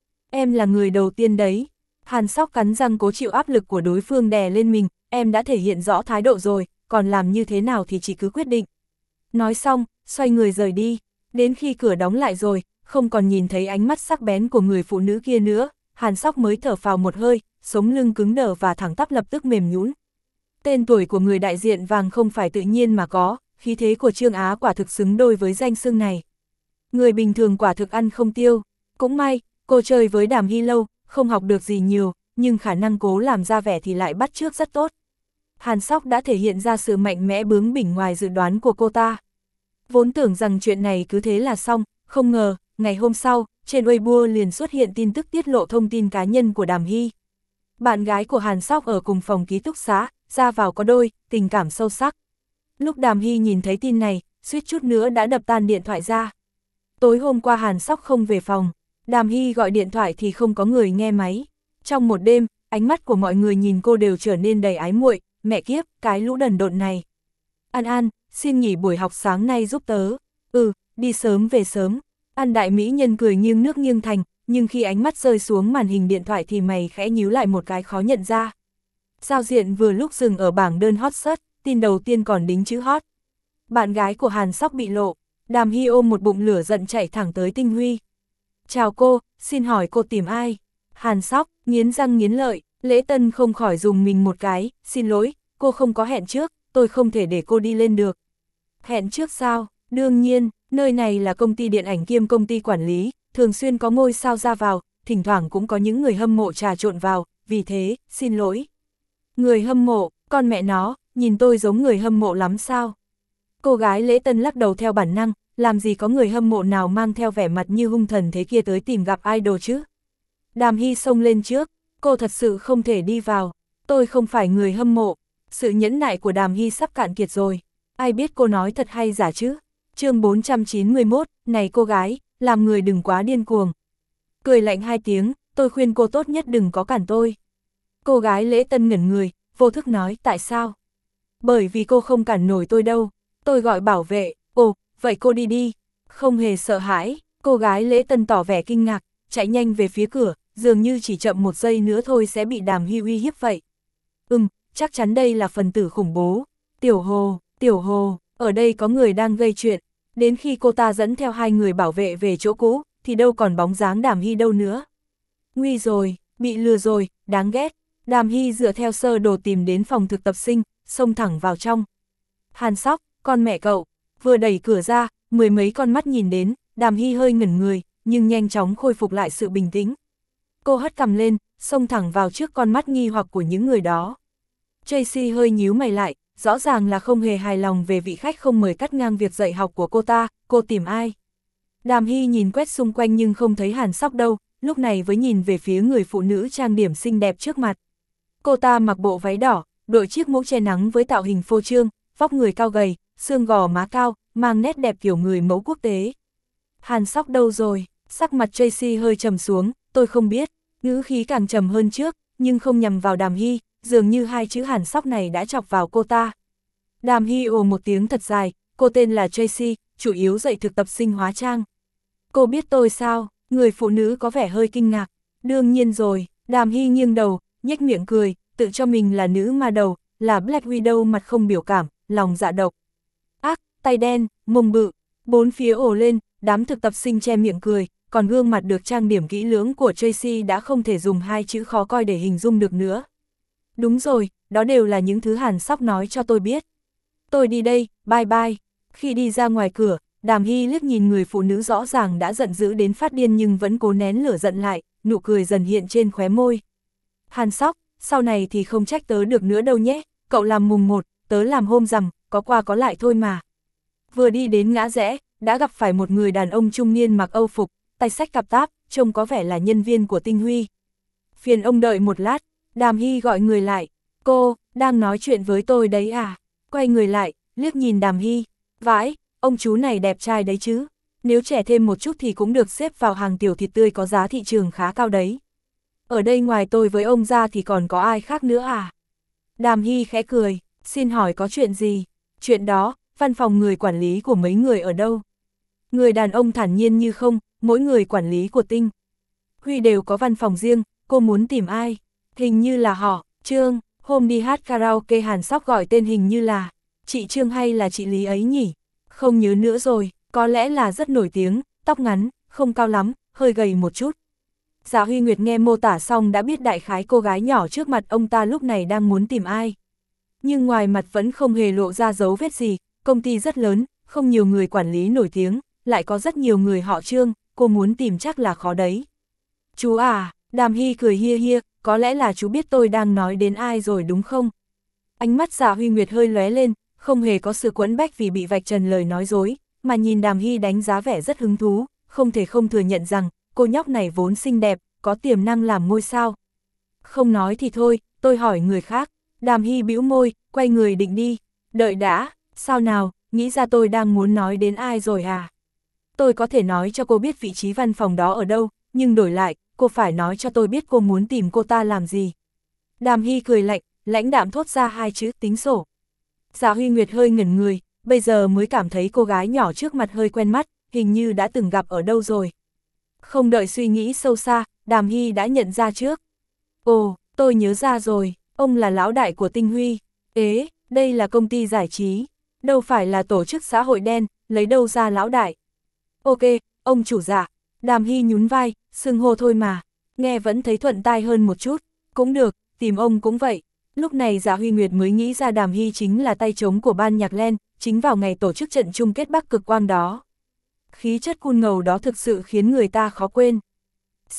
Em là người đầu tiên đấy. Hàn Sóc cắn răng cố chịu áp lực của đối phương đè lên mình, em đã thể hiện rõ thái độ rồi, còn làm như thế nào thì chị cứ quyết định. Nói xong, xoay người rời đi, đến khi cửa đóng lại rồi, không còn nhìn thấy ánh mắt sắc bén của người phụ nữ kia nữa, Hàn Sóc mới thở phào một hơi, sống lưng cứng đờ và thẳng tắp lập tức mềm nhũn. Tên tuổi của người đại diện vàng không phải tự nhiên mà có, khí thế của Trương Á quả thực xứng đôi với danh xưng này. Người bình thường quả thực ăn không tiêu, cũng may, cô chơi với Đàm Hy lâu, không học được gì nhiều, nhưng khả năng cố làm ra vẻ thì lại bắt chước rất tốt. Hàn Sóc đã thể hiện ra sự mạnh mẽ bướng bỉnh ngoài dự đoán của cô ta. Vốn tưởng rằng chuyện này cứ thế là xong, không ngờ, ngày hôm sau, trên Weibo liền xuất hiện tin tức tiết lộ thông tin cá nhân của Đàm Hy. Bạn gái của Hàn Sóc ở cùng phòng ký túc xá, ra vào có đôi, tình cảm sâu sắc. Lúc Đàm Hy nhìn thấy tin này, suýt chút nữa đã đập tan điện thoại ra. Tối hôm qua Hàn Sóc không về phòng, Đàm Hy gọi điện thoại thì không có người nghe máy. Trong một đêm, ánh mắt của mọi người nhìn cô đều trở nên đầy ái muội, mẹ kiếp, cái lũ đần độn này. An An, xin nghỉ buổi học sáng nay giúp tớ. Ừ, đi sớm về sớm. An đại mỹ nhân cười nghiêng nước nghiêng thành, nhưng khi ánh mắt rơi xuống màn hình điện thoại thì mày khẽ nhíu lại một cái khó nhận ra. Giao diện vừa lúc dừng ở bảng đơn hot search, tin đầu tiên còn đính chữ hot. Bạn gái của Hàn Sóc bị lộ, Đàm Hy ôm một bụng lửa giận chạy thẳng tới Tinh Huy. Chào cô, xin hỏi cô tìm ai? Hàn Sóc, nghiến răng nghiến lợi, Lễ Tân không khỏi dùng mình một cái, xin lỗi, cô không có hẹn trước, tôi không thể để cô đi lên được. Hẹn trước sao? Đương nhiên, nơi này là công ty điện ảnh kiêm công ty quản lý, thường xuyên có ngôi sao ra vào, thỉnh thoảng cũng có những người hâm mộ trà trộn vào, vì thế, xin lỗi. Người hâm mộ, con mẹ nó, nhìn tôi giống người hâm mộ lắm sao? Cô gái Lễ Tân lắc đầu theo bản năng, làm gì có người hâm mộ nào mang theo vẻ mặt như hung thần thế kia tới tìm gặp idol chứ? Đàm Hy xông lên trước, cô thật sự không thể đi vào, tôi không phải người hâm mộ. Sự nhẫn nại của Đàm Hy sắp cạn kiệt rồi, ai biết cô nói thật hay giả chứ? Chương bốn trăm chín mươi mốt, này cô gái, làm người đừng quá điên cuồng. Cười lạnh hai tiếng, tôi khuyên cô tốt nhất đừng có cản tôi. Cô gái Lễ Tân ngẩn người, vô thức nói tại sao? Bởi vì cô không cản nổi tôi đâu, tôi gọi bảo vệ, ồ, vậy cô đi đi. Không hề sợ hãi, cô gái Lễ Tân tỏ vẻ kinh ngạc, chạy nhanh về phía cửa, dường như chỉ chậm một giây nữa thôi sẽ bị Đàm Hy uy hiếp vậy. Ừm, chắc chắn đây là phần tử khủng bố. Tiểu Hồ, Tiểu Hồ, ở đây có người đang gây chuyện. Đến khi cô ta dẫn theo hai người bảo vệ về chỗ cũ, thì đâu còn bóng dáng Đàm Hy đâu nữa. Nguy rồi, bị lừa rồi, đáng ghét. Đàm Hy dựa theo sơ đồ tìm đến phòng thực tập sinh, xông thẳng vào trong. Hàn Sóc, con mẹ cậu, vừa đẩy cửa ra, mười mấy con mắt nhìn đến, Đàm Hy hơi ngẩn người, nhưng nhanh chóng khôi phục lại sự bình tĩnh. Cô hất cằm lên, xông thẳng vào trước con mắt nghi hoặc của những người đó. Tracy hơi nhíu mày lại, rõ ràng là không hề hài lòng về vị khách không mời cắt ngang việc dạy học của cô ta, cô tìm ai? Đàm Hy nhìn quét xung quanh nhưng không thấy Hàn Sóc đâu, lúc này mới nhìn về phía người phụ nữ trang điểm xinh đẹp trước mặt. Cô ta mặc bộ váy đỏ, đội chiếc mũ che nắng với tạo hình phô trương, vóc người cao gầy, xương gò má cao, mang nét đẹp kiểu người mẫu quốc tế. Hàn Sóc đâu rồi? Sắc mặt Tracy hơi trầm xuống, tôi không biết, ngữ khí càng trầm hơn trước, nhưng không nhằm vào Đàm Hy, dường như hai chữ Hàn Sóc này đã chọc vào cô ta. Đàm Hy ồ một tiếng thật dài, cô tên là Tracy, chủ yếu dạy thực tập sinh hóa trang. Cô biết tôi sao? Người phụ nữ có vẻ hơi kinh ngạc. Đương nhiên rồi, Đàm Hy nghiêng đầu, nhếch miệng cười, tự cho mình là nữ ma đầu, là Black Widow mặt không biểu cảm, lòng dạ độc. Ác, tay đen, mông bự, bốn phía ồ lên, đám thực tập sinh che miệng cười, còn gương mặt được trang điểm kỹ lưỡng của Tracy đã không thể dùng hai chữ khó coi để hình dung được nữa. Đúng rồi, đó đều là những thứ Hàn Sóc nói cho tôi biết. Tôi đi đây, bye bye. Khi đi ra ngoài cửa, Đàm Hy liếc nhìn người phụ nữ rõ ràng đã giận dữ đến phát điên nhưng vẫn cố nén lửa giận lại, nụ cười dần hiện trên khóe môi. Hàn Sóc, sau này thì không trách tớ được nữa đâu nhé, cậu làm mùng một, tớ làm hôm rằm, có qua có lại thôi mà. Vừa đi đến ngã rẽ, đã gặp phải một người đàn ông trung niên mặc âu phục, tay xách cặp táp, trông có vẻ là nhân viên của Tinh Huy. Phiền ông đợi một lát, Đàm Hy gọi người lại, cô, đang nói chuyện với tôi đấy à? Quay người lại, liếc nhìn Đàm Hy, vãi, ông chú này đẹp trai đấy chứ, nếu trẻ thêm một chút thì cũng được xếp vào hàng tiểu thịt tươi có giá thị trường khá cao đấy. Ở đây ngoài tôi với ông ra thì còn có ai khác nữa à? Đàm Hy khẽ cười, xin hỏi có chuyện gì? Chuyện đó, văn phòng người quản lý của mấy người ở đâu? Người đàn ông thản nhiên như không, mỗi người quản lý của Tinh Huy đều có văn phòng riêng, cô muốn tìm ai? Hình như là họ, Trương, hôm đi hát karaoke Hàn Sóc gọi tên hình như là chị Trương hay là chị Lý ấy nhỉ? Không nhớ nữa rồi, có lẽ là rất nổi tiếng, tóc ngắn, không cao lắm, hơi gầy một chút. Dạ Huy Nguyệt nghe mô tả xong đã biết đại khái cô gái nhỏ trước mặt ông ta lúc này đang muốn tìm ai. Nhưng ngoài mặt vẫn không hề lộ ra dấu vết gì, công ty rất lớn, không nhiều người quản lý nổi tiếng, lại có rất nhiều người họ Trương, cô muốn tìm chắc là khó đấy. Chú à, Đàm Hy cười hia hia, có lẽ là chú biết tôi đang nói đến ai rồi đúng không? Ánh mắt Dạ Huy Nguyệt hơi lóe lên, không hề có sự quẫn bách vì bị vạch trần lời nói dối, mà nhìn Đàm Hy đánh giá vẻ rất hứng thú, không thể không thừa nhận rằng, cô nhóc này vốn xinh đẹp, có tiềm năng làm ngôi sao. Không nói thì thôi, tôi hỏi người khác. Đàm Hy bĩu môi, quay người định đi. Đợi đã, sao nào, nghĩ ra tôi đang muốn nói đến ai rồi à? Tôi có thể nói cho cô biết vị trí văn phòng đó ở đâu, nhưng đổi lại, cô phải nói cho tôi biết cô muốn tìm cô ta làm gì. Đàm Hy cười lạnh, lãnh đạm thốt ra hai chữ tính sổ. Dạ Huy Nguyệt hơi ngẩn người, bây giờ mới cảm thấy cô gái nhỏ trước mặt hơi quen mắt, hình như đã từng gặp ở đâu rồi. Không đợi suy nghĩ sâu xa, Đàm Hy đã nhận ra trước. Ồ, tôi nhớ ra rồi, ông là lão đại của Tinh Huy. Ế, đây là công ty giải trí, đâu phải là tổ chức xã hội đen, lấy đâu ra lão đại. Ok, ông chủ dạ. Đàm Hy nhún vai, xưng hô thôi mà, nghe vẫn thấy thuận tai hơn một chút. Cũng được, tìm ông cũng vậy. Lúc này Dạ Huy Nguyệt mới nghĩ ra Đàm Hy chính là tay trống của ban nhạc Len, chính vào ngày tổ chức trận chung kết Bắc Cực Quang đó. Khí chất cool ngầu đó thực sự khiến người ta khó quên. Xì,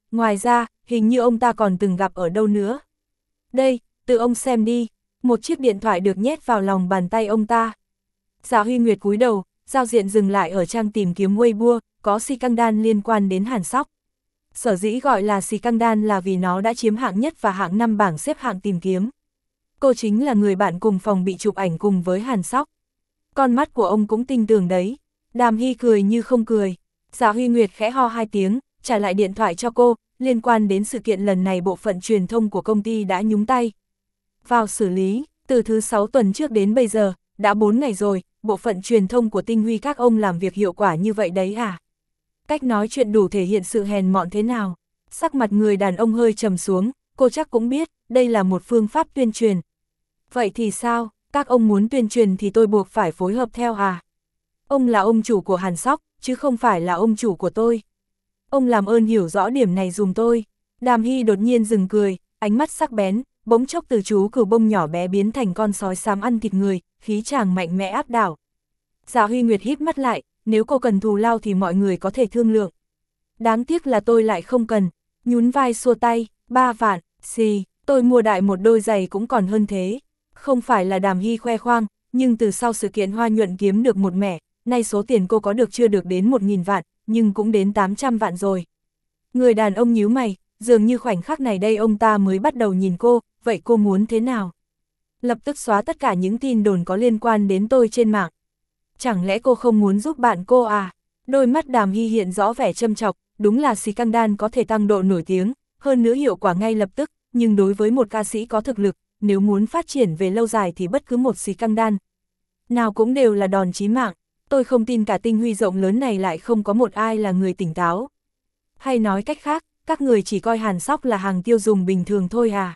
ngoài ra, hình như ông ta còn từng gặp ở đâu nữa. Đây, tự ông xem đi, một chiếc điện thoại được nhét vào lòng bàn tay ông ta. Dạ Huy Nguyệt cúi đầu, giao diện dừng lại ở trang tìm kiếm Weibo, có scandal liên quan đến Hàn Sóc. Sở dĩ gọi là scandal là vì nó đã chiếm hạng nhất và hạng năm bảng xếp hạng tìm kiếm. Cô chính là người bạn cùng phòng bị chụp ảnh cùng với Hàn Sóc. Con mắt của ông cũng tinh tường đấy. Đàm Hy cười như không cười. Dạ Huy Nguyệt khẽ ho hai tiếng, trả lại điện thoại cho cô, liên quan đến sự kiện lần này bộ phận truyền thông của công ty đã nhúng tay vào xử lý, từ thứ sáu tuần trước đến bây giờ, đã bốn ngày rồi, bộ phận truyền thông của Tinh Huy các ông làm việc hiệu quả như vậy đấy à? Cách nói chuyện đủ thể hiện sự hèn mọn thế nào? Sắc mặt người đàn ông hơi trầm xuống, cô chắc cũng biết, đây là một phương pháp tuyên truyền. Vậy thì sao, các ông muốn tuyên truyền thì tôi buộc phải phối hợp theo à? Ông là ông chủ của Hàn Sóc, chứ không phải là ông chủ của tôi. Ông làm ơn hiểu rõ điểm này dùm tôi. Đàm Hy đột nhiên dừng cười, ánh mắt sắc bén, bỗng chốc từ chú cừu bông nhỏ bé biến thành con sói xám ăn thịt người, khí chàng mạnh mẽ áp đảo. Dạ Huy Nguyệt híp mắt lại, nếu cô cần thù lao thì mọi người có thể thương lượng. Đáng tiếc là tôi lại không cần, nhún vai xua tay, ba vạn, xì, tôi mua đại một đôi giày cũng còn hơn thế. Không phải là Đàm Hy khoe khoang, nhưng từ sau sự kiện Hoa Nhuận kiếm được một mẻ, nay số tiền cô có được chưa được đến một nghìn vạn, nhưng cũng đến tám trăm vạn rồi. Người đàn ông nhíu mày, dường như khoảnh khắc này đây ông ta mới bắt đầu nhìn cô, vậy cô muốn thế nào? Lập tức xóa tất cả những tin đồn có liên quan đến tôi trên mạng. Chẳng lẽ cô không muốn giúp bạn cô à? Đôi mắt Đàm Hy hiện rõ vẻ châm chọc, đúng là scandal có thể tăng độ nổi tiếng, hơn nữa hiệu quả ngay lập tức, nhưng đối với một ca sĩ có thực lực, nếu muốn phát triển về lâu dài thì bất cứ một scandal nào cũng đều là đòn chí mạng. Tôi không tin cả Tinh Huy rộng lớn này lại không có một ai là người tỉnh táo. Hay nói cách khác, các người chỉ coi Hàn Sóc là hàng tiêu dùng bình thường thôi à?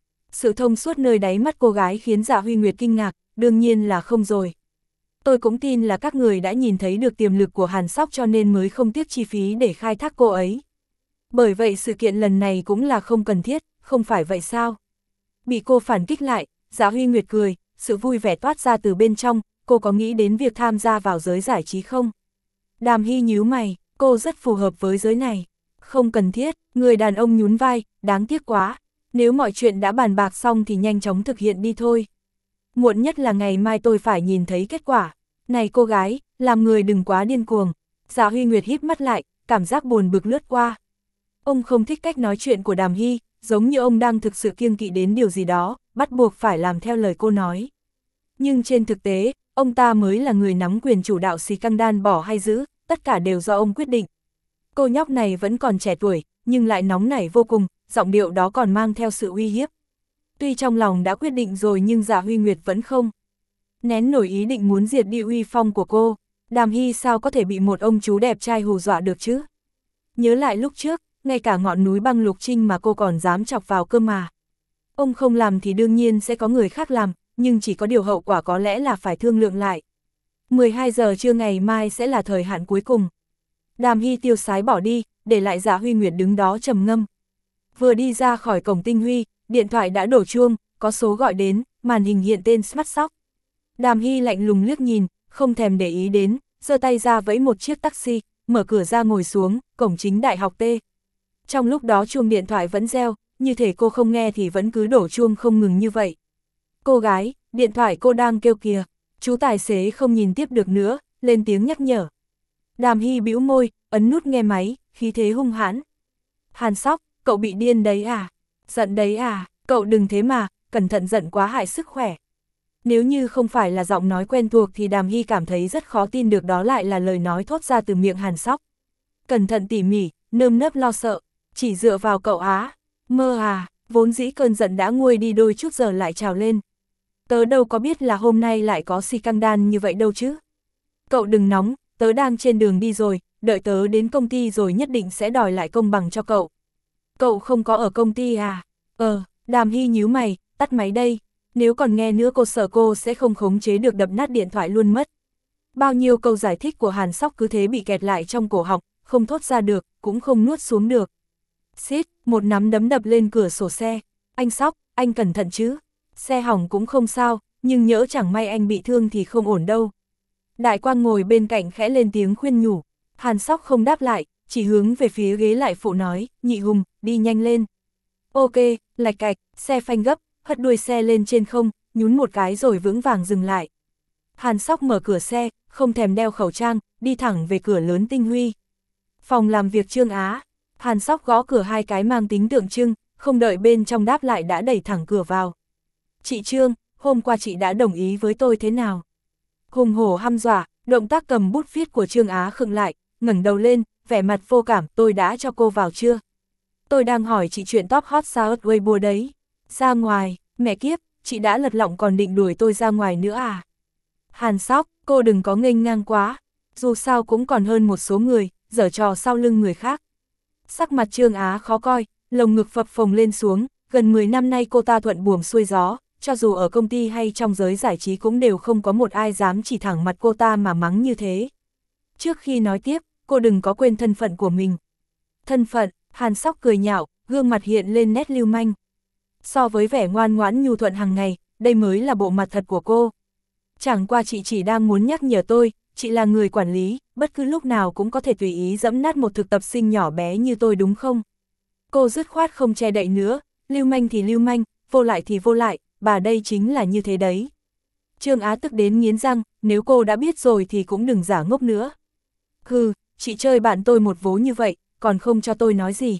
Sự thông suốt nơi đáy mắt cô gái khiến Dạ Huy Nguyệt kinh ngạc, đương nhiên là không rồi. Tôi cũng tin là các người đã nhìn thấy được tiềm lực của Hàn Sóc cho nên mới không tiếc chi phí để khai thác cô ấy. Bởi vậy sự kiện lần này cũng là không cần thiết, không phải vậy sao? Bị cô phản kích lại, Dạ Huy Nguyệt cười, sự vui vẻ toát ra từ bên trong, cô có nghĩ đến việc tham gia vào giới giải trí không? Đàm Hy nhíu mày, cô rất phù hợp với giới này. Không cần thiết, người đàn ông nhún vai, đáng tiếc quá. Nếu mọi chuyện đã bàn bạc xong thì nhanh chóng thực hiện đi thôi. Muộn nhất là ngày mai tôi phải nhìn thấy kết quả. Này cô gái, làm người đừng quá điên cuồng. Dạ Huy Nguyệt híp mắt lại, cảm giác buồn bực lướt qua. Ông không thích cách nói chuyện của Đàm Hy, giống như ông đang thực sự kiêng kỵ đến điều gì đó, bắt buộc phải làm theo lời cô nói. Nhưng trên thực tế, ông ta mới là người nắm quyền chủ đạo scandal bỏ hay giữ, tất cả đều do ông quyết định. Cô nhóc này vẫn còn trẻ tuổi, nhưng lại nóng nảy vô cùng, giọng điệu đó còn mang theo sự uy hiếp. Tuy trong lòng đã quyết định rồi nhưng Dạ Huy Nguyệt vẫn không nén nổi ý định muốn diệt đi uy phong của cô. Đàm Hy sao có thể bị một ông chú đẹp trai hù dọa được chứ? Nhớ lại lúc trước, ngay cả ngọn núi băng Lục Trinh mà cô còn dám chọc vào cơ mà. Ông không làm thì đương nhiên sẽ có người khác làm, nhưng chỉ có điều hậu quả có lẽ là phải thương lượng lại. mười hai giờ trưa ngày mai sẽ là thời hạn cuối cùng. Đàm Hy tiêu sái bỏ đi, để lại Dạ Huy Nguyệt đứng đó trầm ngâm. Vừa đi ra khỏi cổng Tinh Huy, điện thoại đã đổ chuông, có số gọi đến, màn hình hiện tên Smart Shop. Đàm Hy lạnh lùng liếc nhìn, không thèm để ý đến, giơ tay ra vẫy một chiếc taxi, mở cửa ra ngồi xuống, cổng chính đại học T. Trong lúc đó chuông điện thoại vẫn reo, như thể cô không nghe thì vẫn cứ đổ chuông không ngừng như vậy. Cô gái, điện thoại cô đang kêu kìa. Chú tài xế không nhìn tiếp được nữa, lên tiếng nhắc nhở. Đàm Hy bĩu môi, ấn nút nghe máy, khí thế hung hãn. Hàn Sóc, cậu bị điên đấy à? Giận đấy à? Cậu đừng thế mà, cẩn thận giận quá hại sức khỏe. Nếu như không phải là giọng nói quen thuộc thì Đàm Hy cảm thấy rất khó tin được đó lại là lời nói thốt ra từ miệng Hàn Sóc. Cẩn thận tỉ mỉ, nơm nớp lo sợ, chỉ dựa vào cậu á. Mơ à, vốn dĩ cơn giận đã nguôi đi đôi chút giờ lại trào lên. Tớ đâu có biết là hôm nay lại có scandal như vậy đâu chứ. Cậu đừng nóng, tớ đang trên đường đi rồi, đợi tớ đến công ty rồi nhất định sẽ đòi lại công bằng cho cậu. Cậu không có ở công ty à? Ờ, Đàm Hy nhíu mày, tắt máy đây. Nếu còn nghe nữa cô sợ cô sẽ không khống chế được đập nát điện thoại luôn mất. Bao nhiêu câu giải thích của Hàn Sóc cứ thế bị kẹt lại trong cổ họng, không thốt ra được, cũng không nuốt xuống được. Xít, một nắm đấm đập lên cửa sổ xe. Anh Sóc, anh cẩn thận chứ. Xe hỏng cũng không sao, nhưng nhỡ chẳng may anh bị thương thì không ổn đâu. Đại Quang ngồi bên cạnh khẽ lên tiếng khuyên nhủ. Hàn Sóc không đáp lại, chỉ hướng về phía ghế lại phụ nói, Nhị Hùng, đi nhanh lên. Ok, lạch cạch, xe phanh gấp, hất đuôi xe lên trên không, nhún một cái rồi vững vàng dừng lại. Hàn Sóc mở cửa xe, không thèm đeo khẩu trang, đi thẳng về cửa lớn Tinh Huy. Phòng làm việc Trương Á, Hàn Sóc gõ cửa hai cái mang tính tượng trưng, không đợi bên trong đáp lại đã đẩy thẳng cửa vào. Chị Trương, hôm qua chị đã đồng ý với tôi thế nào? Hùng hổ hăm dọa, động tác cầm bút viết của Trương Á khựng lại, ngẩng đầu lên, vẻ mặt vô cảm, tôi đã cho cô vào chưa? Tôi đang hỏi chị chuyện top hot South Weibo đấy. Ra ngoài, mẹ kiếp, chị đã lật lọng còn định đuổi tôi ra ngoài nữa à? Hàn Sóc, cô đừng có nghênh ngang quá, dù sao cũng còn hơn một số người, giở trò sau lưng người khác. Sắc mặt Trương Á khó coi, lồng ngực phập phồng lên xuống, gần mười năm nay cô ta thuận buồm xuôi gió, cho dù ở công ty hay trong giới giải trí cũng đều không có một ai dám chỉ thẳng mặt cô ta mà mắng như thế. Trước khi nói tiếp, cô đừng có quên thân phận của mình. Thân phận, Hàn Sóc cười nhạo, gương mặt hiện lên nét lưu manh. So với vẻ ngoan ngoãn nhu thuận hàng ngày, đây mới là bộ mặt thật của cô. Chẳng qua chị chỉ đang muốn nhắc nhở tôi, chị là người quản lý, bất cứ lúc nào cũng có thể tùy ý dẫm nát một thực tập sinh nhỏ bé như tôi đúng không? Cô dứt khoát không che đậy nữa, lưu manh thì lưu manh, vô lại thì vô lại, bà đây chính là như thế đấy. Trương Á tức đến nghiến răng, nếu cô đã biết rồi thì cũng đừng giả ngốc nữa. Hừ, chị chơi bạn tôi một vố như vậy, còn không cho tôi nói gì.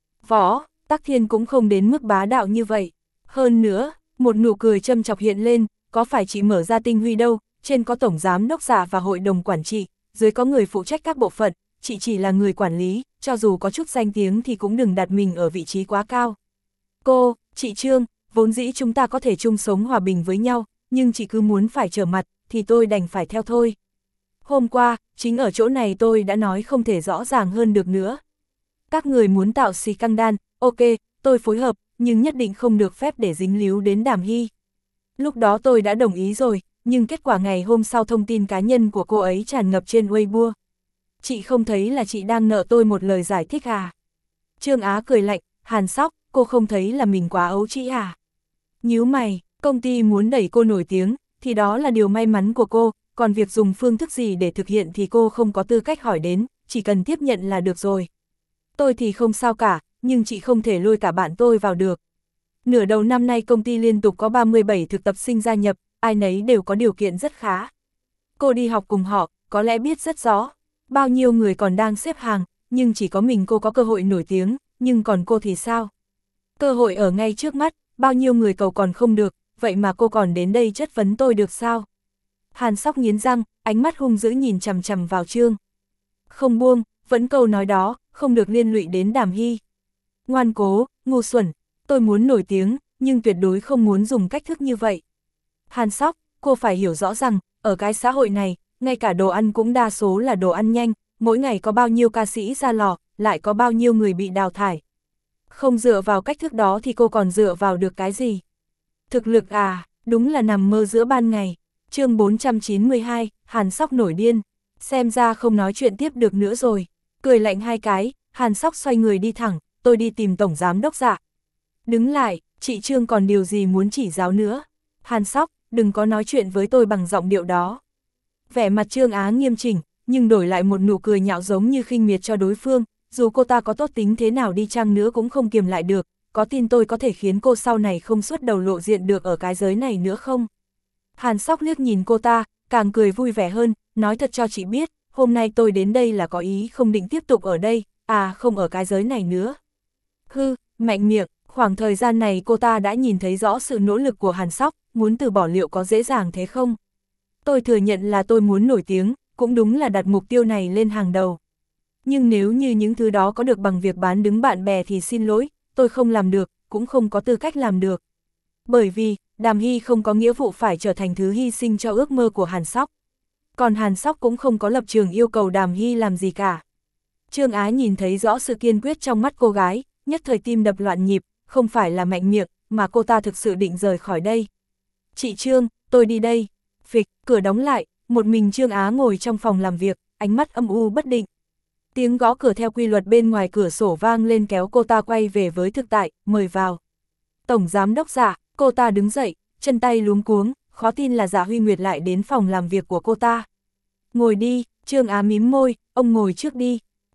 Võ, Tắc Thiên cũng không đến mức bá đạo như vậy. Hơn nữa, một nụ cười châm chọc hiện lên, có phải chị mở ra Tinh Huy đâu, trên có tổng giám đốc giả và hội đồng quản trị, dưới có người phụ trách các bộ phận, chị chỉ là người quản lý, cho dù có chút danh tiếng thì cũng đừng đặt mình ở vị trí quá cao. Cô, chị Trương, vốn dĩ chúng ta có thể chung sống hòa bình với nhau, nhưng chị cứ muốn phải trở mặt, thì tôi đành phải theo thôi. Hôm qua, chính ở chỗ này tôi đã nói không thể rõ ràng hơn được nữa. Các người muốn tạo xì căng đan, ok, tôi phối hợp, nhưng nhất định không được phép để dính líu đến Đàm Hy. Lúc đó tôi đã đồng ý rồi, nhưng kết quả ngày hôm sau thông tin cá nhân của cô ấy tràn ngập trên Weibo. Chị không thấy là chị đang nợ tôi một lời giải thích à? Trương Á cười lạnh, Hàn Sóc, cô không thấy là mình quá ấu trĩ à? Nhíu mày, công ty muốn đẩy cô nổi tiếng, thì đó là điều may mắn của cô, còn việc dùng phương thức gì để thực hiện thì cô không có tư cách hỏi đến, chỉ cần tiếp nhận là được rồi. Tôi thì không sao cả, nhưng chị không thể lôi cả bạn tôi vào được. Nửa đầu năm nay công ty liên tục có ba mươi bảy thực tập sinh gia nhập, ai nấy đều có điều kiện rất khá. Cô đi học cùng họ, có lẽ biết rất rõ. Bao nhiêu người còn đang xếp hàng, nhưng chỉ có mình cô có cơ hội nổi tiếng, nhưng còn cô thì sao? Cơ hội ở ngay trước mắt, bao nhiêu người cầu còn không được, vậy mà cô còn đến đây chất vấn tôi được sao? Hàn Sóc nghiến răng, ánh mắt hung dữ nhìn chằm chằm vào Trương. Không buông, vẫn câu nói đó, không được liên lụy đến Đàm Hy. Ngoan cố, ngu xuẩn, tôi muốn nổi tiếng, nhưng tuyệt đối không muốn dùng cách thức như vậy. Hàn Sóc, cô phải hiểu rõ rằng, ở cái xã hội này, ngay cả đồ ăn cũng đa số là đồ ăn nhanh, mỗi ngày có bao nhiêu ca sĩ ra lò, lại có bao nhiêu người bị đào thải. Không dựa vào cách thức đó thì cô còn dựa vào được cái gì? Thực lực à, đúng là nằm mơ giữa ban ngày. Chương bốn trăm chín mươi hai, Hàn Sóc nổi điên, xem ra không nói chuyện tiếp được nữa rồi. Cười lạnh hai cái, Hàn Sóc xoay người đi thẳng, tôi đi tìm tổng giám đốc Dạ. Đứng lại, chị Trương còn điều gì muốn chỉ giáo nữa? Hàn Sóc, đừng có nói chuyện với tôi bằng giọng điệu đó. Vẻ mặt Trương Á nghiêm chỉnh, nhưng đổi lại một nụ cười nhạo giống như khinh miệt cho đối phương, dù cô ta có tốt tính thế nào đi chăng nữa cũng không kiềm lại được, có tin tôi có thể khiến cô sau này không xuất đầu lộ diện được ở cái giới này nữa không? Hàn Sóc liếc nhìn cô ta, càng cười vui vẻ hơn, nói thật cho chị biết, hôm nay tôi đến đây là có ý không định tiếp tục ở đây, à không ở cái giới này nữa. Hư, mạnh miệng, khoảng thời gian này cô ta đã nhìn thấy rõ sự nỗ lực của Hàn Sóc, muốn từ bỏ liệu có dễ dàng thế không? Tôi thừa nhận là tôi muốn nổi tiếng, cũng đúng là đặt mục tiêu này lên hàng đầu. Nhưng nếu như những thứ đó có được bằng việc bán đứng bạn bè thì xin lỗi, tôi không làm được, cũng không có tư cách làm được. Bởi vì, Đàm Hy không có nghĩa vụ phải trở thành thứ hy sinh cho ước mơ của Hàn Sóc. Còn Hàn Sóc cũng không có lập trường yêu cầu Đàm Hy làm gì cả. Trương Á nhìn thấy rõ sự kiên quyết trong mắt cô gái, nhất thời tim đập loạn nhịp, không phải là mạnh miệng, mà cô ta thực sự định rời khỏi đây. Chị Trương, tôi đi đây. Phịch, cửa đóng lại, một mình Trương Á ngồi trong phòng làm việc, ánh mắt âm u bất định. Tiếng gõ cửa theo quy luật bên ngoài cửa sổ vang lên kéo cô ta quay về với thực tại, mời vào. Tổng giám đốc Dạ, cô ta đứng dậy, chân tay luống cuống, khó tin là Dạ Huy Nguyệt lại đến phòng làm việc của cô ta. Ngồi đi, Trương Á mím môi, ông ngồi trước đi.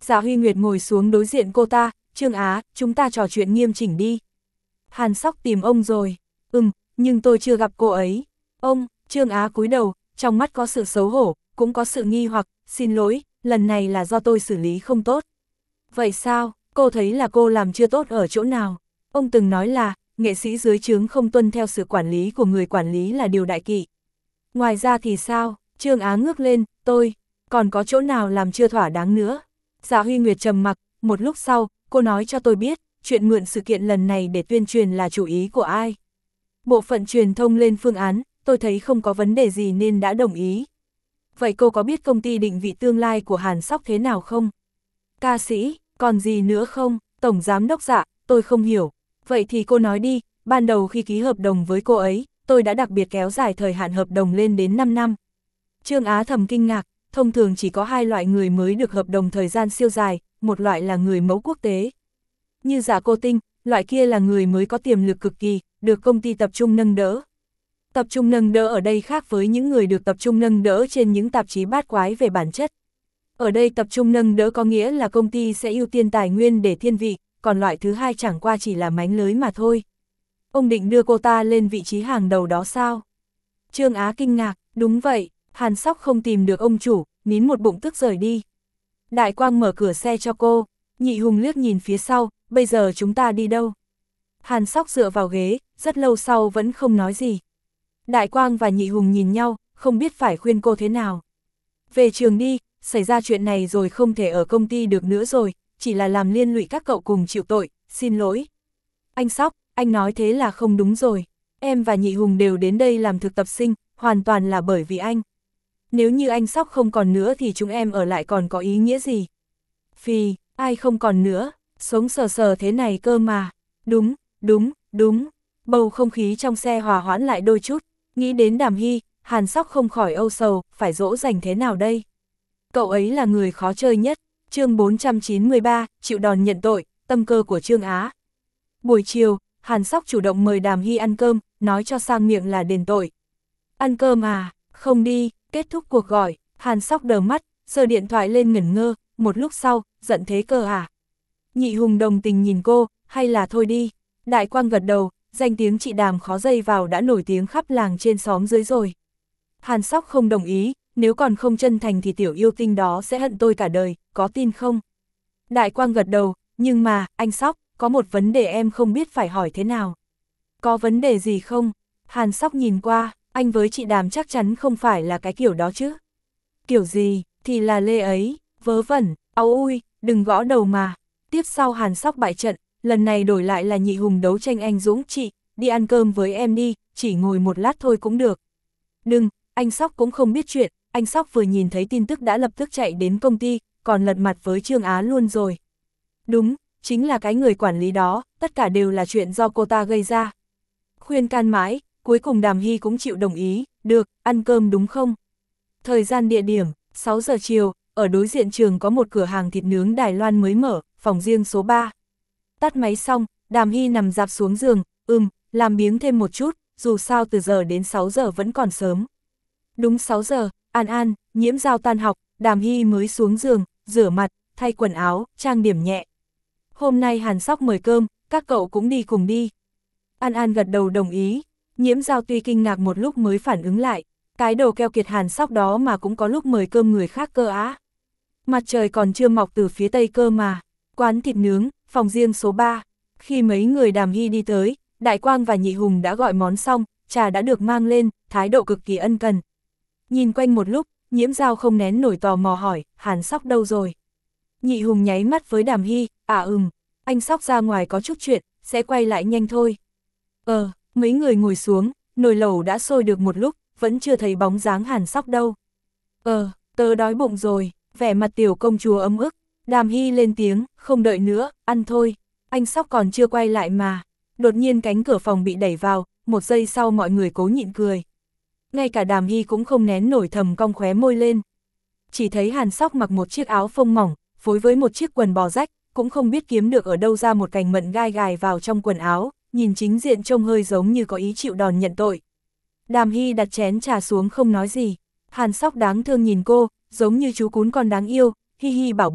Dạ Huy Nguyệt ngồi xuống đối diện cô ta, Trương Á, chúng ta trò chuyện nghiêm chỉnh đi. Hàn Sóc tìm ông rồi. Ừm, nhưng tôi chưa gặp cô ấy. Ông, Trương Á cúi đầu, trong mắt có sự xấu hổ, cũng có sự nghi hoặc, xin lỗi, lần này là do tôi xử lý không tốt. Vậy sao, cô thấy là cô làm chưa tốt ở chỗ nào? Ông từng nói là, nghệ sĩ dưới trướng không tuân theo sự quản lý của người quản lý là điều đại kỵ. Ngoài ra thì sao? Trương Á ngước lên, tôi, còn có chỗ nào làm chưa thỏa đáng nữa? Dạ Huy Nguyệt trầm mặc, một lúc sau, cô nói cho tôi biết, chuyện mượn sự kiện lần này để tuyên truyền là chủ ý của ai? Bộ phận truyền thông lên phương án, tôi thấy không có vấn đề gì nên đã đồng ý. Vậy cô có biết công ty định vị tương lai của Hàn Sóc thế nào không? Ca sĩ, còn gì nữa không? Tổng giám đốc Dạ, tôi không hiểu. Vậy thì cô nói đi, ban đầu khi ký hợp đồng với cô ấy, tôi đã đặc biệt kéo dài thời hạn hợp đồng lên đến năm năm. Trương Á thầm kinh ngạc, thông thường chỉ có hai loại người mới được hợp đồng thời gian siêu dài, một loại là người mẫu quốc tế. Như Dạ Cô Tinh, loại kia là người mới có tiềm lực cực kỳ, được công ty tập trung nâng đỡ. Tập trung nâng đỡ ở đây khác với những người được tập trung nâng đỡ trên những tạp chí bát quái về bản chất. Ở đây tập trung nâng đỡ có nghĩa là công ty sẽ ưu tiên tài nguyên để thiên vị, còn loại thứ hai chẳng qua chỉ là mánh lới mà thôi. Ông định đưa cô ta lên vị trí hàng đầu đó sao? Trương Á kinh ngạc, đúng vậy, Hàn Sóc không tìm được ông chủ, nín một bụng tức rời đi. Đại Quang mở cửa xe cho cô, Nhị Hùng liếc nhìn phía sau, bây giờ chúng ta đi đâu? Hàn Sóc dựa vào ghế, rất lâu sau vẫn không nói gì. Đại Quang và Nhị Hùng nhìn nhau, không biết phải khuyên cô thế nào. Về trường đi, xảy ra chuyện này rồi không thể ở công ty được nữa rồi, chỉ là làm liên lụy các cậu cùng chịu tội, xin lỗi. Anh Sóc, anh nói thế là không đúng rồi. Em và Nhị Hùng đều đến đây làm thực tập sinh, hoàn toàn là bởi vì anh. Nếu như anh Sóc không còn nữa thì chúng em ở lại còn có ý nghĩa gì? Phì, ai không còn nữa, sống sờ sờ thế này cơ mà. Đúng, đúng, đúng. Bầu không khí trong xe hòa hoãn lại đôi chút, nghĩ đến Đàm Hy, Hàn Sóc không khỏi âu sầu, phải dỗ dành thế nào đây? Cậu ấy là người khó chơi nhất. Chương bốn trăm chín mươi ba, chịu đòn nhận tội, tâm cơ của Trương Á. Buổi chiều, Hàn Sóc chủ động mời Đàm Hy ăn cơm, nói cho sang miệng là đền tội. Ăn cơm à, không đi, kết thúc cuộc gọi, Hàn Sóc đờ mắt, giơ điện thoại lên ngẩn ngơ, một lúc sau, giận thế cơ à? Nhị Hùng đồng tình nhìn cô, hay là thôi đi. Đại Quang gật đầu, danh tiếng chị Đàm khó dây vào đã nổi tiếng khắp làng trên xóm dưới rồi. Hàn Sóc không đồng ý, nếu còn không chân thành thì tiểu yêu tinh đó sẽ hận tôi cả đời, có tin không? Đại Quang gật đầu, nhưng mà, anh Sóc, có một vấn đề em không biết phải hỏi thế nào. Có vấn đề gì không? Hàn Sóc nhìn qua, anh với chị Đàm chắc chắn không phải là cái kiểu đó chứ. Kiểu gì, thì là Lê ấy, vớ vẩn, áu ui, đừng gõ đầu mà. Tiếp sau Hàn Sóc bại trận, lần này đổi lại là Nhị Hùng đấu tranh anh dũng, chị, đi ăn cơm với em đi, chỉ ngồi một lát thôi cũng được. Đừng, anh Sóc cũng không biết chuyện, anh Sóc vừa nhìn thấy tin tức đã lập tức chạy đến công ty, còn lật mặt với Trương Á luôn rồi. Đúng, chính là cái người quản lý đó, tất cả đều là chuyện do cô ta gây ra. Khuyên can mãi, cuối cùng Đàm Hy cũng chịu đồng ý, được, ăn cơm đúng không? Thời gian địa điểm, sáu giờ chiều, ở đối diện trường có một cửa hàng thịt nướng Đài Loan mới mở, phòng riêng số ba. Tắt máy xong, Đàm Hy nằm dạp xuống giường, ừm, làm biếng thêm một chút, dù sao từ giờ đến sáu giờ vẫn còn sớm. Đúng sáu giờ, An An, Nhiễm Giao tan học, Đàm Hy mới xuống giường, rửa mặt, thay quần áo, trang điểm nhẹ. Hôm nay Hàn Sóc mời cơm, các cậu cũng đi cùng đi. An An gật đầu đồng ý, Nhiễm Giao tuy kinh ngạc một lúc mới phản ứng lại, cái đầu keo kiệt Hàn Sóc đó mà cũng có lúc mời cơm người khác cơ á. Mặt trời còn chưa mọc từ phía tây cơ mà, quán thịt nướng, phòng riêng số ba. Khi mấy người Đàm Hy đi tới, Đại Quang và Nhị Hùng đã gọi món xong, trà đã được mang lên, thái độ cực kỳ ân cần. Nhìn quanh một lúc, Nhiễm Giao không nén nổi tò mò hỏi, Hàn Sóc đâu rồi? Nhị Hùng nháy mắt với Đàm Hy, à ừm, anh Sóc ra ngoài có chút chuyện, sẽ quay lại nhanh thôi. Ờ, mấy người ngồi xuống, nồi lẩu đã sôi được một lúc, vẫn chưa thấy bóng dáng Hàn Sóc đâu. Ờ, tớ đói bụng rồi, vẻ mặt tiểu công chúa ấm ức. Đàm Hy lên tiếng, không đợi nữa, ăn thôi, anh Sóc còn chưa quay lại mà. Đột nhiên cánh cửa phòng bị đẩy vào, một giây sau mọi người cố nhịn cười. Ngay cả Đàm Hy cũng không nén nổi thầm cong khóe môi lên. Chỉ thấy Hàn Sóc mặc một chiếc áo phông mỏng, phối với một chiếc quần bò rách, cũng không biết kiếm được ở đâu ra một cành mận gai gài vào trong quần áo, nhìn chính diện trông hơi giống như có ý chịu đòn nhận tội. Đàm Hy đặt chén trà xuống không nói gì. Hàn Sóc đáng thương nhìn cô, giống như chú cún con đáng yêu, hi hi bảo bối,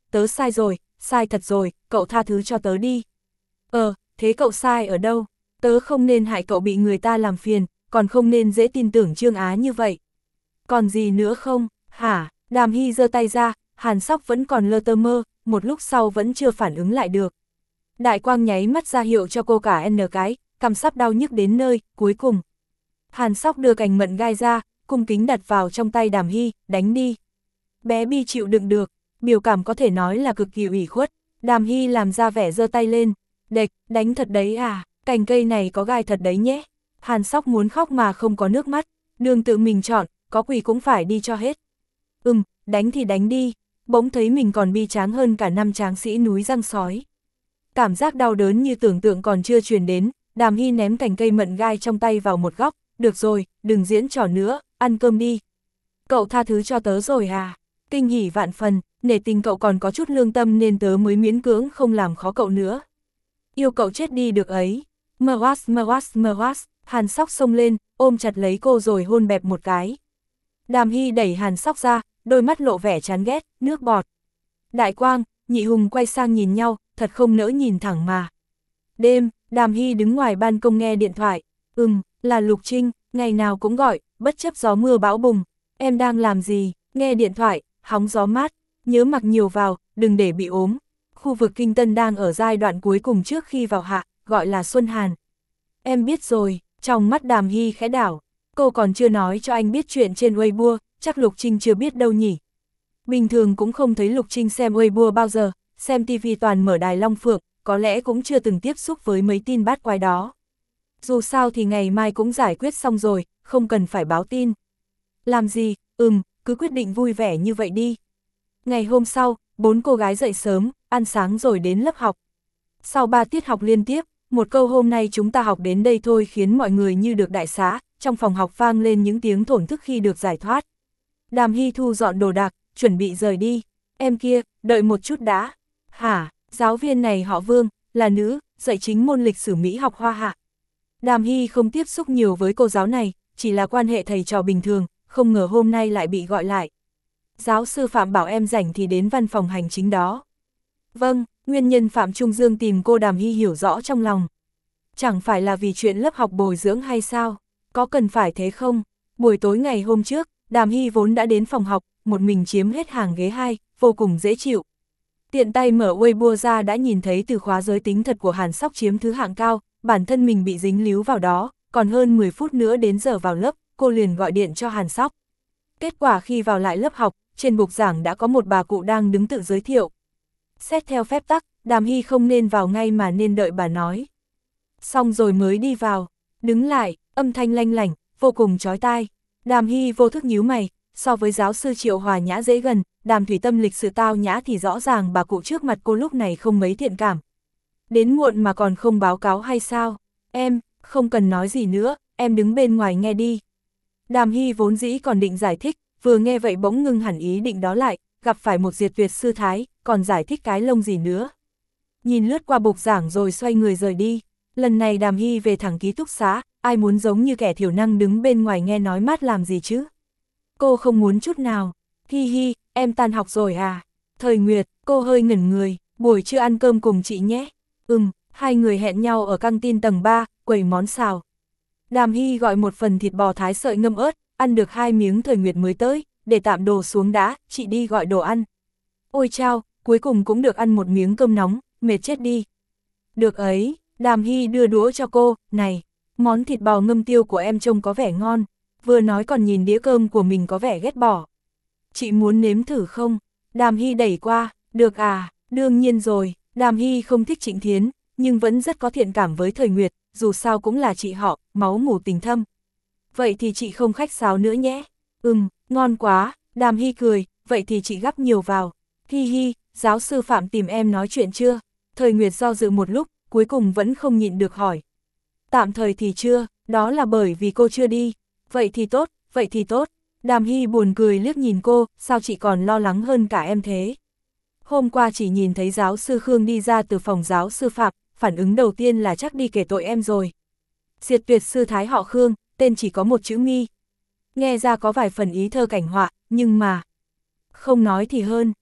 tớ sai rồi, sai thật rồi, cậu tha thứ cho tớ đi. Ờ, thế cậu sai ở đâu? Tớ không nên hại cậu bị người ta làm phiền, còn không nên dễ tin tưởng Trương Á như vậy. Còn gì nữa không? Hả? Đàm Hy giơ tay ra, Hàn Sóc vẫn còn lơ tơ mơ, một lúc sau vẫn chưa phản ứng lại được. Đại Quang nháy mắt ra hiệu cho cô cả n cái, cằm sắp đau nhức đến nơi, cuối cùng. Hàn Sóc đưa cành mận gai ra, cung kính đặt vào trong tay Đàm Hy, đánh đi. Bé Bi chịu đựng được, biểu cảm có thể nói là cực kỳ ủy khuất. Đàm Hy làm ra vẻ giơ tay lên, đệch, đánh thật đấy à, cành cây này có gai thật đấy nhé. Hàn Sóc muốn khóc mà không có nước mắt, đường tự mình chọn, có quỷ cũng phải đi cho hết. Ừm, đánh thì đánh đi, bỗng thấy mình còn bi tráng hơn cả năm tráng sĩ núi răng sói. Cảm giác đau đớn như tưởng tượng còn chưa truyền đến, Đàm Hy ném cành cây mận gai trong tay vào một góc, được rồi, đừng diễn trò nữa, ăn cơm đi. Cậu tha thứ cho tớ rồi à? Kinh hỉ vạn phần, nể tình cậu còn có chút lương tâm nên tớ mới miễn cưỡng không làm khó cậu nữa. Yêu cậu chết đi được ấy. Mơ was mơ was mơ was, Hàn Sóc xông lên, ôm chặt lấy cô rồi hôn bẹp một cái. Đàm Hy đẩy Hàn Sóc ra, đôi mắt lộ vẻ chán ghét, nước bọt. Đại Quang, Nhị Hùng quay sang nhìn nhau, thật không nỡ nhìn thẳng mà. Đêm, Đàm Hy đứng ngoài ban công nghe điện thoại. Ừm, là Lục Trinh, ngày nào cũng gọi, bất chấp gió mưa bão bùng. Em đang làm gì? Nghe điện thoại, hóng gió mát, nhớ mặc nhiều vào, đừng để bị ốm. Khu vực Kinh Tân đang ở giai đoạn cuối cùng trước khi vào hạ, gọi là Xuân Hàn. Em biết rồi, trong mắt Đàm Hy khẽ đảo. Cô còn chưa nói cho anh biết chuyện trên Weibo, chắc Lục Trinh chưa biết đâu nhỉ. Bình thường cũng không thấy Lục Trinh xem Weibo bao giờ, xem ti vi toàn mở đài Long Phượng, có lẽ cũng chưa từng tiếp xúc với mấy tin bát quái đó. Dù sao thì ngày mai cũng giải quyết xong rồi, không cần phải báo tin. Làm gì, ừm, cứ quyết định vui vẻ như vậy đi. Ngày hôm sau, bốn cô gái dậy sớm, ăn sáng rồi đến lớp học. Sau ba tiết học liên tiếp, một câu hôm nay chúng ta học đến đây thôi khiến mọi người như được đại xá, trong phòng học vang lên những tiếng thổn thức khi được giải thoát. Đàm Hy thu dọn đồ đạc, chuẩn bị rời đi. Em kia, đợi một chút đã. Hả, giáo viên này họ Vương, là nữ, dạy chính môn lịch sử Mỹ học Hoa Hạ. Đàm Hy không tiếp xúc nhiều với cô giáo này, chỉ là quan hệ thầy trò bình thường, không ngờ hôm nay lại bị gọi lại. Giáo sư Phạm bảo em rảnh thì đến văn phòng hành chính đó. Vâng, nguyên nhân Phạm Trung Dương tìm cô Đàm Hy hiểu rõ trong lòng. Chẳng phải là vì chuyện lớp học bồi dưỡng hay sao? Có cần phải thế không? Buổi tối ngày hôm trước, Đàm Hy vốn đã đến phòng học, một mình chiếm hết hàng ghế hai, vô cùng dễ chịu. Tiện tay mở Weibo ra đã nhìn thấy từ khóa giới tính thật của Hàn Sóc chiếm thứ hạng cao, bản thân mình bị dính líu vào đó, còn hơn mười phút nữa đến giờ vào lớp, cô liền gọi điện cho Hàn Sóc. Kết quả khi vào lại lớp học, trên bục giảng đã có một bà cụ đang đứng tự giới thiệu. Xét theo phép tắc, Đàm Hy không nên vào ngay mà nên đợi bà nói. Xong rồi mới đi vào, đứng lại, âm thanh lanh lảnh, vô cùng chói tai. Đàm Hy vô thức nhíu mày, so với giáo sư Triệu Hòa Nhã dễ gần, Đàm Thủy Tâm lịch sự tao nhã thì rõ ràng bà cụ trước mặt cô lúc này không mấy thiện cảm. Đến muộn mà còn không báo cáo hay sao? Em, không cần nói gì nữa, em đứng bên ngoài nghe đi. Đàm Hy vốn dĩ còn định giải thích, vừa nghe vậy bỗng ngưng hẳn ý định đó lại, gặp phải một diệt tuyệt sư thái, còn giải thích cái lông gì nữa. Nhìn lướt qua bục giảng rồi xoay người rời đi. Lần này Đàm Hy về thẳng ký túc xá, ai muốn giống như kẻ thiểu năng đứng bên ngoài nghe nói mát làm gì chứ? Cô không muốn chút nào. Hi hi, em tan học rồi à? Thời Nguyệt, cô hơi ngẩn người, buổi trưa ăn cơm cùng chị nhé. Ừm, hai người hẹn nhau ở căng tin tầng ba, quầy món xào. Đàm Hy gọi một phần thịt bò thái sợi ngâm ớt, ăn được hai miếng Thời Nguyệt mới tới, để tạm đồ xuống đã, chị đi gọi đồ ăn. Ôi chao, cuối cùng cũng được ăn một miếng cơm nóng, mệt chết đi. Được ấy, Đàm Hy đưa đũa cho cô, này, món thịt bò ngâm tiêu của em trông có vẻ ngon, vừa nói còn nhìn đĩa cơm của mình có vẻ ghét bỏ. Chị muốn nếm thử không? Đàm Hy đẩy qua, được à, đương nhiên rồi, Đàm Hy không thích Trịnh Thiến, nhưng vẫn rất có thiện cảm với Thời Nguyệt, dù sao cũng là chị họ, máu mủ tình thâm. Vậy thì chị không khách sáo nữa nhé. Ừm, ngon quá, Đàm Hy cười, vậy thì chị gắp nhiều vào. Hi hi, giáo sư Phạm tìm em nói chuyện chưa? Thời Nguyệt do dự một lúc, cuối cùng vẫn không nhịn được hỏi. Tạm thời thì chưa, đó là bởi vì cô chưa đi. Vậy thì tốt, vậy thì tốt. Đàm Hy buồn cười liếc nhìn cô, sao chị còn lo lắng hơn cả em thế? Hôm qua chỉ nhìn thấy giáo sư Khương đi ra từ phòng giáo sư Phạm, phản ứng đầu tiên là chắc đi kể tội em rồi. Diệt tuyệt sư thái họ Khương, tên chỉ có một chữ Mi. Nghe ra có vài phần ý thơ cảnh họa, nhưng mà... Không nói thì hơn,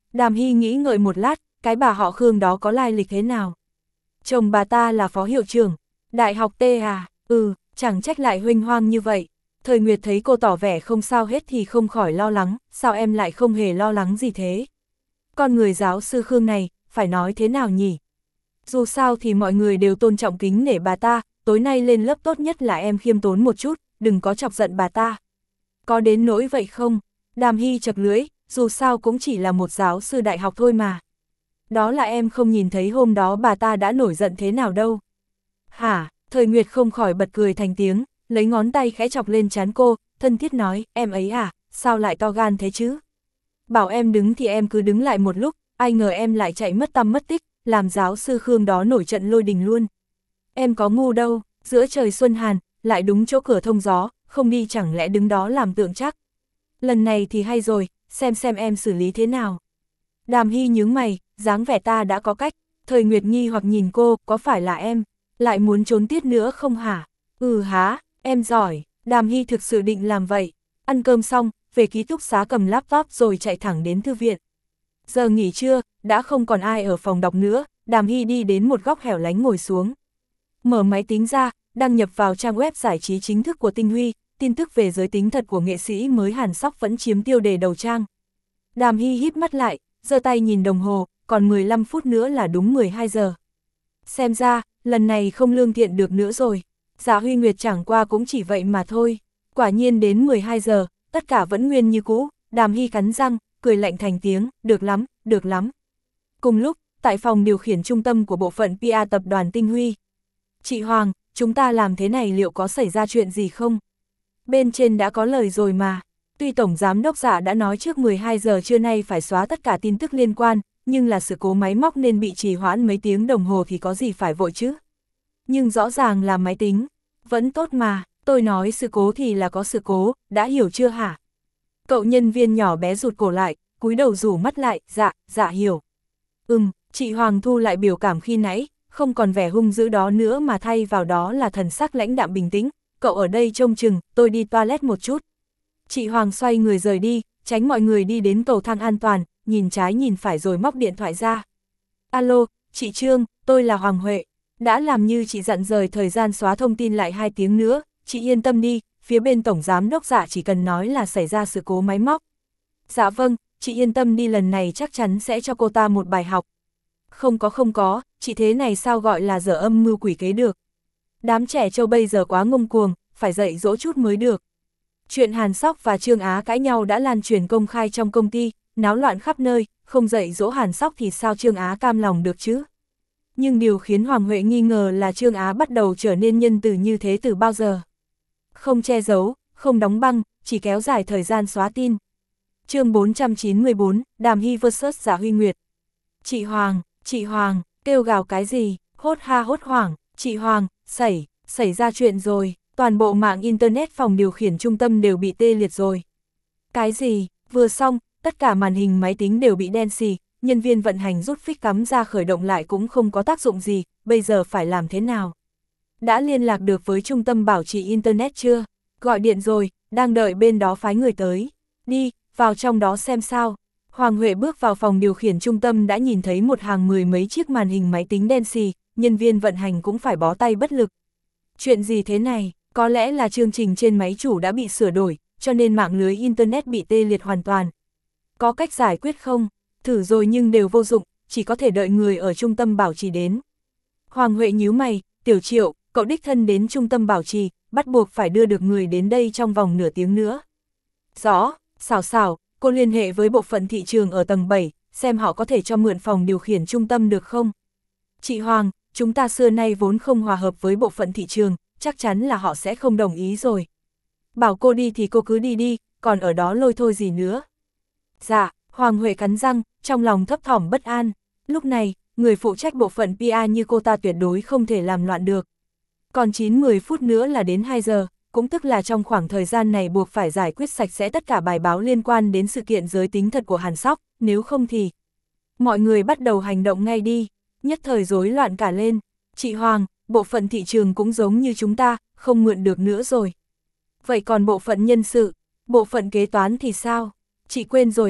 Đàm Hy nghĩ ngợi một lát, cái bà họ Khương đó có lai lịch thế nào? Chồng bà ta là phó hiệu trưởng, đại học T à, ừ, chẳng trách lại huênh hoang như vậy. Thời Nguyệt thấy cô tỏ vẻ không sao hết thì không khỏi lo lắng, sao em lại không hề lo lắng gì thế? Con người giáo sư Khương này, phải nói thế nào nhỉ? Dù sao thì mọi người đều tôn trọng kính nể bà ta, tối nay lên lớp tốt nhất là em khiêm tốn một chút, đừng có chọc giận bà ta. Có đến nỗi vậy không? Đàm Hy chật lưỡi, dù sao cũng chỉ là một giáo sư đại học thôi mà. Đó là em không nhìn thấy hôm đó bà ta đã nổi giận thế nào đâu. Hả? Thời Nguyệt không khỏi bật cười thành tiếng, lấy ngón tay khẽ chọc lên trán cô, thân thiết nói, em ấy à, sao lại to gan thế chứ? Bảo em đứng thì em cứ đứng lại một lúc, ai ngờ em lại chạy mất tăm mất tích, làm giáo sư Khương đó nổi trận lôi đình luôn. Em có ngu đâu, giữa trời xuân hàn, lại đúng chỗ cửa thông gió, không đi chẳng lẽ đứng đó làm tượng chắc. Lần này thì hay rồi, xem xem em xử lý thế nào. Đàm Hy nhướng mày, dáng vẻ ta đã có cách. Thời Nguyệt nghi hoặc nhìn cô, có phải là em lại muốn trốn tiết nữa không hả? Ừ há, em giỏi. Đàm Hy thực sự định làm vậy. Ăn cơm xong, về ký túc xá cầm laptop rồi chạy thẳng đến thư viện. Giờ nghỉ trưa, đã không còn ai ở phòng đọc nữa, Đàm Hy đi đến một góc hẻo lánh ngồi xuống. Mở máy tính ra, đăng nhập vào trang web giải trí chính thức của Tinh Huy, tin tức về giới tính thật của nghệ sĩ mới Hàn Sóc vẫn chiếm tiêu đề đầu trang. Đàm Hy híp mắt lại, giơ tay nhìn đồng hồ, còn mười lăm phút nữa là đúng mười hai giờ. Xem ra, lần này không lương thiện được nữa rồi. Dạ Huy Nguyệt chẳng qua cũng chỉ vậy mà thôi. Quả nhiên đến mười hai giờ, tất cả vẫn nguyên như cũ, Đàm Hy cắn răng, cười lạnh thành tiếng, được lắm, được lắm. Cùng lúc, tại phòng điều khiển trung tâm của bộ phận pê e tập đoàn Tinh Huy. Chị Hoàng, chúng ta làm thế này liệu có xảy ra chuyện gì không? Bên trên đã có lời rồi mà. Tuy Tổng Giám đốc Dạ đã nói trước mười hai giờ trưa nay phải xóa tất cả tin tức liên quan, nhưng là sự cố máy móc nên bị trì hoãn mấy tiếng đồng hồ thì có gì phải vội chứ. Nhưng rõ ràng là máy tính. Vẫn tốt mà, tôi nói sự cố thì là có sự cố, đã hiểu chưa hả? Cậu nhân viên nhỏ bé rụt cổ lại, cúi đầu rủ mắt lại, dạ, dạ hiểu. Ừm, chị Hoàng thu lại biểu cảm khi nãy, không còn vẻ hung dữ đó nữa mà thay vào đó là thần sắc lãnh đạm bình tĩnh. Cậu ở đây trông chừng, tôi đi toilet một chút. Chị Hoàng xoay người rời đi, tránh mọi người đi đến cầu thang an toàn, nhìn trái nhìn phải rồi móc điện thoại ra. Alo, chị Trương, tôi là Hoàng Huệ. Đã làm như chị dặn rời thời gian xóa thông tin lại hai tiếng nữa, chị yên tâm đi, phía bên Tổng Giám đốc Dạ chỉ cần nói là xảy ra sự cố máy móc. Dạ vâng, chị yên tâm đi, lần này chắc chắn sẽ cho cô ta một bài học. Không có không có, chị thế này sao gọi là dở âm mưu quỷ kế được. Đám trẻ trâu bây giờ quá ngông cuồng, phải dạy dỗ chút mới được. Chuyện Hàn Sóc và Trương Á cãi nhau đã lan truyền công khai trong công ty, náo loạn khắp nơi, không dạy dỗ Hàn Sóc thì sao Trương Á cam lòng được chứ? Nhưng điều khiến Hoàng Huệ nghi ngờ là Trương Á bắt đầu trở nên nhân từ như thế từ bao giờ? Không che giấu, không đóng băng, chỉ kéo dài thời gian xóa tin. Chương bốn trăm chín mươi bốn, Đàm Hy versus Dạ Huy Nguyệt. Chị Hoàng, chị Hoàng, kêu gào cái gì? Hốt ha hốt hoảng, chị Hoàng, xảy, xảy ra chuyện rồi. Toàn bộ mạng Internet phòng điều khiển trung tâm đều bị tê liệt rồi. Cái gì? Vừa xong, tất cả màn hình máy tính đều bị đen xì, nhân viên vận hành rút phích cắm ra khởi động lại cũng không có tác dụng gì, bây giờ phải làm thế nào? Đã liên lạc được với trung tâm bảo trì Internet chưa? Gọi điện rồi, đang đợi bên đó phái người tới. Đi, vào trong đó xem sao. Hoàng Huệ bước vào phòng điều khiển trung tâm đã nhìn thấy một hàng mười mấy chiếc màn hình máy tính đen xì, nhân viên vận hành cũng phải bó tay bất lực. Chuyện gì thế này? Có lẽ là chương trình trên máy chủ đã bị sửa đổi, cho nên mạng lưới Internet bị tê liệt hoàn toàn. Có cách giải quyết không? Thử rồi nhưng đều vô dụng, chỉ có thể đợi người ở trung tâm bảo trì đến. Hoàng Huệ nhíu mày, Tiểu Triệu, cậu đích thân đến trung tâm bảo trì, bắt buộc phải đưa được người đến đây trong vòng nửa tiếng nữa. Rõ, xảo xảo, cô liên hệ với bộ phận thị trường ở tầng bảy, xem họ có thể cho mượn phòng điều khiển trung tâm được không? Chị Hoàng, chúng ta xưa nay vốn không hòa hợp với bộ phận thị trường, chắc chắn là họ sẽ không đồng ý rồi. Bảo cô đi thì cô cứ đi đi, còn ở đó lôi thôi gì nữa. Dạ, Hoàng Huệ cắn răng, trong lòng thấp thỏm bất an. Lúc này, người phụ trách bộ phận pê e như cô ta tuyệt đối không thể làm loạn được. Còn chín mười phút nữa là đến hai giờ, cũng tức là trong khoảng thời gian này buộc phải giải quyết sạch sẽ tất cả bài báo liên quan đến sự kiện giới tính thật của Hàn Sóc, nếu không thì... Mọi người bắt đầu hành động ngay đi, nhất thời rối loạn cả lên. Chị Hoàng, bộ phận thị trường cũng giống như chúng ta, không mượn được nữa rồi. Vậy còn bộ phận nhân sự, bộ phận kế toán thì sao? Chị quên rồi à,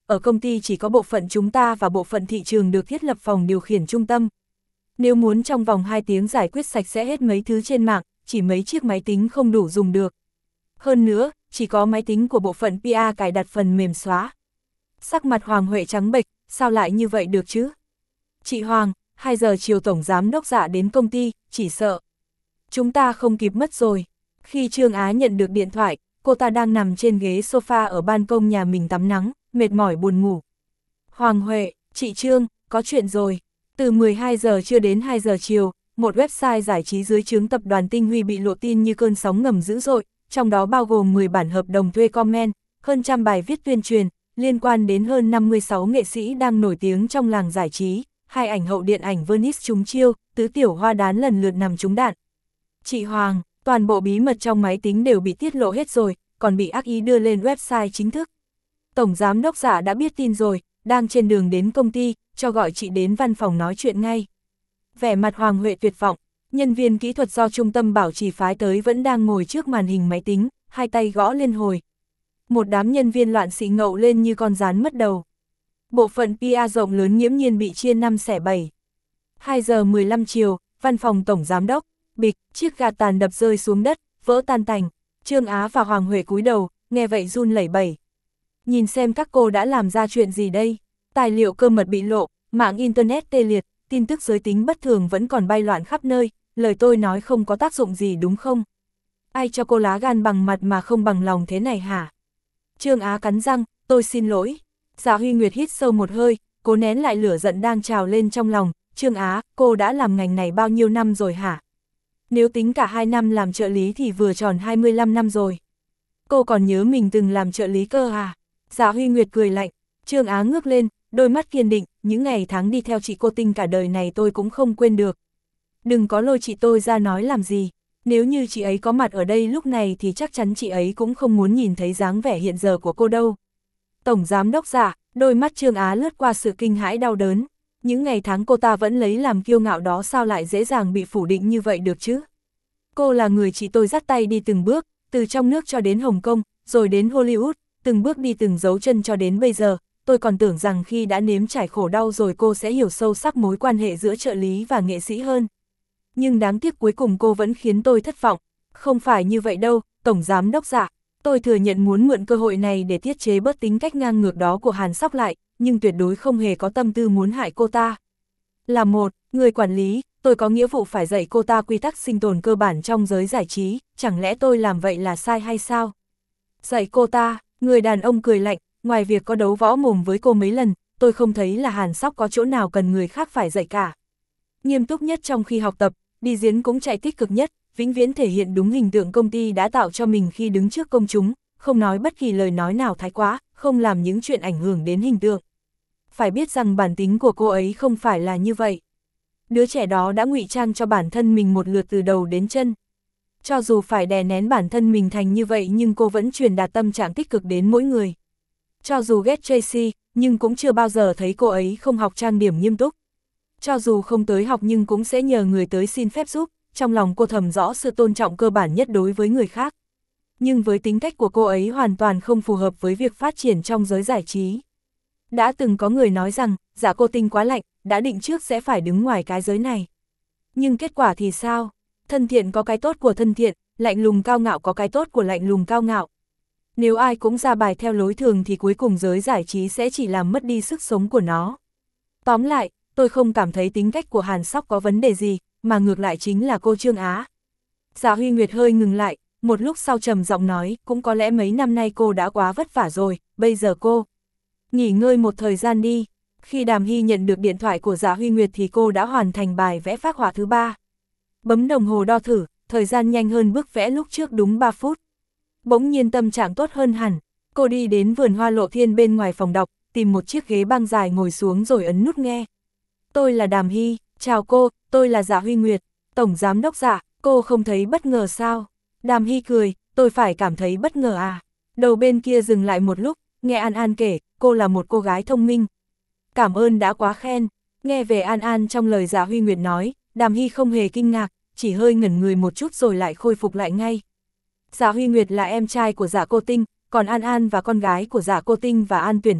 ở công ty chỉ có bộ phận chúng ta và bộ phận thị trường được thiết lập phòng điều khiển trung tâm. Nếu muốn trong vòng hai tiếng giải quyết sạch sẽ hết mấy thứ trên mạng, chỉ mấy chiếc máy tính không đủ dùng được. Hơn nữa, chỉ có máy tính của bộ phận pê e cài đặt phần mềm xóa. Sắc mặt Hoàng Huệ trắng bệch, sao lại như vậy được chứ? Chị Hoàng, hai giờ chiều tổng giám đốc Dạ đến công ty, chỉ sợ chúng ta không kịp mất rồi. Khi Trương Á nhận được điện thoại, cô ta đang nằm trên ghế sofa ở ban công nhà mình tắm nắng, mệt mỏi buồn ngủ. Hoàng Huệ, chị Trương, có chuyện rồi. Từ mười hai giờ trưa đến hai giờ chiều, một website giải trí dưới trướng tập đoàn Tinh Huy bị lộ tin như cơn sóng ngầm dữ dội, trong đó bao gồm mười bản hợp đồng thuê comment, hơn trăm bài viết tuyên truyền, liên quan đến hơn năm mươi sáu nghệ sĩ đang nổi tiếng trong làng giải trí, hai ảnh hậu điện ảnh Venice trúng chiêu, tứ tiểu hoa đán lần lượt nằm trúng đạn. Chị Hoàng, toàn bộ bí mật trong máy tính đều bị tiết lộ hết rồi, còn bị ác ý đưa lên website chính thức. Tổng giám đốc Dạ đã biết tin rồi, đang trên đường đến công ty, cho gọi chị đến văn phòng nói chuyện ngay. Vẻ mặt Hoàng Huệ tuyệt vọng, nhân viên kỹ thuật do trung tâm bảo trì phái tới vẫn đang ngồi trước màn hình máy tính, hai tay gõ liên hồi. Một đám nhân viên loạn xị ngậu lên như con rán mất đầu. Bộ phận pê e rộng lớn nghiễm nhiên bị chia năm xẻ bảy. hai giờ mười lăm chiều, văn phòng tổng giám đốc, bịch, chiếc gạt tàn đập rơi xuống đất, vỡ tan tành. Trương Á và Hoàng Huệ cúi đầu, nghe vậy run lẩy bẩy. Nhìn xem các cô đã làm ra chuyện gì đây? Tài liệu cơ mật bị lộ, mạng internet tê liệt, tin tức giới tính bất thường vẫn còn bay loạn khắp nơi, lời tôi nói không có tác dụng gì đúng không? Ai cho cô lá gan bằng mặt mà không bằng lòng thế này hả? Trương Á cắn răng, tôi xin lỗi. Dạ Huy Nguyệt hít sâu một hơi, cố nén lại lửa giận đang trào lên trong lòng. Trương Á, cô đã làm ngành này bao nhiêu năm rồi hả? Nếu tính cả hai năm làm trợ lý thì vừa tròn hai mươi lăm năm rồi. Cô còn nhớ mình từng làm trợ lý cơ à? Dạ Huy Nguyệt cười lạnh. Trương Á ngước lên, đôi mắt kiên định, những ngày tháng đi theo chị cô Tinh cả đời này tôi cũng không quên được. Đừng có lôi chị tôi ra nói làm gì. Nếu như chị ấy có mặt ở đây lúc này thì chắc chắn chị ấy cũng không muốn nhìn thấy dáng vẻ hiện giờ của cô đâu. Tổng giám đốc Dạ, đôi mắt Trương Á lướt qua sự kinh hãi đau đớn. Những ngày tháng cô ta vẫn lấy làm kiêu ngạo đó sao lại dễ dàng bị phủ định như vậy được chứ? Cô là người chị tôi dắt tay đi từng bước, từ trong nước cho đến Hồng Kông, rồi đến Hollywood, từng bước đi từng dấu chân cho đến bây giờ. Tôi còn tưởng rằng khi đã nếm trải khổ đau rồi cô sẽ hiểu sâu sắc mối quan hệ giữa trợ lý và nghệ sĩ hơn. Nhưng đáng tiếc cuối cùng cô vẫn khiến tôi thất vọng. Không phải như vậy đâu, Tổng giám đốc Dạ. Tôi thừa nhận muốn mượn cơ hội này để tiết chế bớt tính cách ngang ngược đó của Hàn Sóc lại, nhưng tuyệt đối không hề có tâm tư muốn hại cô ta. Là một người quản lý, tôi có nghĩa vụ phải dạy cô ta quy tắc sinh tồn cơ bản trong giới giải trí, chẳng lẽ tôi làm vậy là sai hay sao? Dạy cô ta, người đàn ông cười lạnh, ngoài việc có đấu võ mồm với cô mấy lần, tôi không thấy là Hàn Sóc có chỗ nào cần người khác phải dạy cả. Nghiêm túc nhất trong khi học tập, đi diễn cũng chạy tích cực nhất, vĩnh viễn thể hiện đúng hình tượng công ty đã tạo cho mình khi đứng trước công chúng, không nói bất kỳ lời nói nào thái quá, không làm những chuyện ảnh hưởng đến hình tượng. Phải biết rằng bản tính của cô ấy không phải là như vậy. Đứa trẻ đó đã ngụy trang cho bản thân mình một lượt từ đầu đến chân. Cho dù phải đè nén bản thân mình thành như vậy nhưng cô vẫn truyền đạt tâm trạng tích cực đến mỗi người. Cho dù ghét Tracy, nhưng cũng chưa bao giờ thấy cô ấy không học trang điểm nghiêm túc. Cho dù không tới học nhưng cũng sẽ nhờ người tới xin phép giúp, trong lòng cô thầm rõ sự tôn trọng cơ bản nhất đối với người khác. Nhưng với tính cách của cô ấy hoàn toàn không phù hợp với việc phát triển trong giới giải trí. Đã từng có người nói rằng, Dạ cô Tinh quá lạnh, đã định trước sẽ phải đứng ngoài cái giới này. Nhưng kết quả thì sao? Thân thiện có cái tốt của thân thiện, lạnh lùng cao ngạo có cái tốt của lạnh lùng cao ngạo. Nếu ai cũng ra bài theo lối thường thì cuối cùng giới giải trí sẽ chỉ làm mất đi sức sống của nó. Tóm lại, tôi không cảm thấy tính cách của Hàn Sóc có vấn đề gì, mà ngược lại chính là cô Trương Á. Dạ Huy Nguyệt hơi ngừng lại, một lúc sau trầm giọng nói, cũng có lẽ mấy năm nay cô đã quá vất vả rồi, bây giờ cô nghỉ ngơi một thời gian đi. Khi Đàm Hy nhận được điện thoại của Dạ Huy Nguyệt thì cô đã hoàn thành bài vẽ phác họa thứ ba. Bấm đồng hồ đo thử, thời gian nhanh hơn bức vẽ lúc trước đúng ba phút. Bỗng nhiên tâm trạng tốt hơn hẳn, cô đi đến vườn hoa lộ thiên bên ngoài phòng đọc, tìm một chiếc ghế băng dài ngồi xuống rồi ấn nút nghe. Tôi là Đàm Hy, chào cô, tôi là Dạ Huy Nguyệt, Tổng Giám đốc Dạ, cô không thấy bất ngờ sao? Đàm Hy cười, tôi phải cảm thấy bất ngờ à? Đầu bên kia dừng lại một lúc, nghe An An kể, cô là một cô gái thông minh. Cảm ơn đã quá khen. Nghe về An An trong lời Dạ Huy Nguyệt nói, Đàm Hy không hề kinh ngạc, chỉ hơi ngẩn người một chút rồi lại khôi phục lại ngay. Dạ Huy Nguyệt là em trai của Dạ Cô Tinh, còn An An và con gái của Dạ Cô Tinh và An Tuyển Hoàng,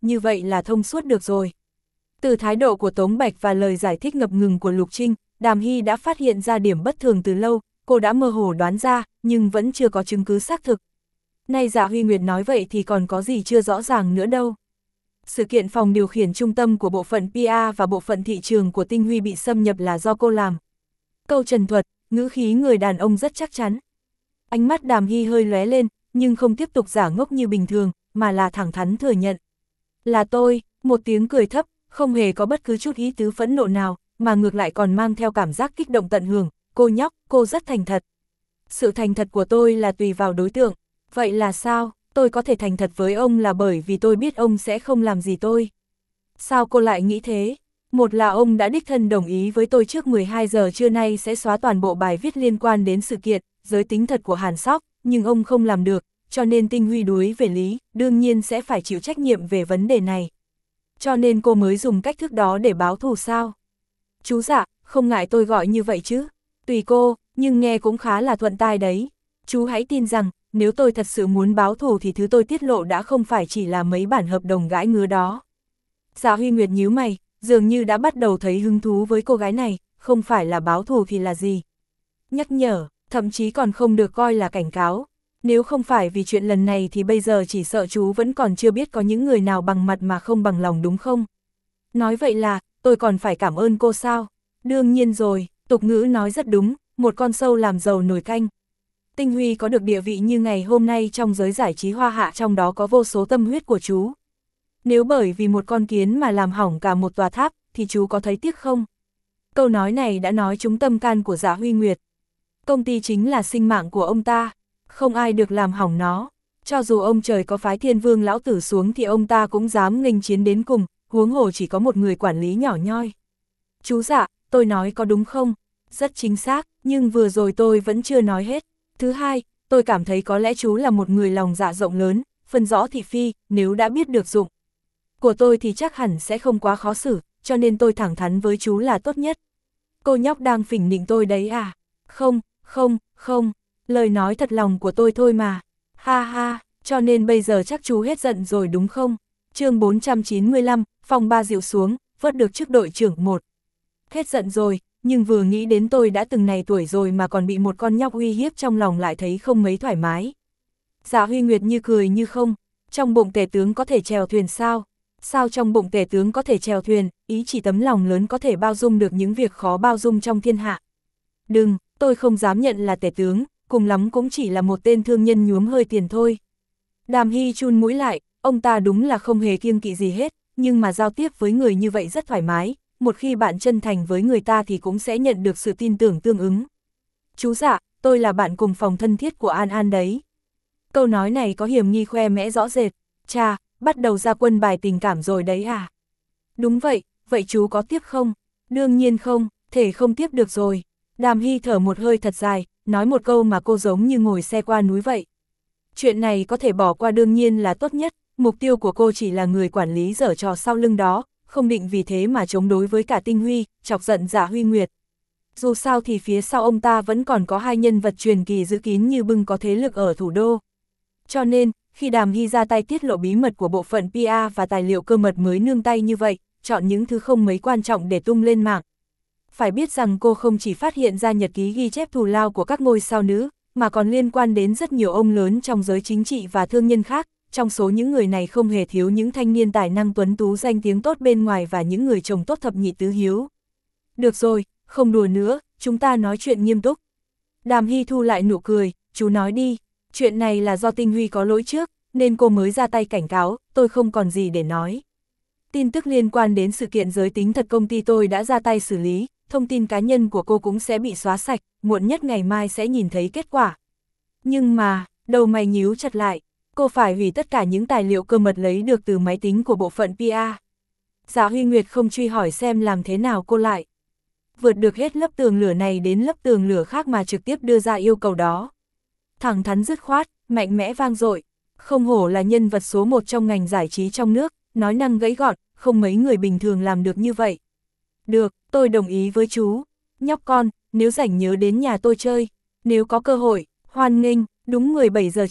như vậy là thông suốt được rồi. Từ thái độ của Tống Bạch và lời giải thích ngập ngừng của Lục Trinh, Đàm Hy đã phát hiện ra điểm bất thường từ lâu, cô đã mơ hồ đoán ra, nhưng vẫn chưa có chứng cứ xác thực. Nay Dạ Huy Nguyệt nói vậy thì còn có gì chưa rõ ràng nữa đâu. Sự kiện phòng điều khiển trung tâm của bộ phận pê e và bộ phận thị trường của Tinh Huy bị xâm nhập là do cô làm. Câu trần thuật, ngữ khí người đàn ông rất chắc chắn. Ánh mắt Đàm Hy hơi lóe lên, nhưng không tiếp tục giả ngốc như bình thường, mà là thẳng thắn thừa nhận. Là tôi, một tiếng cười thấp, không hề có bất cứ chút ý tứ phẫn nộ nào, mà ngược lại còn mang theo cảm giác kích động tận hưởng. Cô nhóc, cô rất thành thật. Sự thành thật của tôi là tùy vào đối tượng. Vậy là sao? Tôi có thể thành thật với ông là bởi vì tôi biết ông sẽ không làm gì tôi. Sao cô lại nghĩ thế? Một là ông đã đích thân đồng ý với tôi trước mười hai giờ trưa nay sẽ xóa toàn bộ bài viết liên quan đến sự kiện, giới tính thật của Hàn Sóc, nhưng ông không làm được, cho nên Tinh Huy đuối về lý, đương nhiên sẽ phải chịu trách nhiệm về vấn đề này. Cho nên cô mới dùng cách thức đó để báo thù sao? Chú Dạ, không ngại tôi gọi như vậy chứ? Tùy cô, nhưng nghe cũng khá là thuận tai đấy. Chú hãy tin rằng, nếu tôi thật sự muốn báo thù thì thứ tôi tiết lộ đã không phải chỉ là mấy bản hợp đồng gãi ngứa đó. Dạ Huy Nguyệt nhíu mày, dường như đã bắt đầu thấy hứng thú với cô gái này, không phải là báo thù thì là gì. Nhắc nhở, thậm chí còn không được coi là cảnh cáo. Nếu không phải vì chuyện lần này thì bây giờ chỉ sợ chú vẫn còn chưa biết có những người nào bằng mặt mà không bằng lòng đúng không? Nói vậy là, tôi còn phải cảm ơn cô sao? Đương nhiên rồi, tục ngữ nói rất đúng, một con sâu làm giàu nồi canh. Tinh Huy có được địa vị như ngày hôm nay trong giới giải trí hoa hạ, trong đó có vô số tâm huyết của chú. Nếu bởi vì một con kiến mà làm hỏng cả một tòa tháp, thì chú có thấy tiếc không? Câu nói này đã nói trúng tâm can của Dạ Huy Nguyệt. Công ty chính là sinh mạng của ông ta, không ai được làm hỏng nó. Cho dù ông trời có phái Thiên Vương lão tử xuống thì ông ta cũng dám nghênh chiến đến cùng, huống hồ chỉ có một người quản lý nhỏ nhoi. Chú Dạ, tôi nói có đúng không? Rất chính xác, nhưng vừa rồi tôi vẫn chưa nói hết. Thứ hai, tôi cảm thấy có lẽ chú là một người lòng dạ rộng lớn, phân rõ thị phi, nếu đã biết được dụng của tôi thì chắc hẳn sẽ không quá khó xử, cho nên tôi thẳng thắn với chú là tốt nhất. Cô nhóc đang phỉnh nịnh tôi đấy à? Không, không, không, lời nói thật lòng của tôi thôi mà. Ha ha, cho nên bây giờ chắc chú hết giận rồi đúng không? Chương bốn trăm chín mươi lăm, phòng ba dịu xuống, vớt được chức đội trưởng một. Hết giận rồi, nhưng vừa nghĩ đến tôi đã từng này tuổi rồi mà còn bị một con nhóc uy hiếp trong lòng lại thấy không mấy thoải mái. Dạ Huy Nguyệt như cười như không, trong bụng tể tướng có thể chèo thuyền sao? Sao trong bụng tể tướng có thể chèo thuyền, ý chỉ tấm lòng lớn có thể bao dung được những việc khó bao dung trong thiên hạ. Đừng, tôi không dám nhận là tể tướng, cùng lắm cũng chỉ là một tên thương nhân nhuốm hơi tiền thôi. Đàm Hy chun mũi lại, ông ta đúng là không hề kiêng kỵ gì hết, nhưng mà giao tiếp với người như vậy rất thoải mái, một khi bạn chân thành với người ta thì cũng sẽ nhận được sự tin tưởng tương ứng. Chú Dạ, tôi là bạn cùng phòng thân thiết của An An đấy. Câu nói này có hiểm nghi khoe mẽ rõ rệt, chà, bắt đầu ra quân bài tình cảm rồi đấy à? Đúng vậy, vậy chú có tiếp không? Đương nhiên không, thể không tiếp được rồi. Đàm Hy thở một hơi thật dài, nói một câu mà cô giống như ngồi xe qua núi vậy. Chuyện này có thể bỏ qua đương nhiên là tốt nhất, mục tiêu của cô chỉ là người quản lý giở trò sau lưng đó, không định vì thế mà chống đối với cả Tinh Huy, chọc giận Dạ Huy Nguyệt. Dù sao thì phía sau ông ta vẫn còn có hai nhân vật truyền kỳ giữ kín như bưng có thế lực ở thủ đô. Cho nên, khi Đàm Hy ra tay tiết lộ bí mật của bộ phận pê e và tài liệu cơ mật mới nương tay như vậy, chọn những thứ không mấy quan trọng để tung lên mạng. Phải biết rằng cô không chỉ phát hiện ra nhật ký ghi chép thù lao của các ngôi sao nữ, mà còn liên quan đến rất nhiều ông lớn trong giới chính trị và thương nhân khác, trong số những người này không hề thiếu những thanh niên tài năng tuấn tú danh tiếng tốt bên ngoài và những người chồng tốt thập nhị tứ hiếu. Được rồi, không đùa nữa, chúng ta nói chuyện nghiêm túc. Đàm Hy thu lại nụ cười, chú nói đi, chuyện này là do Tinh Huy có lỗi trước, nên cô mới ra tay cảnh cáo, tôi không còn gì để nói. Tin tức liên quan đến sự kiện giới tính thật công ty tôi đã ra tay xử lý, thông tin cá nhân của cô cũng sẽ bị xóa sạch, muộn nhất ngày mai sẽ nhìn thấy kết quả. Nhưng mà, đầu mày nhíu chặt lại, cô phải hủy tất cả những tài liệu cơ mật lấy được từ máy tính của bộ phận pê e. Dạ Huy Nguyệt không truy hỏi xem làm thế nào cô lại vượt được hết lớp tường lửa này đến lớp tường lửa khác mà trực tiếp đưa ra yêu cầu đó. Thẳng thắn dứt khoát, mạnh mẽ vang dội, không hổ là nhân vật số một trong ngành giải trí trong nước, nói năng gãy gọn, không mấy người bình thường làm được như vậy. Được, tôi đồng ý với chú. Nhóc con, nếu rảnh nhớ đến nhà tôi chơi, nếu có cơ hội, hoan nghênh, đúng mười bảy giờ chiều,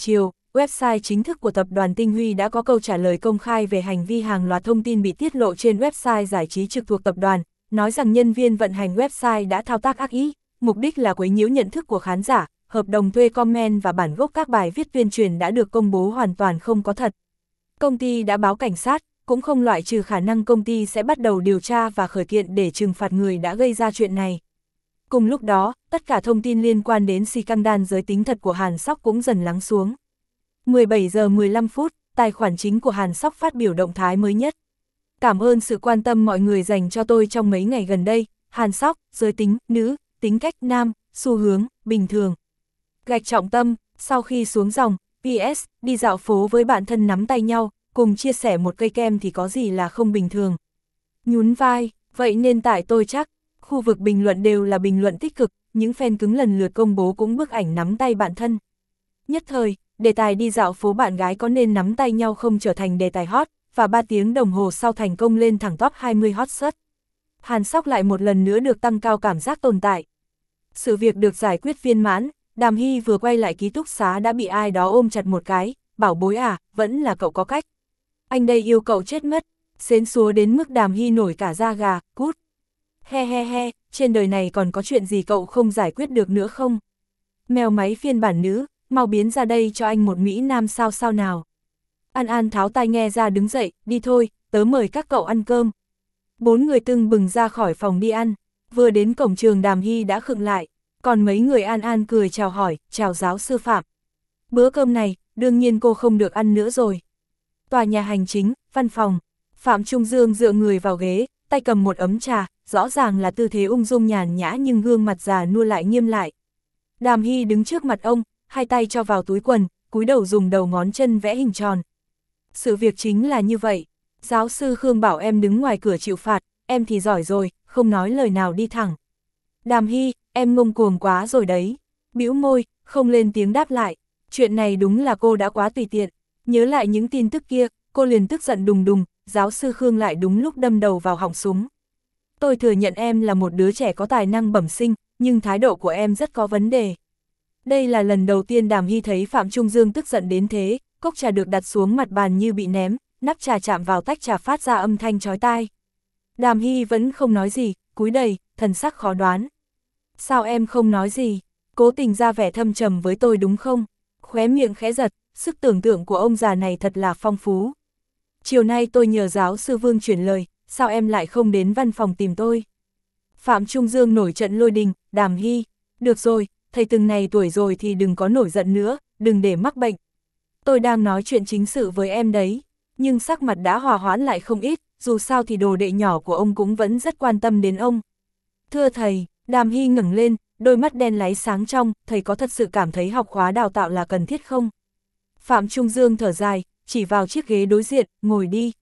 website chính thức của tập đoàn Tinh Huy đã có câu trả lời công khai về hành vi hàng loạt thông tin bị tiết lộ trên website giải trí trực thuộc tập đoàn, nói rằng nhân viên vận hành website đã thao tác ác ý, mục đích là quấy nhiễu nhận thức của khán giả, hợp đồng thuê comment và bản gốc các bài viết tuyên truyền đã được công bố hoàn toàn không có thật. Công ty đã báo cảnh sát, cũng không loại trừ khả năng công ty sẽ bắt đầu điều tra và khởi kiện để trừng phạt người đã gây ra chuyện này. Cùng lúc đó, tất cả thông tin liên quan đến scandal giới tính thật của Hàn Sóc cũng dần lắng xuống. mười bảy giờ mười lăm phút, tài khoản chính của Hàn Sóc phát biểu động thái mới nhất. Cảm ơn sự quan tâm mọi người dành cho tôi trong mấy ngày gần đây. Hàn Sóc, giới tính, nữ, tính cách, nam, xu hướng, bình thường. Gạch trọng tâm, sau khi xuống dòng, pê ét, đi dạo phố với bạn thân nắm tay nhau, cùng chia sẻ một cây kem thì có gì là không bình thường. Nhún vai, vậy nên tại tôi chắc, khu vực bình luận đều là bình luận tích cực, những fan cứng lần lượt công bố cũng bức ảnh nắm tay bạn thân. Nhất thời, đề tài đi dạo phố bạn gái có nên nắm tay nhau không trở thành đề tài hot, và ba tiếng đồng hồ sau thành công lên thẳng top hai mươi hot search. Hàn Sóc lại một lần nữa được tăng cao cảm giác tồn tại. Sự việc được giải quyết viên mãn, Đàm Hy vừa quay lại ký túc xá đã bị ai đó ôm chặt một cái, bảo bối à, vẫn là cậu có cách. Anh đây yêu cậu chết mất, xến xúa đến mức Đàm Hy nổi cả da gà, cút. He he he, trên đời này còn có chuyện gì cậu không giải quyết được nữa không? Mèo máy phiên bản nữ, mau biến ra đây cho anh một Mỹ Nam sao sao nào. An An tháo tai nghe ra đứng dậy, đi thôi, tớ mời các cậu ăn cơm. Bốn người tưng bừng ra khỏi phòng đi ăn, vừa đến cổng trường Đàm Hy đã khựng lại, còn mấy người An An cười chào hỏi, chào giáo sư Phạm. Bữa cơm này, đương nhiên cô không được ăn nữa rồi. Tòa nhà hành chính, văn phòng, Phạm Trung Dương dựa người vào ghế, tay cầm một ấm trà, rõ ràng là tư thế ung dung nhàn nhã nhưng gương mặt già nua lại nghiêm lại. Đàm Hy đứng trước mặt ông, hai tay cho vào túi quần, cúi đầu dùng đầu ngón chân vẽ hình tròn. Sự việc chính là như vậy, giáo sư Khương bảo em đứng ngoài cửa chịu phạt, em thì giỏi rồi, không nói lời nào đi thẳng. Đàm Hy, em ngông cuồng quá rồi đấy, bĩu môi, không lên tiếng đáp lại, chuyện này đúng là cô đã quá tùy tiện, nhớ lại những tin tức kia, cô liền tức giận đùng đùng, giáo sư Khương lại đúng lúc đâm đầu vào họng súng. Tôi thừa nhận em là một đứa trẻ có tài năng bẩm sinh, nhưng thái độ của em rất có vấn đề. Đây là lần đầu tiên Đàm Hy thấy Phạm Trung Dương tức giận đến thế, cốc trà được đặt xuống mặt bàn như bị ném, nắp trà chạm vào tách trà phát ra âm thanh chói tai. Đàm Hy vẫn không nói gì, cúi đầy, thần sắc khó đoán. Sao em không nói gì? Cố tình ra vẻ thâm trầm với tôi đúng không? Khóe miệng khẽ giật, sức tưởng tượng của ông già này thật là phong phú. Chiều nay tôi nhờ giáo sư Vương chuyển lời, sao em lại không đến văn phòng tìm tôi? Phạm Trung Dương nổi trận lôi đình, Đàm Hy, được rồi, thầy từng này tuổi rồi thì đừng có nổi giận nữa, đừng để mắc bệnh. Tôi đang nói chuyện chính sự với em đấy, nhưng sắc mặt đã hòa hoãn lại không ít, dù sao thì đồ đệ nhỏ của ông cũng vẫn rất quan tâm đến ông. Thưa thầy, Đàm Hy ngẩng lên, đôi mắt đen láy sáng trong, thầy có thật sự cảm thấy học khóa đào tạo là cần thiết không? Phạm Trung Dương thở dài, chỉ vào chiếc ghế đối diện, ngồi đi.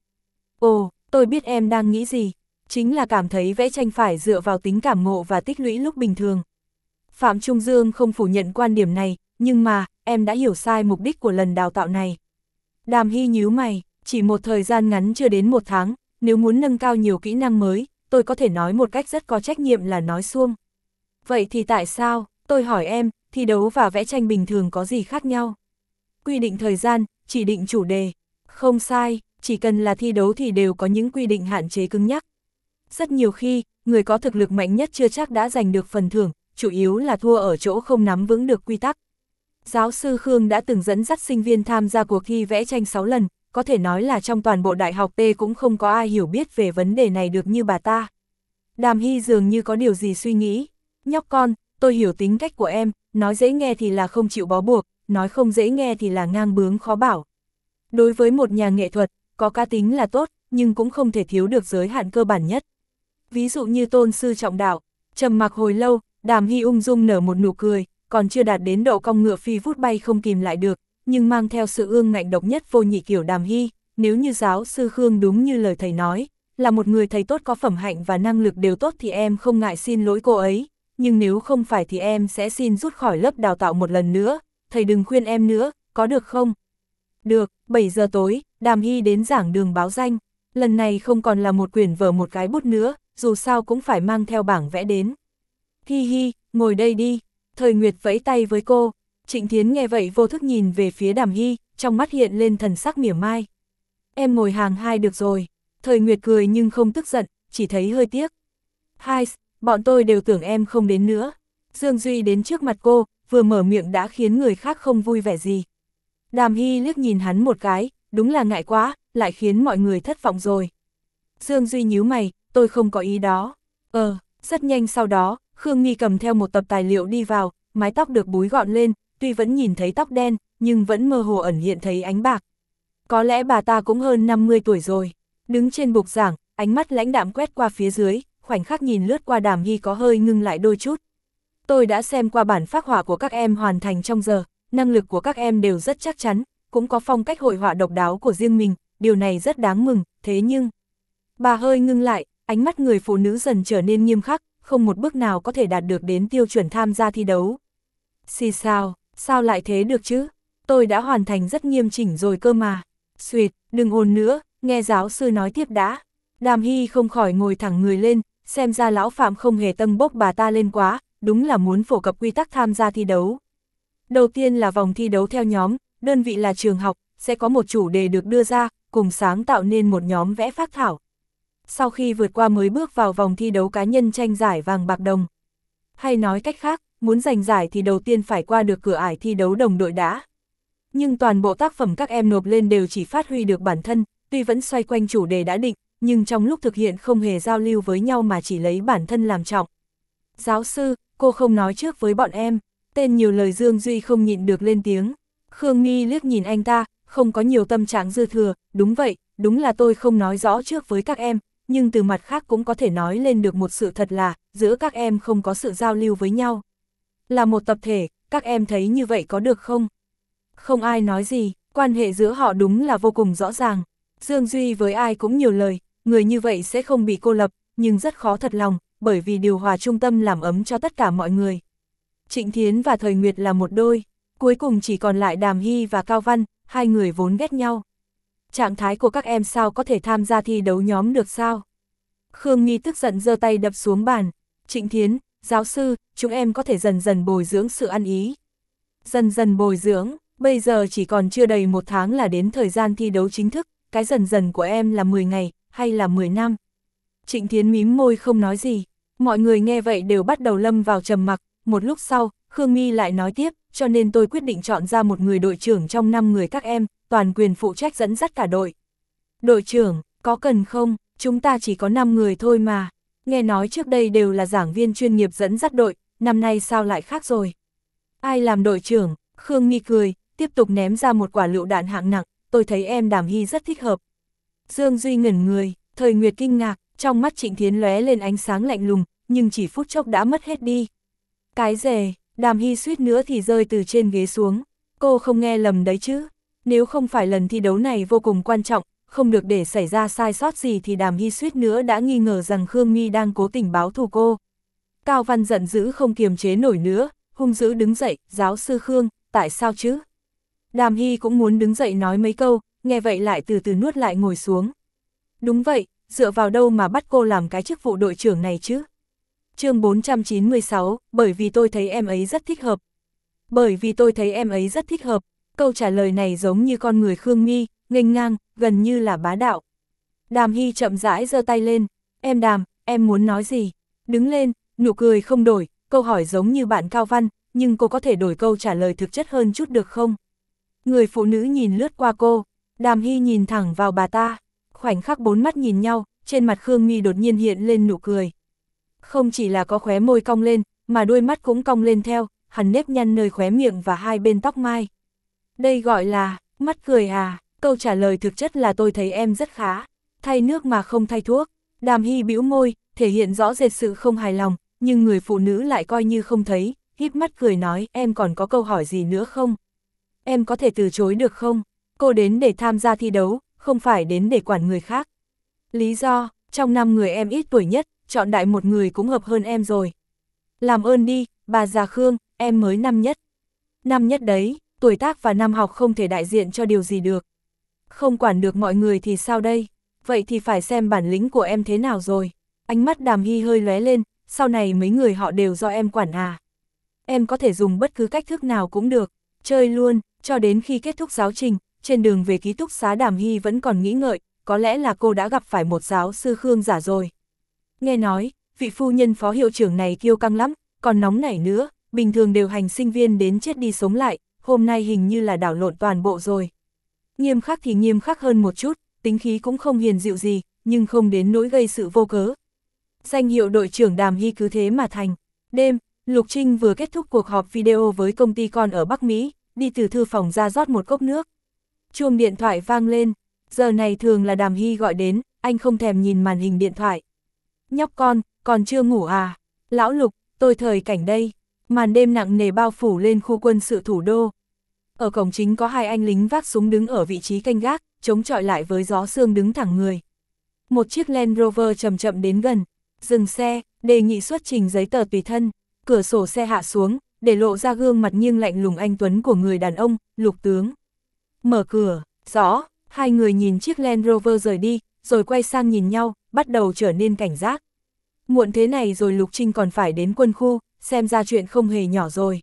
Ồ, tôi biết em đang nghĩ gì, chính là cảm thấy vẽ tranh phải dựa vào tính cảm ngộ và tích lũy lúc bình thường. Phạm Trung Dương không phủ nhận quan điểm này, nhưng mà, em đã hiểu sai mục đích của lần đào tạo này. Đàm Hy nhíu mày, chỉ một thời gian ngắn chưa đến một tháng, nếu muốn nâng cao nhiều kỹ năng mới, tôi có thể nói một cách rất có trách nhiệm là nói suông. Vậy thì tại sao, tôi hỏi em, thi đấu và vẽ tranh bình thường có gì khác nhau? Quy định thời gian, chỉ định chủ đề. Không sai, chỉ cần là thi đấu thì đều có những quy định hạn chế cứng nhắc. Rất nhiều khi, người có thực lực mạnh nhất chưa chắc đã giành được phần thưởng, chủ yếu là thua ở chỗ không nắm vững được quy tắc. Giáo sư Khương đã từng dẫn dắt sinh viên tham gia cuộc thi vẽ tranh sáu lần, có thể nói là trong toàn bộ đại học T cũng không có ai hiểu biết về vấn đề này được như bà ta. Đàm Hy dường như có điều gì suy nghĩ. Nhóc con, tôi hiểu tính cách của em, nói dễ nghe thì là không chịu bó buộc, nói không dễ nghe thì là ngang bướng khó bảo. Đối với một nhà nghệ thuật, có cá tính là tốt, nhưng cũng không thể thiếu được giới hạn cơ bản nhất. Ví dụ như tôn sư trọng đạo, trầm mặc hồi lâu, Đàm Hy ung dung nở một nụ cười, còn chưa đạt đến độ cong ngựa phi vút bay không kìm lại được, nhưng mang theo sự ương ngạnh độc nhất vô nhị kiểu Đàm Hy, nếu như giáo sư Khương đúng như lời thầy nói, là một người thầy tốt có phẩm hạnh và năng lực đều tốt thì em không ngại xin lỗi cô ấy, nhưng nếu không phải thì em sẽ xin rút khỏi lớp đào tạo một lần nữa, thầy đừng khuyên em nữa, có được không? Được, bảy giờ tối, Đàm Hy đến giảng đường báo danh, lần này không còn là một quyển vở một cái bút nữa, dù sao cũng phải mang theo bảng vẽ đến. Hi hi, ngồi đây đi, Thời Nguyệt vẫy tay với cô, Trịnh Thiến nghe vậy vô thức nhìn về phía Đàm Hy, trong mắt hiện lên thần sắc mỉa mai. Em ngồi hàng hai được rồi. Thời Nguyệt cười nhưng không tức giận, chỉ thấy hơi tiếc. Hai, bọn tôi đều tưởng em không đến nữa. Dương Duy đến trước mặt cô, vừa mở miệng đã khiến người khác không vui vẻ gì. Đàm Hy liếc nhìn hắn một cái, đúng là ngại quá, lại khiến mọi người thất vọng rồi. Dương Duy nhíu mày, tôi không có ý đó. Ờ, rất nhanh sau đó, Khương Nghi cầm theo một tập tài liệu đi vào, mái tóc được búi gọn lên, tuy vẫn nhìn thấy tóc đen, nhưng vẫn mơ hồ ẩn hiện thấy ánh bạc. Có lẽ bà ta cũng hơn năm mươi tuổi rồi. Đứng trên bục giảng, ánh mắt lãnh đạm quét qua phía dưới, khoảnh khắc nhìn lướt qua Đàm Hy có hơi ngưng lại đôi chút. Tôi đã xem qua bản phác họa của các em hoàn thành trong giờ, năng lực của các em đều rất chắc chắn, cũng có phong cách hội họa độc đáo của riêng mình, điều này rất đáng mừng, thế nhưng... Bà hơi ngưng lại, ánh mắt người phụ nữ dần trở nên nghiêm khắc, không một bước nào có thể đạt được đến tiêu chuẩn tham gia thi đấu. Xì sao, sao lại thế được chứ? Tôi đã hoàn thành rất nghiêm chỉnh rồi cơ mà. Xuyệt, đừng ồn nữa, nghe giáo sư nói tiếp đã. Đàm Hy không khỏi ngồi thẳng người lên, xem ra lão Phạm không hề tâm bốc bà ta lên quá, đúng là muốn phổ cập quy tắc tham gia thi đấu. Đầu tiên là vòng thi đấu theo nhóm, đơn vị là trường học, sẽ có một chủ đề được đưa ra, cùng sáng tạo nên một nhóm vẽ phác thảo. Sau khi vượt qua mới bước vào vòng thi đấu cá nhân tranh giải vàng bạc đồng. Hay nói cách khác, muốn giành giải thì đầu tiên phải qua được cửa ải thi đấu đồng đội đã. Nhưng toàn bộ tác phẩm các em nộp lên đều chỉ phát huy được bản thân, tuy vẫn xoay quanh chủ đề đã định, nhưng trong lúc thực hiện không hề giao lưu với nhau mà chỉ lấy bản thân làm trọng. Giáo sư, cô không nói trước với bọn em. Tên nhiều lời Dương Duy không nhịn được lên tiếng. Khương Nghi liếc nhìn anh ta, không có nhiều tâm trạng dư thừa, đúng vậy, đúng là tôi không nói rõ trước với các em, nhưng từ mặt khác cũng có thể nói lên được một sự thật là, giữa các em không có sự giao lưu với nhau. Là một tập thể, các em thấy như vậy có được không? Không ai nói gì, quan hệ giữa họ đúng là vô cùng rõ ràng. Dương Duy với ai cũng nhiều lời, người như vậy sẽ không bị cô lập, nhưng rất khó thật lòng, bởi vì điều hòa trung tâm làm ấm cho tất cả mọi người. Trịnh Thiến và Thời Nguyệt là một đôi, cuối cùng chỉ còn lại Đàm Hy và Cao Văn, hai người vốn ghét nhau. Trạng thái của các em sao có thể tham gia thi đấu nhóm được sao? Khương Nghi tức giận giơ tay đập xuống bàn. Trịnh Thiến, giáo sư, chúng em có thể dần dần bồi dưỡng sự ăn ý. Dần dần bồi dưỡng, bây giờ chỉ còn chưa đầy một tháng là đến thời gian thi đấu chính thức, cái dần dần của em là mười ngày, hay là mười năm? Trịnh Thiến mím môi không nói gì, mọi người nghe vậy đều bắt đầu lâm vào trầm mặc. Một lúc sau, Khương Nghi lại nói tiếp, cho nên tôi quyết định chọn ra một người đội trưởng trong năm người các em, toàn quyền phụ trách dẫn dắt cả đội. Đội trưởng, có cần không? Chúng ta chỉ có năm người thôi mà. Nghe nói trước đây đều là giảng viên chuyên nghiệp dẫn dắt đội, năm nay sao lại khác rồi? Ai làm đội trưởng? Khương Nghi cười, tiếp tục ném ra một quả lựu đạn hạng nặng, tôi thấy em Đàm Hy rất thích hợp. Dương Duy ngẩn người, Thời Nguyệt kinh ngạc, trong mắt Trịnh Thiến lóe lên ánh sáng lạnh lùng, nhưng chỉ phút chốc đã mất hết đi. Cái rề, Đàm Hy suýt nữa thì rơi từ trên ghế xuống. Cô không nghe lầm đấy chứ. Nếu không phải lần thi đấu này vô cùng quan trọng, không được để xảy ra sai sót gì thì Đàm Hy suýt nữa đã nghi ngờ rằng Khương Nghi đang cố tình báo thù cô. Cao Văn giận dữ không kiềm chế nổi nữa, hung dữ đứng dậy, giáo sư Khương, tại sao chứ? Đàm Hy cũng muốn đứng dậy nói mấy câu, nghe vậy lại từ từ nuốt lại ngồi xuống. Đúng vậy, dựa vào đâu mà bắt cô làm cái chức vụ đội trưởng này chứ? Chương bốn trăm chín mươi sáu, bởi vì tôi thấy em ấy rất thích hợp. Bởi vì tôi thấy em ấy rất thích hợp, câu trả lời này giống như con người Khương Nghi, nghênh ngang, gần như là bá đạo. Đàm Hy chậm rãi giơ tay lên, em Đàm, em muốn nói gì? Đứng lên, nụ cười không đổi, câu hỏi giống như bạn Cao Văn, nhưng cô có thể đổi câu trả lời thực chất hơn chút được không? Người phụ nữ nhìn lướt qua cô, Đàm Hy nhìn thẳng vào bà ta, khoảnh khắc bốn mắt nhìn nhau, trên mặt Khương Nghi đột nhiên hiện lên nụ cười. Không chỉ là có khóe môi cong lên, mà đôi mắt cũng cong lên theo, hằn nếp nhăn nơi khóe miệng và hai bên tóc mai. Đây gọi là, mắt cười à, câu trả lời thực chất là tôi thấy em rất khá, thay nước mà không thay thuốc. Đàm Hy bĩu môi, thể hiện rõ rệt sự không hài lòng, nhưng người phụ nữ lại coi như không thấy, híp mắt cười nói, em còn có câu hỏi gì nữa không? Em có thể từ chối được không? Cô đến để tham gia thi đấu, không phải đến để quản người khác. Lý do, trong năm người em ít tuổi nhất, chọn đại một người cũng hợp hơn em rồi. Làm ơn đi, bà già Khương, em mới năm nhất. Năm nhất đấy, tuổi tác và năm học không thể đại diện cho điều gì được. Không quản được mọi người thì sao đây? Vậy thì phải xem bản lĩnh của em thế nào rồi. Ánh mắt Đàm Hy hơi lóe lên, sau này mấy người họ đều do em quản à. Em có thể dùng bất cứ cách thức nào cũng được, Chơi luôn, cho đến khi kết thúc giáo trình, trên đường về ký túc xá Đàm Hy vẫn còn nghĩ ngợi, có lẽ là cô đã gặp phải một giáo sư Khương giả rồi. Nghe nói, vị phu nhân phó hiệu trưởng này kiêu căng lắm, còn nóng nảy nữa, bình thường đều hành sinh viên đến chết đi sống lại, hôm nay hình như là đảo lộn toàn bộ rồi. Nghiêm khắc thì nghiêm khắc hơn một chút, tính khí cũng không hiền dịu gì, nhưng không đến nỗi gây sự vô cớ. Danh hiệu đội trưởng Đàm Hy cứ thế mà thành. Đêm, Lục Trinh vừa kết thúc cuộc họp video với công ty con ở Bắc Mỹ, đi từ thư phòng ra rót một cốc nước. Chuông điện thoại vang lên, giờ này thường là Đàm Hy gọi đến, anh không thèm nhìn màn hình điện thoại. Nhóc con, còn chưa ngủ à? Lão Lục, tôi Thời Cảnh đây. Màn đêm nặng nề bao phủ lên khu quân sự thủ đô. Ở cổng chính có hai anh lính vác súng đứng ở vị trí canh gác, chống chọi lại với gió sương đứng thẳng người. Một chiếc Land Rover chậm chậm đến gần, dừng xe, đề nghị xuất trình giấy tờ tùy thân, cửa sổ xe hạ xuống, để lộ ra gương mặt nghiêng lạnh lùng anh tuấn của người đàn ông, Lục tướng. Mở cửa, rõ, hai người nhìn chiếc Land Rover rời đi, rồi quay sang nhìn nhau, bắt đầu trở nên cảnh giác. Muộn thế này rồi Lục Trinh còn phải đến quân khu, xem ra chuyện không hề nhỏ rồi.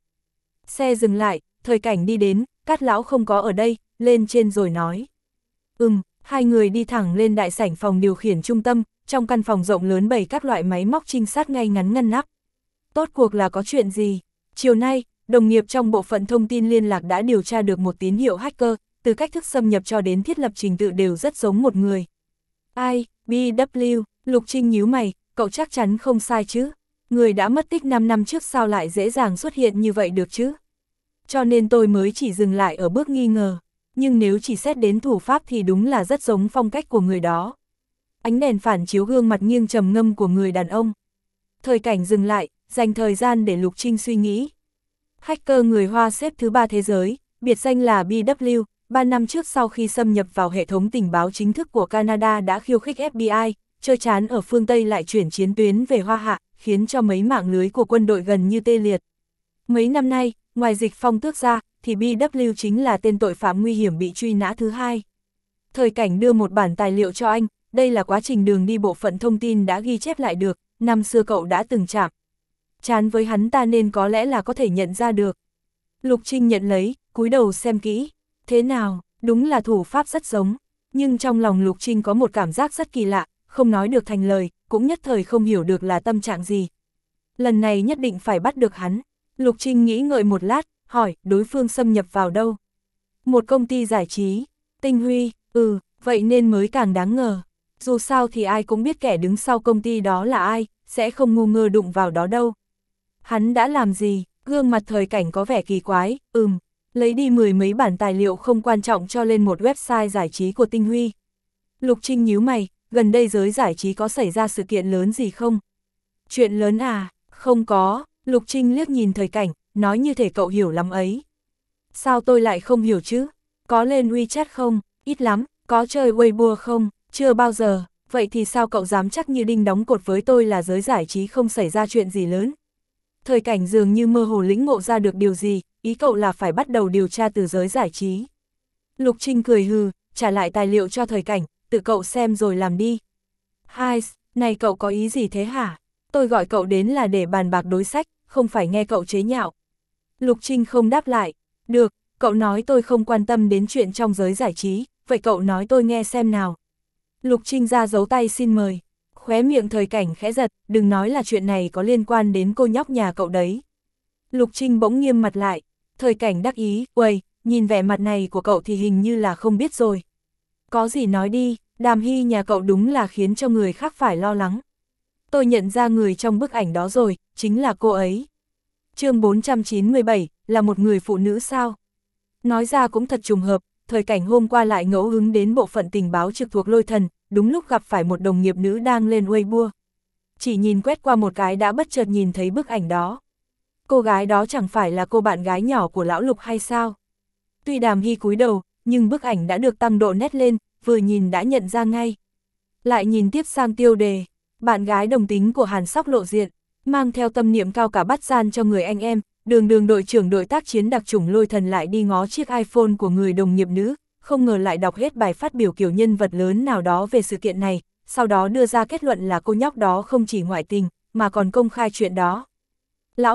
Xe dừng lại, Thời Cảnh đi đến, Cát lão không có ở đây, lên trên rồi nói. Ừm, hai người đi thẳng lên đại sảnh phòng điều khiển trung tâm, trong căn phòng rộng lớn bày các loại máy móc trinh sát ngay ngắn ngăn nắp. Tốt cuộc là có chuyện gì? Chiều nay, đồng nghiệp trong bộ phận thông tin liên lạc đã điều tra được một tín hiệu hacker, từ cách thức xâm nhập cho đến thiết lập trình tự đều rất giống một người. Ai, bê vê, Lục Trinh nhíu mày, cậu chắc chắn không sai chứ? Người đã mất tích năm năm trước sao lại dễ dàng xuất hiện như vậy được chứ? Cho nên tôi mới chỉ dừng lại ở bước nghi ngờ. Nhưng nếu chỉ xét đến thủ pháp thì đúng là rất giống phong cách của người đó. Ánh đèn phản chiếu gương mặt nghiêng trầm ngâm của người đàn ông. Thời Cảnh dừng lại, dành thời gian để Lục Trinh suy nghĩ. Hacker người Hoa xếp thứ ba thế giới, biệt danh là bê vê, ba năm trước sau khi xâm nhập vào hệ thống tình báo chính thức của Canada đã khiêu khích ép bê i, chơi chán ở phương Tây lại chuyển chiến tuyến về Hoa Hạ, khiến cho mấy mạng lưới của quân đội gần như tê liệt. Mấy năm nay, ngoài Dịch Phong tước ra, thì bê vê chính là tên tội phạm nguy hiểm bị truy nã thứ hai. Thời Cảnh đưa một bản tài liệu cho anh, đây là quá trình đường đi bộ phận thông tin đã ghi chép lại được, năm xưa cậu đã từng chạm chán với hắn ta nên có lẽ là có thể nhận ra được. Lục Trinh nhận lấy, cúi đầu xem kỹ. Thế nào, đúng là thủ pháp rất giống, nhưng trong lòng Lục Trinh có một cảm giác rất kỳ lạ, không nói được thành lời, cũng nhất thời không hiểu được là tâm trạng gì. Lần này nhất định phải bắt được hắn. Lục Trinh nghĩ ngợi một lát, hỏi đối phương xâm nhập vào đâu. Một công ty giải trí. Tinh Huy, ừ, vậy nên mới càng đáng ngờ. Dù sao thì ai cũng biết kẻ đứng sau công ty đó là ai, sẽ không ngu ngơ đụng vào đó đâu. Hắn đã làm gì? Gương mặt Thời Cảnh có vẻ kỳ quái, ừm, lấy đi mười mấy bản tài liệu không quan trọng cho lên một website giải trí của Tinh Huy. Lục Trinh nhíu mày, gần đây giới giải trí có xảy ra sự kiện lớn gì không? Chuyện lớn à? Không có, Lục Trinh liếc nhìn Thời Cảnh, nói như thể cậu hiểu lắm ấy. Sao tôi lại không hiểu chứ? Có lên WeChat không? Ít lắm. Có chơi Weibo không? Chưa bao giờ. Vậy thì sao cậu dám chắc như đinh đóng cột với tôi là giới giải trí không xảy ra chuyện gì lớn? Thời Cảnh dường như mơ hồ lĩnh ngộ ra được điều gì, ý cậu là phải bắt đầu điều tra từ giới giải trí. Lục Trinh cười hừ, trả lại tài liệu cho Thời Cảnh, tự cậu xem rồi làm đi. Hai, này cậu có ý gì thế hả? Tôi gọi cậu đến là để bàn bạc đối sách, không phải nghe cậu chế nhạo. Lục Trinh không đáp lại. Được, cậu nói tôi không quan tâm đến chuyện trong giới giải trí, vậy cậu nói tôi nghe xem nào. Lục Trinh ra dấu tay xin mời. Khóe miệng Thời Cảnh khẽ giật, đừng nói là chuyện này có liên quan đến cô nhóc nhà cậu đấy. Lục Trinh bỗng nghiêm mặt lại. Thời Cảnh đắc ý, uầy, nhìn vẻ mặt này của cậu thì hình như là không biết rồi. Có gì nói đi, Đàm Hy nhà cậu đúng là khiến cho người khác phải lo lắng. Tôi nhận ra người trong bức ảnh đó rồi, chính là cô ấy. Chương bốn trăm chín mươi bảy, là một người phụ nữ sao? Nói ra cũng thật trùng hợp, Thời Cảnh hôm qua lại ngẫu hứng đến bộ phận tình báo trực thuộc Lôi Thần, đúng lúc gặp phải một đồng nghiệp nữ đang lên Weibo. Chỉ nhìn quét qua một cái đã bất chợt nhìn thấy bức ảnh đó. Cô gái đó chẳng phải là cô bạn gái nhỏ của lão Lục hay sao? Tuy Đàm Hy cúi đầu, nhưng bức ảnh đã được tăng độ nét lên, vừa nhìn đã nhận ra ngay. Lại nhìn tiếp sang tiêu đề, bạn gái đồng tính của Hàn Sóc lộ diện, mang theo tâm niệm cao cả bắt gian cho người anh em, đường đường đội trưởng đội tác chiến đặc chủng Lôi Thần lại đi ngó chiếc iPhone của người đồng nghiệp nữ, không ngờ lại đọc hết bài phát biểu kiểu nhân vật lớn nào đó về sự kiện này, sau đó đưa ra kết luận là cô nhóc đó không chỉ ngoại tình, mà còn công khai chuyện đó. Lão Lục,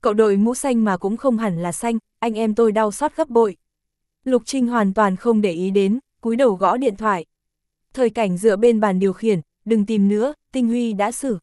cậu đội mũ xanh mà cũng không hẳn là xanh, anh em tôi đau xót gấp bội. Lục Trinh hoàn toàn không để ý đến, cúi đầu gõ điện thoại. Thời Cảnh dựa bên bàn điều khiển, đừng tìm nữa, Tinh Huy đã xử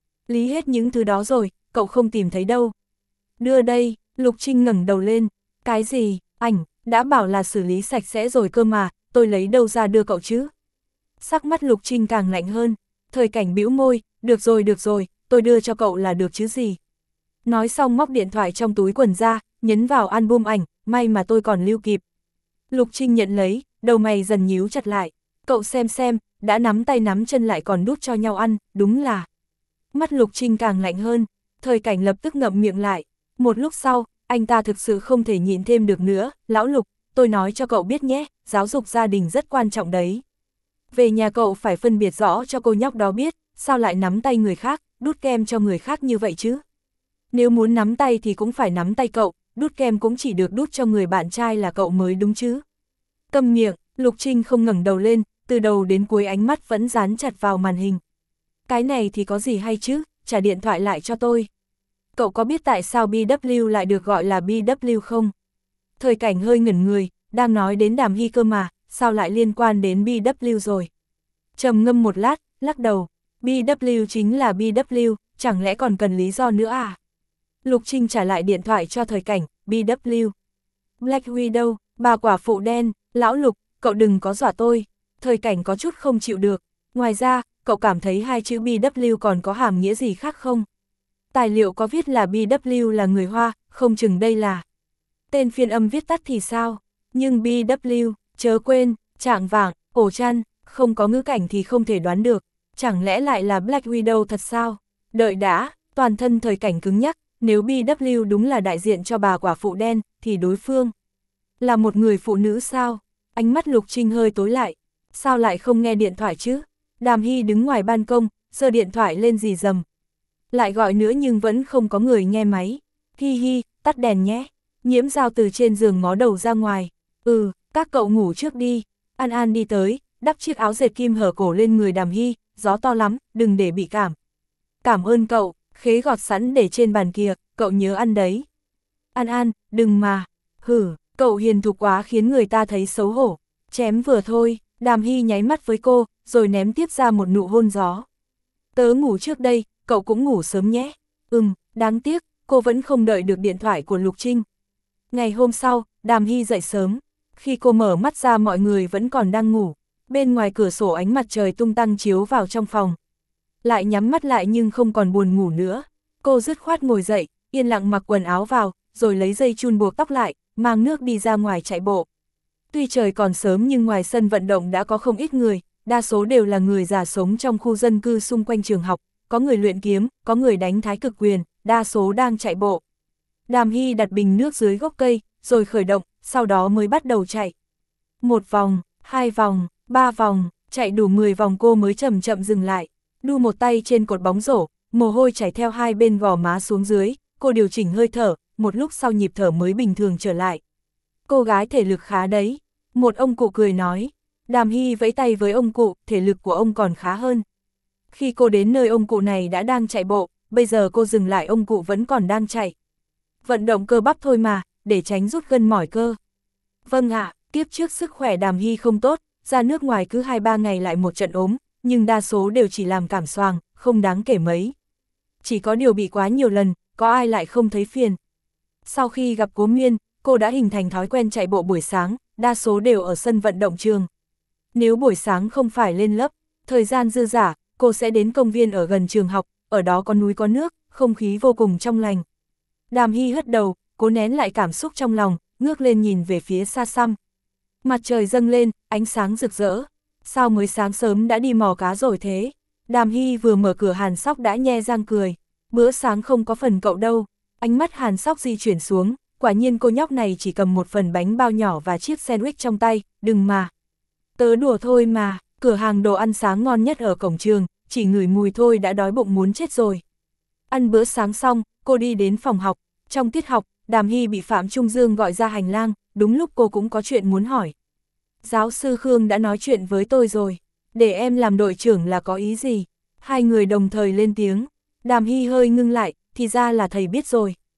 lý hết những thứ đó rồi, cậu không tìm thấy đâu. Đưa đây, Lục Trinh ngẩng đầu lên, cái gì, ảnh, đã bảo là xử lý sạch sẽ rồi cơ mà, tôi lấy đâu ra đưa cậu chứ. Sắc mắt Lục Trinh càng lạnh hơn, Thời Cảnh bĩu môi, được rồi được rồi, tôi đưa cho cậu là được chứ gì. Nói xong móc điện thoại trong túi quần ra, nhấn vào album ảnh, may mà tôi còn lưu kịp. Lục Trinh nhận lấy, đầu mày dần nhíu chặt lại, cậu xem xem, đã nắm tay nắm chân lại còn đút cho nhau ăn, đúng là. Mắt Lục Trinh càng lạnh hơn, Thời Cảnh lập tức ngậm miệng lại. Một lúc sau, anh ta thực sự không thể nhịn thêm được nữa, lão Lục, tôi nói cho cậu biết nhé, giáo dục gia đình rất quan trọng đấy. Về nhà cậu phải phân biệt rõ cho cô nhóc đó biết, sao lại nắm tay người khác, đút kem cho người khác như vậy chứ. Nếu muốn nắm tay thì cũng phải nắm tay cậu, đút kem cũng chỉ được đút cho người bạn trai là cậu mới đúng chứ. Câm miệng, Lục Trinh không ngẩng đầu lên, từ đầu đến cuối ánh mắt vẫn dán chặt vào màn hình. Cái này thì có gì hay chứ, trả điện thoại lại cho tôi. Cậu có biết tại sao bê vê kép lại được gọi là bê vê kép không? Thời Cảnh hơi ngẩn người, đang nói đến Đàm Hy cơ mà, sao lại liên quan đến bê vê kép rồi? Trầm ngâm một lát, lắc đầu, bê vê kép chính là bê vê kép, chẳng lẽ còn cần lý do nữa à? Lục Trinh trả lại điện thoại cho Thời Cảnh, bê vê kép. Black Widow, bà quả phụ đen, lão Lục, cậu đừng có dọa tôi. Thời Cảnh có chút không chịu được. Ngoài ra, cậu cảm thấy hai chữ bê vê kép còn có hàm nghĩa gì khác không? Tài liệu có viết là bê vê kép là người Hoa, không chừng đây là tên phiên âm viết tắt thì sao? Nhưng bê vê kép, chớ quên, trạng vạng, ổ chăn, không có ngữ cảnh thì không thể đoán được. Chẳng lẽ lại là Black Widow thật sao? Đợi đã, toàn thân Thời Cảnh cứng nhắc, nếu bê vê kép đúng là đại diện cho bà quả phụ đen, thì đối phương là một người phụ nữ sao? Ánh mắt Lục Trinh hơi tối lại, sao lại không nghe điện thoại chứ? Đàm Hy đứng ngoài ban công, giơ điện thoại lên rì rầm. Lại gọi nữa nhưng vẫn không có người nghe máy. Hi hi, tắt đèn nhé. Nhiễm Giao từ trên giường ngó đầu ra ngoài. Ừ, các cậu ngủ trước đi. An An đi tới, đắp chiếc áo dệt kim hở cổ lên người Đàm Hy, gió to lắm, đừng để bị cảm. Cảm ơn cậu, khế gọt sẵn để trên bàn kia, cậu nhớ ăn đấy. An An, đừng mà. Hử, cậu hiền thục quá khiến người ta thấy xấu hổ. Chém vừa thôi, Đàm Hy nháy mắt với cô, rồi ném tiếp ra một nụ hôn gió. Tớ ngủ trước đây, cậu cũng ngủ sớm nhé. Ừm, đáng tiếc, cô vẫn không đợi được điện thoại của Lục Trinh. Ngày hôm sau, Đàm Hy dậy sớm. Khi cô mở mắt ra mọi người vẫn còn đang ngủ. Bên ngoài cửa sổ ánh mặt trời tung tăng chiếu vào trong phòng. Lại nhắm mắt lại nhưng không còn buồn ngủ nữa. Cô dứt khoát ngồi dậy, yên lặng mặc quần áo vào, rồi lấy dây chun buộc tóc lại, mang nước đi ra ngoài chạy bộ. Tuy trời còn sớm nhưng ngoài sân vận động đã có không ít người, đa số đều là người già sống trong khu dân cư xung quanh trường học, có người luyện kiếm, có người đánh thái cực quyền, đa số đang chạy bộ. Đàm Hy đặt bình nước dưới gốc cây, rồi khởi động, sau đó mới bắt đầu chạy. Một vòng, hai vòng, ba vòng, chạy đủ mười vòng cô mới chậm chậm dừng lại, đu một tay trên cột bóng rổ, mồ hôi chảy theo hai bên gò má xuống dưới, cô điều chỉnh hơi thở, một lúc sau nhịp thở mới bình thường trở lại. Cô gái thể lực khá đấy, một ông cụ cười nói. Đàm Hy vẫy tay với ông cụ, thể lực của ông còn khá hơn. Khi cô đến nơi ông cụ này đã đang chạy bộ, bây giờ cô dừng lại ông cụ vẫn còn đang chạy. Vận động cơ bắp thôi mà, để tránh rút gân mỏi cơ. Vâng ạ, kiếp trước sức khỏe Đàm Hy không tốt, ra nước ngoài cứ hai ba ngày lại một trận ốm, nhưng đa số đều chỉ làm cảm xoàng, không đáng kể mấy. Chỉ có điều bị quá nhiều lần, có ai lại không thấy phiền. Sau khi gặp Cố Miên, cô đã hình thành thói quen chạy bộ buổi sáng, đa số đều ở sân vận động trường. Nếu buổi sáng không phải lên lớp, thời gian dư dả, cô sẽ đến công viên ở gần trường học, ở đó có núi có nước, không khí vô cùng trong lành. Đàm Hy hất đầu, cố nén lại cảm xúc trong lòng, ngước lên nhìn về phía xa xăm. Mặt trời dâng lên, ánh sáng rực rỡ. Sao mới sáng sớm đã đi mò cá rồi thế? Đàm Hy vừa mở cửa Hàn Sóc đã nhe răng cười. Bữa sáng không có phần cậu đâu. Ánh mắt Hàn Sóc di chuyển xuống, quả nhiên cô nhóc này chỉ cầm một phần bánh bao nhỏ và chiếc sandwich trong tay, đừng mà. Tớ đùa thôi mà, cửa hàng đồ ăn sáng ngon nhất ở cổng trường, chỉ ngửi mùi thôi đã đói bụng muốn chết rồi. Ăn bữa sáng xong, cô đi đến phòng học. Trong tiết học, Đàm Hy bị Phạm Trung Dương gọi ra hành lang, đúng lúc cô cũng có chuyện muốn hỏi. Giáo sư Khương đã nói chuyện với tôi rồi, để em làm đội trưởng là có ý gì? Hai người đồng thời lên tiếng, Đàm Hy hơi ngưng lại, thì ra là thầy biết rồi.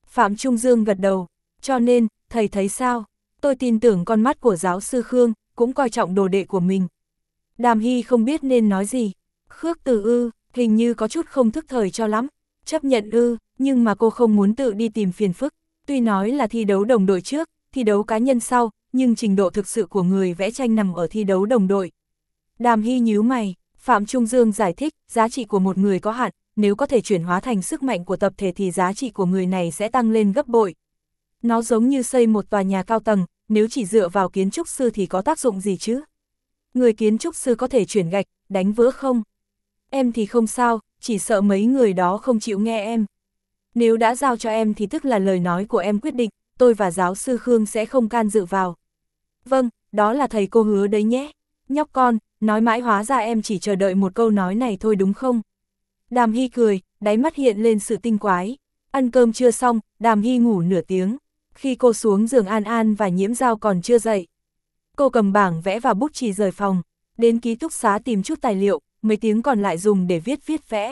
Phạm Trung Dương gật đầu, cho nên, thầy thấy sao? Tôi tin tưởng con mắt của giáo sư Khương, cũng coi trọng đồ đệ của mình. Đàm Hy không biết nên nói gì. Khước Từ ư, hình như có chút không thức thời cho lắm. Chấp nhận ư, nhưng mà cô không muốn tự đi tìm phiền phức. Tuy nói là thi đấu đồng đội trước, thi đấu cá nhân sau, nhưng trình độ thực sự của người vẽ tranh nằm ở thi đấu đồng đội. Đàm Hy nhíu mày, Phạm Trung Dương giải thích, giá trị của một người có hạn, nếu có thể chuyển hóa thành sức mạnh của tập thể thì giá trị của người này sẽ tăng lên gấp bội. Nó giống như xây một tòa nhà cao tầng, nếu chỉ dựa vào kiến trúc sư thì có tác dụng gì chứ? Người kiến trúc sư có thể chuyển gạch, đánh vỡ không? Em thì không sao, chỉ sợ mấy người đó không chịu nghe em. Nếu đã giao cho em thì tức là lời nói của em quyết định, tôi và giáo sư Khương sẽ không can dự vào. Vâng, đó là thầy cô hứa đấy nhé. Nhóc con, nói mãi hóa ra em chỉ chờ đợi một câu nói này thôi đúng không? Đàm Hy cười, đáy mắt hiện lên sự tinh quái. Ăn cơm chưa xong, Đàm Hy ngủ nửa tiếng. Khi cô xuống giường An An và Nhiễm Giao còn chưa dậy. Cô cầm bảng vẽ và bút chì rời phòng, đến ký túc xá tìm chút tài liệu, mấy tiếng còn lại dùng để viết viết vẽ.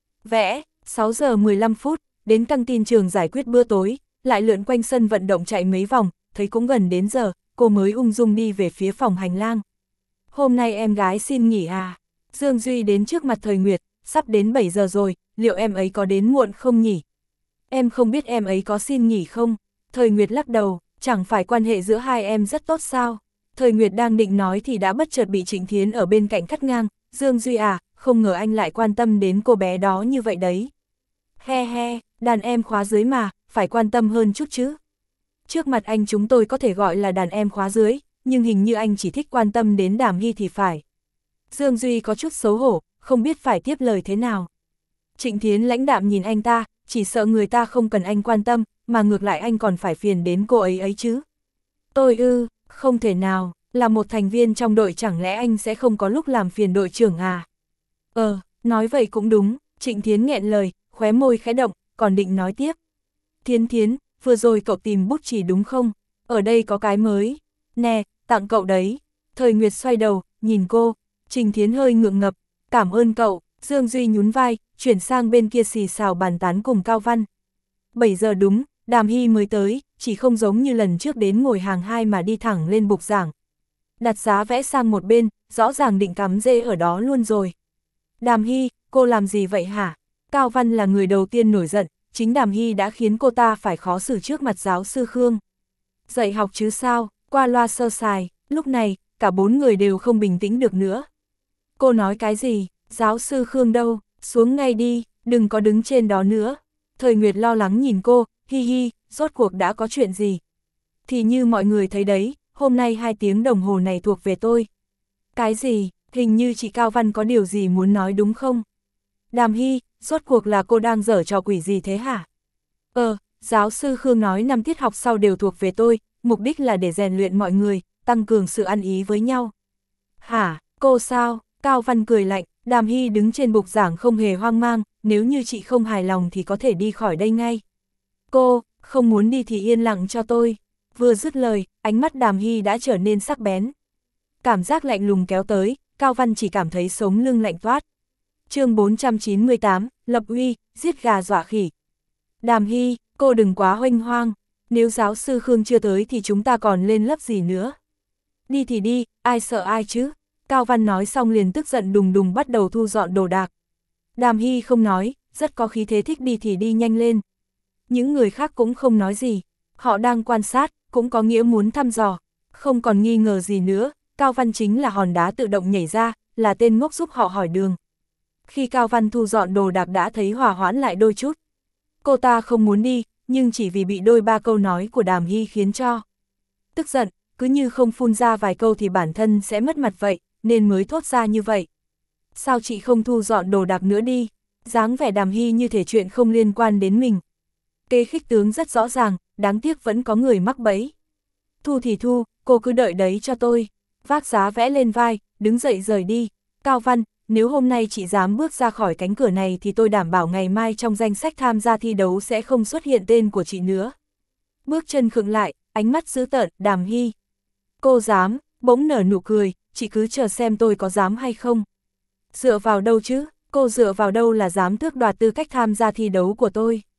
Vẽ, sáu giờ mười lăm phút, đến căng tin trường giải quyết bữa tối, lại lượn quanh sân vận động chạy mấy vòng, thấy cũng gần đến giờ, cô mới ung dung đi về phía phòng hành lang. Hôm nay em gái xin nghỉ à? Dương Duy đến trước mặt Thời Nguyệt, sắp đến bảy giờ rồi, liệu em ấy có đến muộn không nhỉ? Em không biết em ấy có xin nghỉ không? Thời Nguyệt lắc đầu, chẳng phải quan hệ giữa hai em rất tốt sao? Thời Nguyệt đang định nói thì đã bất chợt bị Trịnh Thiến ở bên cạnh cắt ngang. Dương Duy à, không ngờ anh lại quan tâm đến cô bé đó như vậy đấy. He he, đàn em khóa dưới mà, phải quan tâm hơn chút chứ. Trước mặt anh chúng tôi có thể gọi là đàn em khóa dưới, nhưng hình như anh chỉ thích quan tâm đến Đàm Hy thì phải. Dương Duy có chút xấu hổ, không biết phải tiếp lời thế nào. Trịnh Thiến lãnh đạm nhìn anh ta, chỉ sợ người ta không cần anh quan tâm, mà ngược lại anh còn phải phiền đến cô ấy ấy chứ. Tôi ư, không thể nào, là một thành viên trong đội chẳng lẽ anh sẽ không có lúc làm phiền đội trưởng à? Ờ, nói vậy cũng đúng, Trịnh Thiến nghẹn lời, khóe môi khẽ động, còn định nói tiếp. Thiến Thiến, vừa rồi cậu tìm bút chì đúng không? Ở đây có cái mới. Nè, tặng cậu đấy. Thời Nguyệt xoay đầu, nhìn cô, Trịnh Thiến hơi ngượng ngập, cảm ơn cậu. Dương Duy nhún vai, chuyển sang bên kia xì xào bàn tán cùng Cao Văn. bảy giờ đúng, Đàm Hy mới tới, chỉ không giống như lần trước đến ngồi hàng hai mà đi thẳng lên bục giảng. Đặt giá vẽ sang một bên, rõ ràng định cắm rễ ở đó luôn rồi. Đàm Hy, cô làm gì vậy hả? Cao Văn là người đầu tiên nổi giận, chính Đàm Hy đã khiến cô ta phải khó xử trước mặt giáo sư Khương. Dạy học chứ sao, qua loa sơ sài, lúc này, cả bốn người đều không bình tĩnh được nữa. Cô nói cái gì, giáo sư Khương đâu, xuống ngay đi, đừng có đứng trên đó nữa. Thời Nguyệt lo lắng nhìn cô, hi hi, rốt cuộc đã có chuyện gì? Thì như mọi người thấy đấy, hôm nay hai tiếng đồng hồ này thuộc về tôi. Cái gì, hình như chị Cao Văn có điều gì muốn nói đúng không? Đàm Hy, rốt cuộc là cô đang giở trò quỷ gì thế hả? Ờ, giáo sư Khương nói năm tiết học sau đều thuộc về tôi, mục đích là để rèn luyện mọi người, tăng cường sự ăn ý với nhau. Hả, cô sao? Cao Văn cười lạnh, Đàm Hy đứng trên bục giảng không hề hoang mang, nếu như chị không hài lòng thì có thể đi khỏi đây ngay. Cô, không muốn đi thì yên lặng cho tôi. Vừa dứt lời, ánh mắt Đàm Hy đã trở nên sắc bén. Cảm giác lạnh lùng kéo tới, Cao Văn chỉ cảm thấy sống lưng lạnh toát. Chương bốn trăm chín mươi tám, lập uy, giết gà dọa khỉ. Đàm Hy, cô đừng quá hoanh hoang, nếu giáo sư Khương chưa tới thì chúng ta còn lên lớp gì nữa. Đi thì đi, ai sợ ai chứ. Cao Văn nói xong liền tức giận đùng đùng bắt đầu thu dọn đồ đạc. Đàm Hy không nói, rất có khí thế thích đi thì đi nhanh lên. Những người khác cũng không nói gì, họ đang quan sát, cũng có nghĩa muốn thăm dò. Không còn nghi ngờ gì nữa, Cao Văn chính là hòn đá tự động nhảy ra, là tên ngốc giúp họ hỏi đường. Khi Cao Văn thu dọn đồ đạc đã thấy hòa hoãn lại đôi chút. Cô ta không muốn đi, nhưng chỉ vì bị đôi ba câu nói của Đàm Hy khiến cho tức giận, cứ như không phun ra vài câu thì bản thân sẽ mất mặt vậy, nên mới thốt ra như vậy. Sao chị không thu dọn đồ đạc nữa đi? Dáng vẻ Đàm Hy như thể chuyện không liên quan đến mình. Kế khích tướng rất rõ ràng, đáng tiếc vẫn có người mắc bẫy. Thu thì thu, cô cứ đợi đấy cho tôi. Vác giá vẽ lên vai, đứng dậy rời đi. Cao Văn, nếu hôm nay chị dám bước ra khỏi cánh cửa này thì tôi đảm bảo ngày mai trong danh sách tham gia thi đấu sẽ không xuất hiện tên của chị nữa. Bước chân khựng lại, ánh mắt dữ tợn, Đàm Hy. Cô dám, bỗng nở nụ cười, chị cứ chờ xem tôi có dám hay không. Dựa vào đâu chứ, cô dựa vào đâu là dám tước đoạt tư cách tham gia thi đấu của tôi.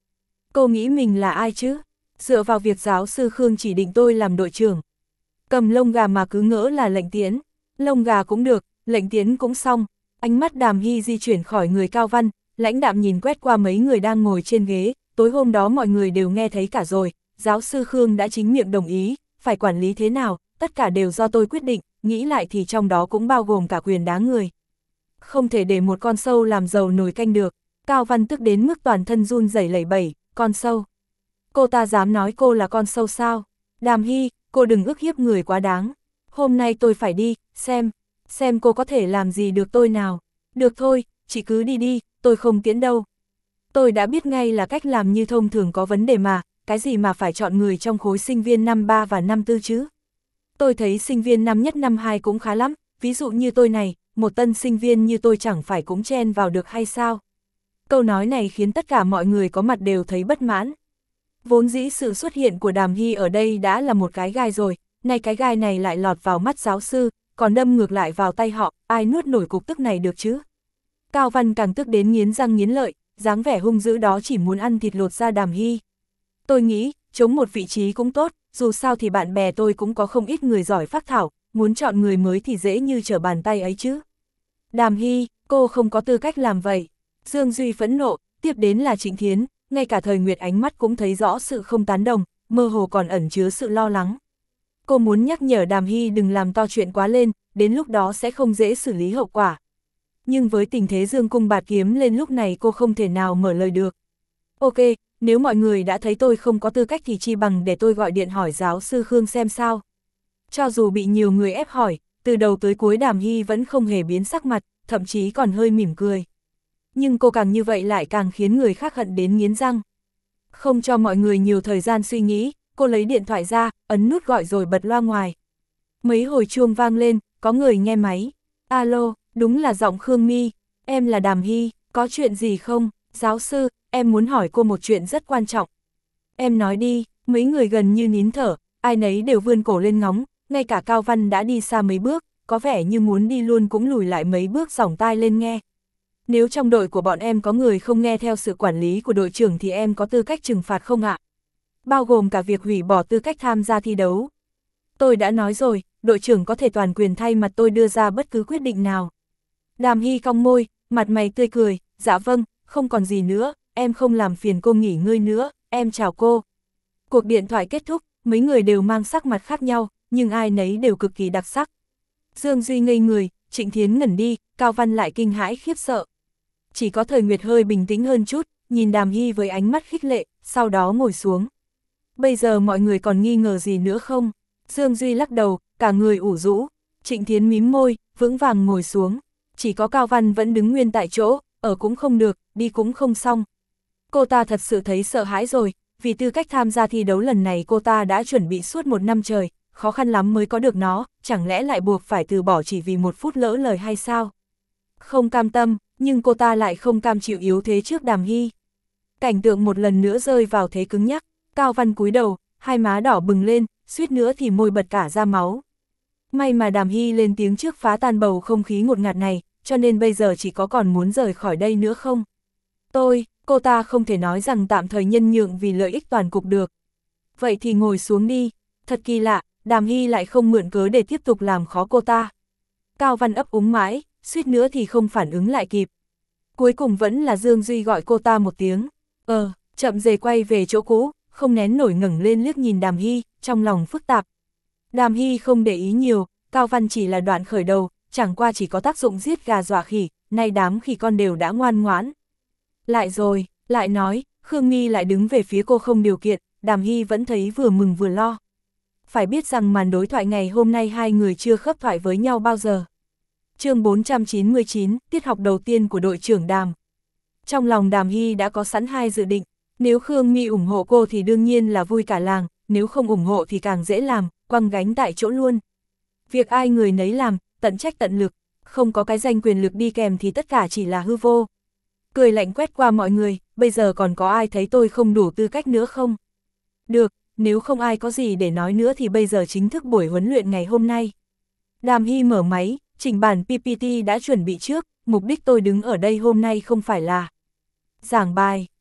Cô nghĩ mình là ai chứ? Dựa vào việc giáo sư Khương chỉ định tôi làm đội trưởng. Cầm lông gà mà cứ ngỡ là lệnh tiến. Lông gà cũng được, lệnh tiến cũng xong. Ánh mắt Đàm Hy di chuyển khỏi người Cao Văn, lãnh đạm nhìn quét qua mấy người đang ngồi trên ghế. Tối hôm đó mọi người đều nghe thấy cả rồi, giáo sư Khương đã chính miệng đồng ý, phải quản lý thế nào, tất cả đều do tôi quyết định, nghĩ lại thì trong đó cũng bao gồm cả quyền đá người. Không thể để một con sâu làm giàu nồi canh được. Cao Văn tức đến mức toàn thân run rẩy lẩy bẩy, con sâu. Cô ta dám nói cô là con sâu sao? Đàm Hy, cô đừng ức hiếp người quá đáng. Hôm nay tôi phải đi, xem, xem cô có thể làm gì được tôi nào. Được thôi, chị cứ đi đi, tôi không tiễn đâu. Tôi đã biết ngay là cách làm như thông thường có vấn đề mà, cái gì mà phải chọn người trong khối sinh viên năm ba và năm tư chứ. Tôi thấy sinh viên năm nhất năm hai cũng khá lắm, ví dụ như tôi này, một tân sinh viên như tôi chẳng phải cũng chen vào được hay sao? Câu nói này khiến tất cả mọi người có mặt đều thấy bất mãn. Vốn dĩ sự xuất hiện của Đàm Hy ở đây đã là một cái gai rồi, nay cái gai này lại lọt vào mắt giáo sư, còn đâm ngược lại vào tay họ, ai nuốt nổi cục tức này được chứ? Cao Văn càng tức đến nghiến răng nghiến lợi, dáng vẻ hung dữ đó chỉ muốn ăn thịt lột da Đàm Hy. Tôi nghĩ, chống một vị trí cũng tốt, dù sao thì bạn bè tôi cũng có không ít người giỏi phác thảo, muốn chọn người mới thì dễ như trở bàn tay ấy chứ. Đàm Hy, cô không có tư cách làm vậy. Dương Duy phẫn nộ, tiếp đến là Trịnh Thiến, ngay cả Thời Nguyệt ánh mắt cũng thấy rõ sự không tán đồng, mơ hồ còn ẩn chứa sự lo lắng. Cô muốn nhắc nhở Đàm Hy đừng làm to chuyện quá lên, đến lúc đó sẽ không dễ xử lý hậu quả. Nhưng với tình thế dương cung bạt kiếm lên lúc này cô không thể nào mở lời được. Ok, nếu mọi người đã thấy tôi không có tư cách thì chi bằng để tôi gọi điện hỏi giáo sư Khương xem sao. Cho dù bị nhiều người ép hỏi, từ đầu tới cuối Đàm Hy vẫn không hề biến sắc mặt, thậm chí còn hơi mỉm cười. Nhưng cô càng như vậy lại càng khiến người khác hận đến nghiến răng. Không cho mọi người nhiều thời gian suy nghĩ, cô lấy điện thoại ra, ấn nút gọi rồi bật loa ngoài. Mấy hồi chuông vang lên, có người nghe máy. Alo, đúng là giọng Khương My, em là Đàm Hy, có chuyện gì không? Giáo sư, em muốn hỏi cô một chuyện rất quan trọng. Em nói đi, mấy người gần như nín thở, ai nấy đều vươn cổ lên ngóng, ngay cả Cao Văn đã đi xa mấy bước, có vẻ như muốn đi luôn cũng lùi lại mấy bước giỏng tai lên nghe. Nếu trong đội của bọn em có người không nghe theo sự quản lý của đội trưởng thì em có tư cách trừng phạt không ạ? Bao gồm cả việc hủy bỏ tư cách tham gia thi đấu. Tôi đã nói rồi, đội trưởng có thể toàn quyền thay mặt tôi đưa ra bất cứ quyết định nào. Đàm Hy cong môi, mặt mày tươi cười, dạ vâng, không còn gì nữa, em không làm phiền cô nghỉ ngơi nữa, em chào cô. Cuộc điện thoại kết thúc, mấy người đều mang sắc mặt khác nhau, nhưng ai nấy đều cực kỳ đặc sắc. Dương Duy ngây người, Trịnh Thiến ngẩn đi, Cao Văn lại kinh hãi khiếp sợ. Chỉ có Thời Nguyệt hơi bình tĩnh hơn chút, nhìn Đàm Hy với ánh mắt khích lệ, sau đó ngồi xuống. Bây giờ mọi người còn nghi ngờ gì nữa không? Dương Duy lắc đầu, cả người ủ rũ. Trịnh Thiến mím môi, vững vàng ngồi xuống. Chỉ có Cao Văn vẫn đứng nguyên tại chỗ, ở cũng không được, đi cũng không xong. Cô ta thật sự thấy sợ hãi rồi, vì tư cách tham gia thi đấu lần này cô ta đã chuẩn bị suốt một năm trời, khó khăn lắm mới có được nó, chẳng lẽ lại buộc phải từ bỏ chỉ vì một phút lỡ lời hay sao? Không cam tâm, nhưng cô ta lại không cam chịu yếu thế trước Đàm Hy. Cảnh tượng một lần nữa rơi vào thế cứng nhắc, Cao Văn cúi đầu, hai má đỏ bừng lên, suýt nữa thì môi bật cả ra máu. May mà Đàm Hy lên tiếng trước phá tan bầu không khí ngột ngạt này, cho nên bây giờ chỉ có còn muốn rời khỏi đây nữa không? Tôi, cô ta không thể nói rằng tạm thời nhân nhượng vì lợi ích toàn cục được. Vậy thì ngồi xuống đi, thật kỳ lạ, Đàm Hy lại không mượn cớ để tiếp tục làm khó cô ta. Cao Văn ấp úng mãi, suýt nữa thì không phản ứng lại kịp. Cuối cùng vẫn là Dương Duy gọi cô ta một tiếng. Ờ, chậm rề quay về chỗ cũ, không nén nổi ngẩng lên liếc nhìn Đàm Hy, trong lòng phức tạp. Đàm Hy không để ý nhiều, Cao Văn chỉ là đoạn khởi đầu, chẳng qua chỉ có tác dụng giết gà dọa khỉ, nay đám khỉ con đều đã ngoan ngoãn. Lại rồi, lại nói, Khương My lại đứng về phía cô không điều kiện, Đàm Hy vẫn thấy vừa mừng vừa lo. Phải biết rằng màn đối thoại ngày hôm nay hai người chưa khớp thoại với nhau bao giờ. Chương bốn trăm chín mươi chín, tiết học đầu tiên của đội trưởng Đàm. Trong lòng Đàm Hy đã có sẵn hai dự định, nếu Khương My ủng hộ cô thì đương nhiên là vui cả làng, nếu không ủng hộ thì càng dễ làm, quăng gánh tại chỗ luôn. Việc ai người nấy làm, tận trách tận lực, không có cái danh quyền lực đi kèm thì tất cả chỉ là hư vô. Cười lạnh quét qua mọi người, bây giờ còn có ai thấy tôi không đủ tư cách nữa không? Được, nếu không ai có gì để nói nữa thì bây giờ chính thức buổi huấn luyện ngày hôm nay. Đàm Hy mở máy, chỉnh bản pê pê tê đã chuẩn bị trước, mục đích tôi đứng ở đây hôm nay không phải là giảng bài,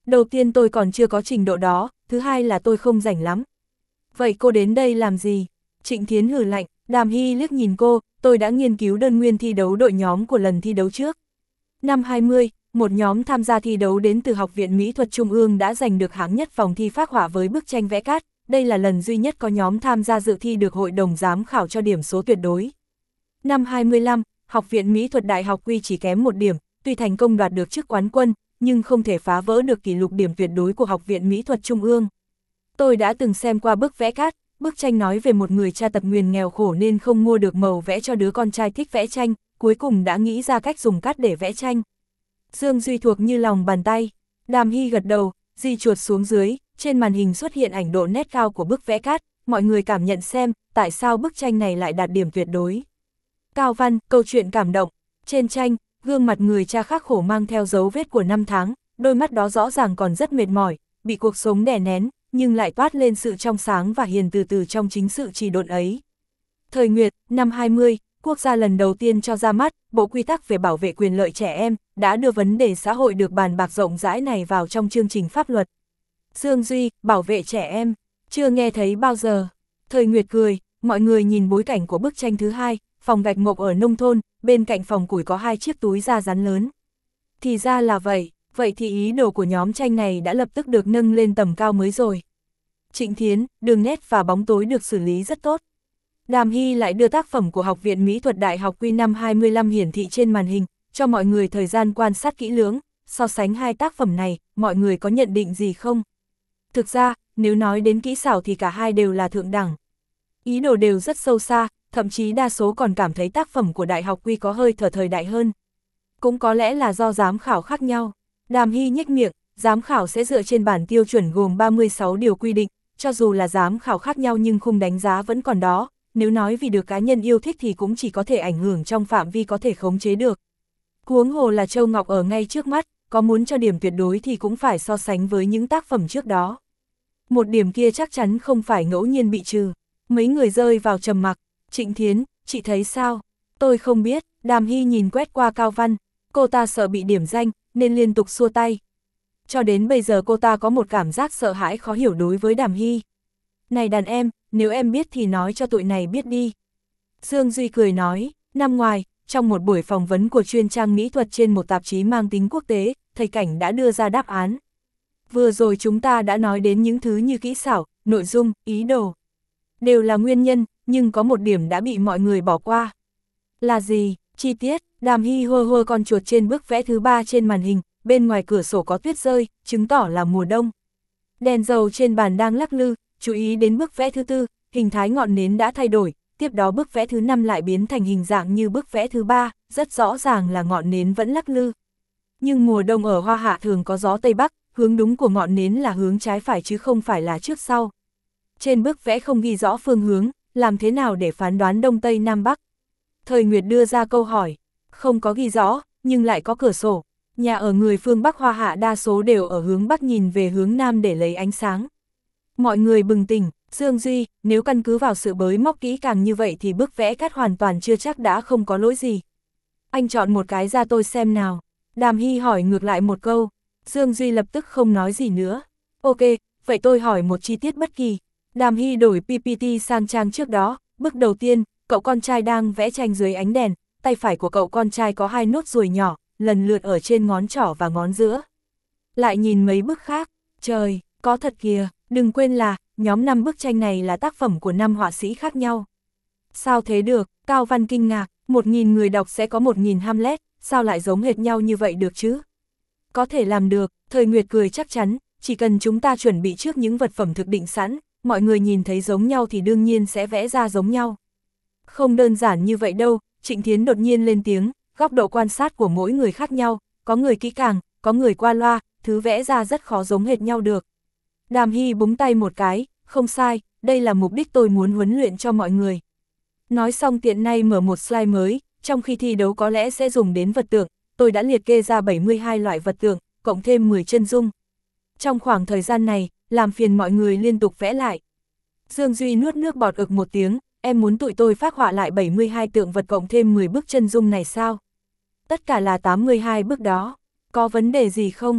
Đầu tiên tôi còn chưa có trình độ đó, thứ hai là tôi không rảnh lắm. Vậy cô đến đây làm gì? Trịnh Thiến hừ lạnh, Đàm Hy liếc nhìn cô, tôi đã nghiên cứu đơn nguyên thi đấu đội nhóm của lần thi đấu trước. Năm hai mươi, một nhóm tham gia thi đấu đến từ Học viện Mỹ thuật Trung ương đã giành được hạng nhất vòng thi phác họa với bức tranh vẽ cát. Đây là lần duy nhất có nhóm tham gia dự thi được hội đồng giám khảo cho điểm số tuyệt đối. Năm hai mươi lăm, Học viện Mỹ thuật Đại học Quy chỉ kém một điểm, tuy thành công đoạt được chức quán quân, nhưng không thể phá vỡ được kỷ lục điểm tuyệt đối của Học viện Mỹ thuật Trung ương. Tôi đã từng xem qua bức vẽ cát, bức tranh nói về một người cha tật nguyền nghèo khổ nên không mua được màu vẽ cho đứa con trai thích vẽ tranh, cuối cùng đã nghĩ ra cách dùng cát để vẽ tranh. Dương Duy thuộc như lòng bàn tay, Đàm Hy gật đầu, di chuột xuống dưới, trên màn hình xuất hiện ảnh độ nét cao của bức vẽ cát, mọi người cảm nhận xem, tại sao bức tranh này lại đạt điểm tuyệt đối. Cao văn, câu chuyện cảm động, trên tranh, gương mặt người cha khắc khổ mang theo dấu vết của năm tháng, đôi mắt đó rõ ràng còn rất mệt mỏi, bị cuộc sống đè nén, nhưng lại toát lên sự trong sáng và hiền từ từ trong chính sự trì độn ấy. Thời Nguyệt, năm hai mươi, quốc gia lần đầu tiên cho ra mắt, Bộ Quy tắc về bảo vệ quyền lợi trẻ em, đã đưa vấn đề xã hội được bàn bạc rộng rãi này vào trong chương trình pháp luật. Dương Duy, bảo vệ trẻ em, chưa nghe thấy bao giờ. Thời Nguyệt cười, mọi người nhìn bối cảnh của bức tranh thứ hai, phòng gạch mộc ở nông thôn, bên cạnh phòng củi có hai chiếc túi da rắn lớn. Thì ra là vậy, vậy thì ý đồ của nhóm tranh này đã lập tức được nâng lên tầm cao mới rồi. Trịnh Thiến, đường nét và bóng tối được xử lý rất tốt. Đàm Hy lại đưa tác phẩm của Học viện Mỹ thuật Đại học Quy năm hai mươi lăm hiển thị trên màn hình, cho mọi người thời gian quan sát kỹ lưỡng, so sánh hai tác phẩm này, mọi người có nhận định gì không? Thực ra, nếu nói đến kỹ xảo thì cả hai đều là thượng đẳng. Ý đồ đều rất sâu xa, thậm chí đa số còn cảm thấy tác phẩm của Đại học Quy có hơi thở thời đại hơn. Cũng có lẽ là do giám khảo khác nhau. Đàm Hy nhếch miệng, giám khảo sẽ dựa trên bản tiêu chuẩn gồm ba mươi sáu điều quy định, cho dù là giám khảo khác nhau nhưng khung đánh giá vẫn còn đó, nếu nói vì được cá nhân yêu thích thì cũng chỉ có thể ảnh hưởng trong phạm vi có thể khống chế được. Huống hồ là Châu Ngọc ở ngay trước mắt, có muốn cho điểm tuyệt đối thì cũng phải so sánh với những tác phẩm trước đó. Một điểm kia chắc chắn không phải ngẫu nhiên bị trừ. Mấy người rơi vào trầm mặc. Trịnh Thiến, chị thấy sao? Tôi không biết. Đàm Hy nhìn quét qua Cao Văn, cô ta sợ bị điểm danh, nên liên tục xua tay. Cho đến bây giờ cô ta có một cảm giác sợ hãi khó hiểu đối với Đàm Hy. Này đàn em, nếu em biết thì nói cho tụi này biết đi. Dương Duy cười nói, năm ngoài, trong một buổi phỏng vấn của chuyên trang mỹ thuật trên một tạp chí mang tính quốc tế, thầy Cảnh đã đưa ra đáp án. Vừa rồi chúng ta đã nói đến những thứ như kỹ xảo, nội dung, ý đồ. Đều là nguyên nhân, nhưng có một điểm đã bị mọi người bỏ qua. Là gì? Chi tiết. Đàm Hy hơ hơ con chuột trên bức vẽ thứ ba trên màn hình, bên ngoài cửa sổ có tuyết rơi, chứng tỏ là mùa đông. Đèn dầu trên bàn đang lắc lư, chú ý đến bức vẽ thứ tư, hình thái ngọn nến đã thay đổi, tiếp đó bức vẽ thứ năm lại biến thành hình dạng như bức vẽ thứ ba, rất rõ ràng là ngọn nến vẫn lắc lư. Nhưng mùa đông ở Hoa Hạ thường có gió Tây Bắc, hướng đúng của ngọn nến là hướng trái phải chứ không phải là trước sau. Trên bức vẽ không ghi rõ phương hướng, làm thế nào để phán đoán Đông Tây Nam Bắc? Thời Nguyệt đưa ra câu hỏi, không có ghi rõ, nhưng lại có cửa sổ. Nhà ở người phương Bắc Hoa Hạ đa số đều ở hướng Bắc nhìn về hướng Nam để lấy ánh sáng. Mọi người bừng tỉnh, Dương Duy, nếu căn cứ vào sự bới móc kỹ càng như vậy thì bức vẽ cát hoàn toàn chưa chắc đã không có lỗi gì. Anh chọn một cái ra tôi xem nào. Đàm Hy hỏi ngược lại một câu, Dương Duy lập tức không nói gì nữa. Ok, vậy tôi hỏi một chi tiết bất kỳ. Đàm Hy đổi pê pê tê sang trang trước đó, bức đầu tiên, cậu con trai đang vẽ tranh dưới ánh đèn, tay phải của cậu con trai có hai nốt ruồi nhỏ, lần lượt ở trên ngón trỏ và ngón giữa. Lại nhìn mấy bức khác, trời, có thật kìa, đừng quên là, nhóm năm bức tranh này là tác phẩm của năm họa sĩ khác nhau. Sao thế được? Cao Văn kinh ngạc, một nghìn người đọc sẽ có một nghìn Hamlet, sao lại giống hệt nhau như vậy được chứ? Có thể làm được, Thời Nguyệt cười chắc chắn, chỉ cần chúng ta chuẩn bị trước những vật phẩm thực định sẵn, mọi người nhìn thấy giống nhau thì đương nhiên sẽ vẽ ra giống nhau. Không đơn giản như vậy đâu, Trịnh Thiến đột nhiên lên tiếng, góc độ quan sát của mỗi người khác nhau, có người kỹ càng, có người qua loa, thứ vẽ ra rất khó giống hệt nhau được. Đàm Hy búng tay một cái, không sai, đây là mục đích tôi muốn huấn luyện cho mọi người. Nói xong tiện nay mở một slide mới, trong khi thi đấu có lẽ sẽ dùng đến vật tượng, tôi đã liệt kê ra bảy mươi hai loại vật tượng, cộng thêm mười chân dung. Trong khoảng thời gian này, làm phiền mọi người liên tục vẽ lại. Dương Duy nuốt nước bọt ực một tiếng, em muốn tụi tôi phác họa lại bảy mươi hai tượng vật cộng thêm mười bức chân dung này sao? Tất cả là tám mươi hai bức đó, có vấn đề gì không?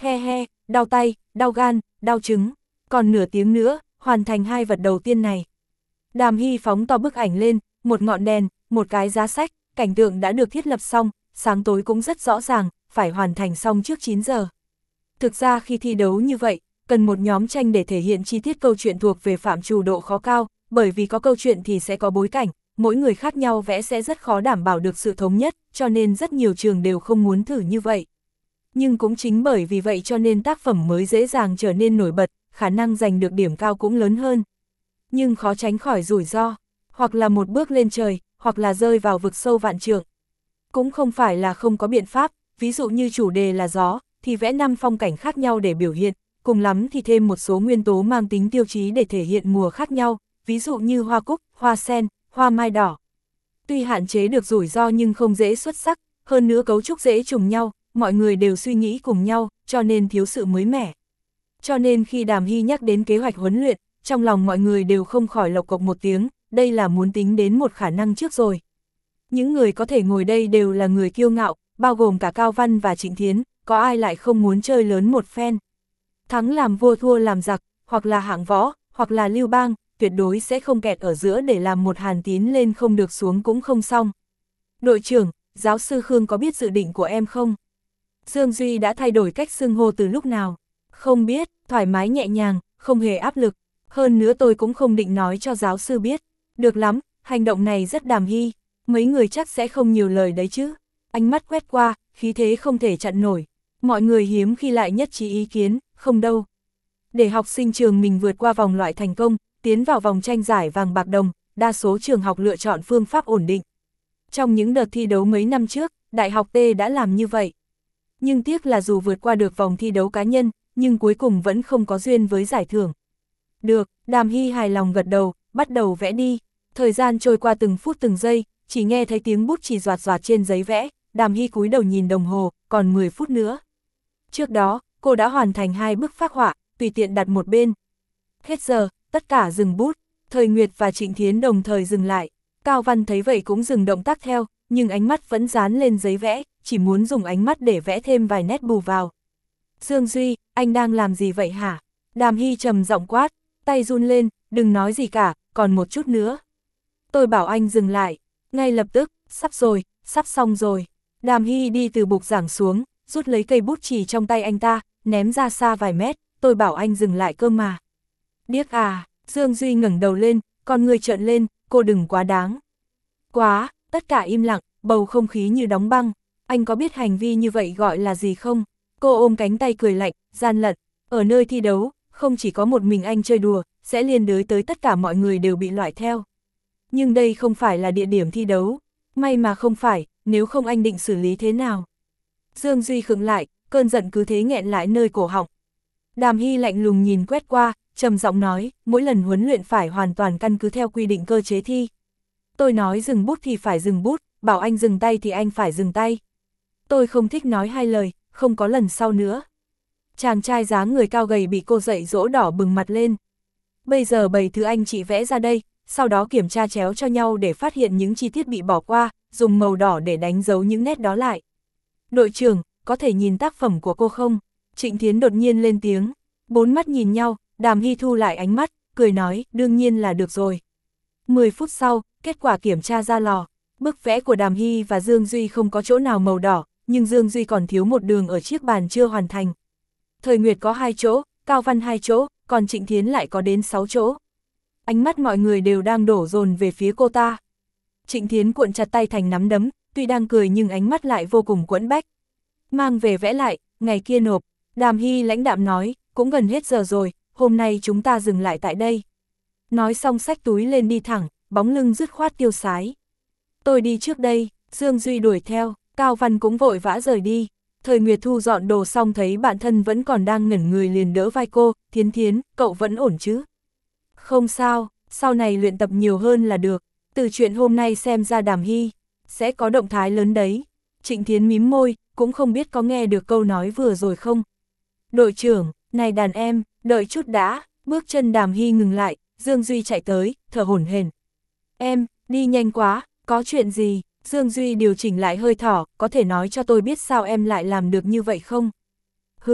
he he, đau tay, đau gan, đau trứng, còn nửa tiếng nữa, hoàn thành hai vật đầu tiên này. Đàm Hy phóng to bức ảnh lên, một ngọn đèn, một cái giá sách, cảnh tượng đã được thiết lập xong, sáng tối cũng rất rõ ràng, phải hoàn thành xong trước chín giờ. Thực ra khi thi đấu như vậy, cần một nhóm tranh để thể hiện chi tiết câu chuyện thuộc về phạm trù độ khó cao, bởi vì có câu chuyện thì sẽ có bối cảnh, mỗi người khác nhau vẽ sẽ rất khó đảm bảo được sự thống nhất, cho nên rất nhiều trường đều không muốn thử như vậy. Nhưng cũng chính bởi vì vậy cho nên tác phẩm mới dễ dàng trở nên nổi bật, khả năng giành được điểm cao cũng lớn hơn. Nhưng khó tránh khỏi rủi ro, hoặc là một bước lên trời, hoặc là rơi vào vực sâu vạn trượng. Cũng không phải là không có biện pháp, ví dụ như chủ đề là gió, thì vẽ năm phong cảnh khác nhau để biểu hiện, cùng lắm thì thêm một số nguyên tố mang tính tiêu chí để thể hiện mùa khác nhau, ví dụ như hoa cúc, hoa sen, hoa mai đỏ. Tuy hạn chế được rủi ro nhưng không dễ xuất sắc, hơn nữa cấu trúc dễ trùng nhau, mọi người đều suy nghĩ cùng nhau, cho nên thiếu sự mới mẻ. Cho nên khi Đàm Hy nhắc đến kế hoạch huấn luyện, trong lòng mọi người đều không khỏi lộc cộc một tiếng, đây là muốn tính đến một khả năng trước rồi. Những người có thể ngồi đây đều là người kiêu ngạo, bao gồm cả Cao Văn và Trịnh Thiến, có ai lại không muốn chơi lớn một phen. Thắng làm vua thua làm giặc, hoặc là hạng võ, hoặc là lưu bang, tuyệt đối sẽ không kẹt ở giữa để làm một Hàn Tín lên không được xuống cũng không xong. Đội trưởng, giáo sư Khương có biết dự định của em không? Dương Duy đã thay đổi cách xưng hô từ lúc nào? Không biết, thoải mái nhẹ nhàng, không hề áp lực. Hơn nữa tôi cũng không định nói cho giáo sư biết. Được lắm, hành động này rất Đàm Hy. Mấy người chắc sẽ không nhiều lời đấy chứ. Ánh mắt quét qua, khí thế không thể chặn nổi. Mọi người hiếm khi lại nhất trí ý kiến, không đâu. Để học sinh trường mình vượt qua vòng loại thành công, tiến vào vòng tranh giải vàng bạc đồng, đa số trường học lựa chọn phương pháp ổn định. Trong những đợt thi đấu mấy năm trước, Đại học T đã làm như vậy. Nhưng tiếc là dù vượt qua được vòng thi đấu cá nhân, nhưng cuối cùng vẫn không có duyên với giải thưởng. Được, Đàm Hy hài lòng gật đầu, bắt đầu vẽ đi. Thời gian trôi qua từng phút từng giây, chỉ nghe thấy tiếng bút chì doạt doạt trên giấy vẽ, Đàm Hy cúi đầu nhìn đồng hồ, còn mười phút nữa. Trước đó, cô đã hoàn thành hai bức phác họa, tùy tiện đặt một bên. Hết giờ, tất cả dừng bút, Thời Nguyệt và Trịnh Thiến đồng thời dừng lại. Cao Văn thấy vậy cũng dừng động tác theo, nhưng ánh mắt vẫn dán lên giấy vẽ, chỉ muốn dùng ánh mắt để vẽ thêm vài nét bù vào. Dương Duy, anh đang làm gì vậy hả? Đàm Hy trầm giọng quát, tay run lên, đừng nói gì cả, còn một chút nữa. Tôi bảo anh dừng lại, ngay lập tức, sắp rồi, sắp xong rồi. Đàm Hy đi từ bục giảng xuống, rút lấy cây bút chì trong tay anh ta, ném ra xa vài mét, tôi bảo anh dừng lại cơ mà. Điếc à, Dương Duy ngẩng đầu lên, con người trợn lên, cô đừng quá đáng. Quá, tất cả im lặng, bầu không khí như đóng băng. Anh có biết hành vi như vậy gọi là gì không? Cô ôm cánh tay cười lạnh, gian lận. Ở nơi thi đấu, không chỉ có một mình anh chơi đùa, sẽ liên đới tới tất cả mọi người đều bị loại theo. Nhưng đây không phải là địa điểm thi đấu. May mà không phải, nếu không anh định xử lý thế nào? Dương Duy khựng lại, cơn giận cứ thế nghẹn lại nơi cổ họng. Đàm Hy lạnh lùng nhìn quét qua, trầm giọng nói, mỗi lần huấn luyện phải hoàn toàn căn cứ theo quy định cơ chế thi. Tôi nói dừng bút thì phải dừng bút, bảo anh dừng tay thì anh phải dừng tay. Tôi không thích nói hai lời, không có lần sau nữa. Chàng trai dáng người cao gầy bị cô dạy dỗ đỏ bừng mặt lên. Bây giờ bảy thứ anh chị vẽ ra đây, sau đó kiểm tra chéo cho nhau để phát hiện những chi tiết bị bỏ qua, dùng màu đỏ để đánh dấu những nét đó lại. Đội trưởng, có thể nhìn tác phẩm của cô không? Trịnh Thiến đột nhiên lên tiếng. Bốn mắt nhìn nhau, Đàm Hy thu lại ánh mắt, cười nói, đương nhiên là được rồi. mười phút sau, kết quả kiểm tra ra lò. Bức vẽ của Đàm Hy và Dương Duy không có chỗ nào màu đỏ, nhưng Dương Duy còn thiếu một đường ở chiếc bàn chưa hoàn thành. Thời Nguyệt có hai chỗ, Cao Văn hai chỗ, còn Trịnh Thiến lại có đến sáu chỗ. Ánh mắt mọi người đều đang đổ dồn về phía cô ta. Trịnh Thiến cuộn chặt tay thành nắm đấm, tuy đang cười nhưng ánh mắt lại vô cùng quẫn bách. Mang về vẽ lại, ngày kia nộp. Đàm Hy lãnh đạm nói, cũng gần hết giờ rồi, hôm nay chúng ta dừng lại tại đây. Nói xong xách túi lên đi thẳng, bóng lưng dứt khoát tiêu sái. Tôi đi trước đây, Dương Duy đuổi theo, Cao Văn cũng vội vã rời đi. Thời Nguyệt thu dọn đồ xong thấy bạn thân vẫn còn đang ngẩn người liền đỡ vai cô, Thiến Thiến, cậu vẫn ổn chứ? Không sao, sau này luyện tập nhiều hơn là được, từ chuyện hôm nay xem ra Đàm Hy sẽ có động thái lớn đấy. Trịnh Thiến mím môi, cũng không biết có nghe được câu nói vừa rồi không? Đội trưởng, này đàn em, đợi chút đã, bước chân Đàm Hy ngừng lại, Dương Duy chạy tới, thở hổn hển. Em, đi nhanh quá, có chuyện gì? Dương Duy điều chỉnh lại hơi thở, có thể nói cho tôi biết sao em lại làm được như vậy không? Hử,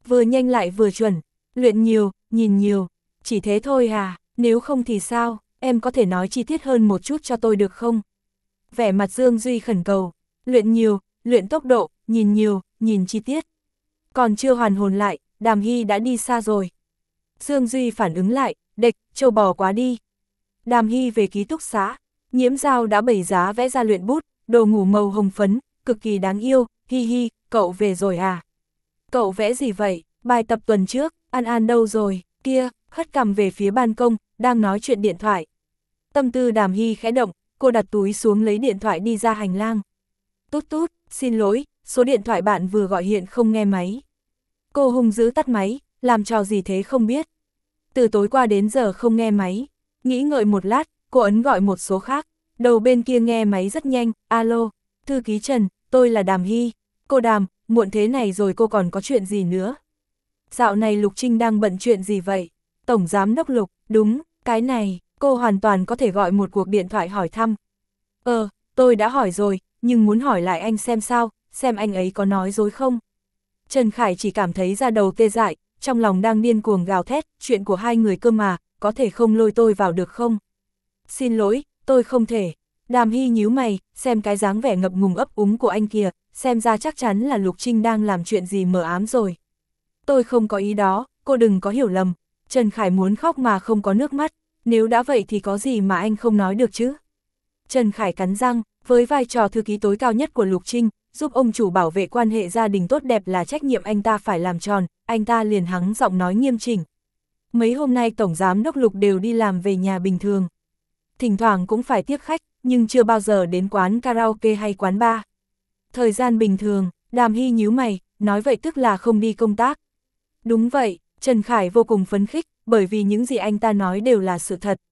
vừa nhanh lại vừa chuẩn, luyện nhiều, nhìn nhiều, chỉ thế thôi à, nếu không thì sao, em có thể nói chi tiết hơn một chút cho tôi được không? Vẻ mặt Dương Duy khẩn cầu, luyện nhiều, luyện tốc độ, nhìn nhiều, nhìn chi tiết. Còn chưa hoàn hồn lại, Đàm Hy đã đi xa rồi. Dương Duy phản ứng lại, địch, trâu bò quá đi. Đàm Hy về ký túc xá, Nhiễm Giao đã bày giá vẽ ra luyện bút, đồ ngủ màu hồng phấn, cực kỳ đáng yêu, hi hi, cậu về rồi à? Cậu vẽ gì vậy? Bài tập tuần trước, An An đâu rồi? Kia, hất cằm về phía ban công, đang nói chuyện điện thoại. Tâm tư Đàm Hy khẽ động, cô đặt túi xuống lấy điện thoại đi ra hành lang. Tút tút, xin lỗi, số điện thoại bạn vừa gọi hiện không nghe máy. Cô hung dữ tắt máy, làm trò gì thế không biết. Từ tối qua đến giờ không nghe máy. Nghĩ ngợi một lát, cô ấn gọi một số khác. Đầu bên kia nghe máy rất nhanh, alo, thư ký Trần, tôi là Đàm Hy. Cô Đàm, muộn thế này rồi cô còn có chuyện gì nữa? Dạo này Lục Trinh đang bận chuyện gì vậy? Tổng giám đốc Lục, đúng, cái này, cô hoàn toàn có thể gọi một cuộc điện thoại hỏi thăm. Ờ, tôi đã hỏi rồi, nhưng muốn hỏi lại anh xem sao, xem anh ấy có nói dối không? Trần Khải chỉ cảm thấy da đầu tê dại, trong lòng đang điên cuồng gào thét, chuyện của hai người cơ mà, có thể không lôi tôi vào được không? Xin lỗi, tôi không thể. Đàm Hy nhíu mày, xem cái dáng vẻ ngập ngùng ấp úng của anh kìa, xem ra chắc chắn là Lục Trinh đang làm chuyện gì mờ ám rồi. Tôi không có ý đó, cô đừng có hiểu lầm. Trần Khải muốn khóc mà không có nước mắt, nếu đã vậy thì có gì mà anh không nói được chứ? Trần Khải cắn răng, với vai trò thư ký tối cao nhất của Lục Trinh, giúp ông chủ bảo vệ quan hệ gia đình tốt đẹp là trách nhiệm anh ta phải làm tròn, anh ta liền hắng giọng nói nghiêm chỉnh. Mấy hôm nay Tổng Giám Đốc Lục đều đi làm về nhà bình thường. Thỉnh thoảng cũng phải tiếp khách, nhưng chưa bao giờ đến quán karaoke hay quán bar. Thời gian bình thường, Đàm Hy nhíu mày, nói vậy tức là không đi công tác. Đúng vậy, Trần Khải vô cùng phấn khích, bởi vì những gì anh ta nói đều là sự thật.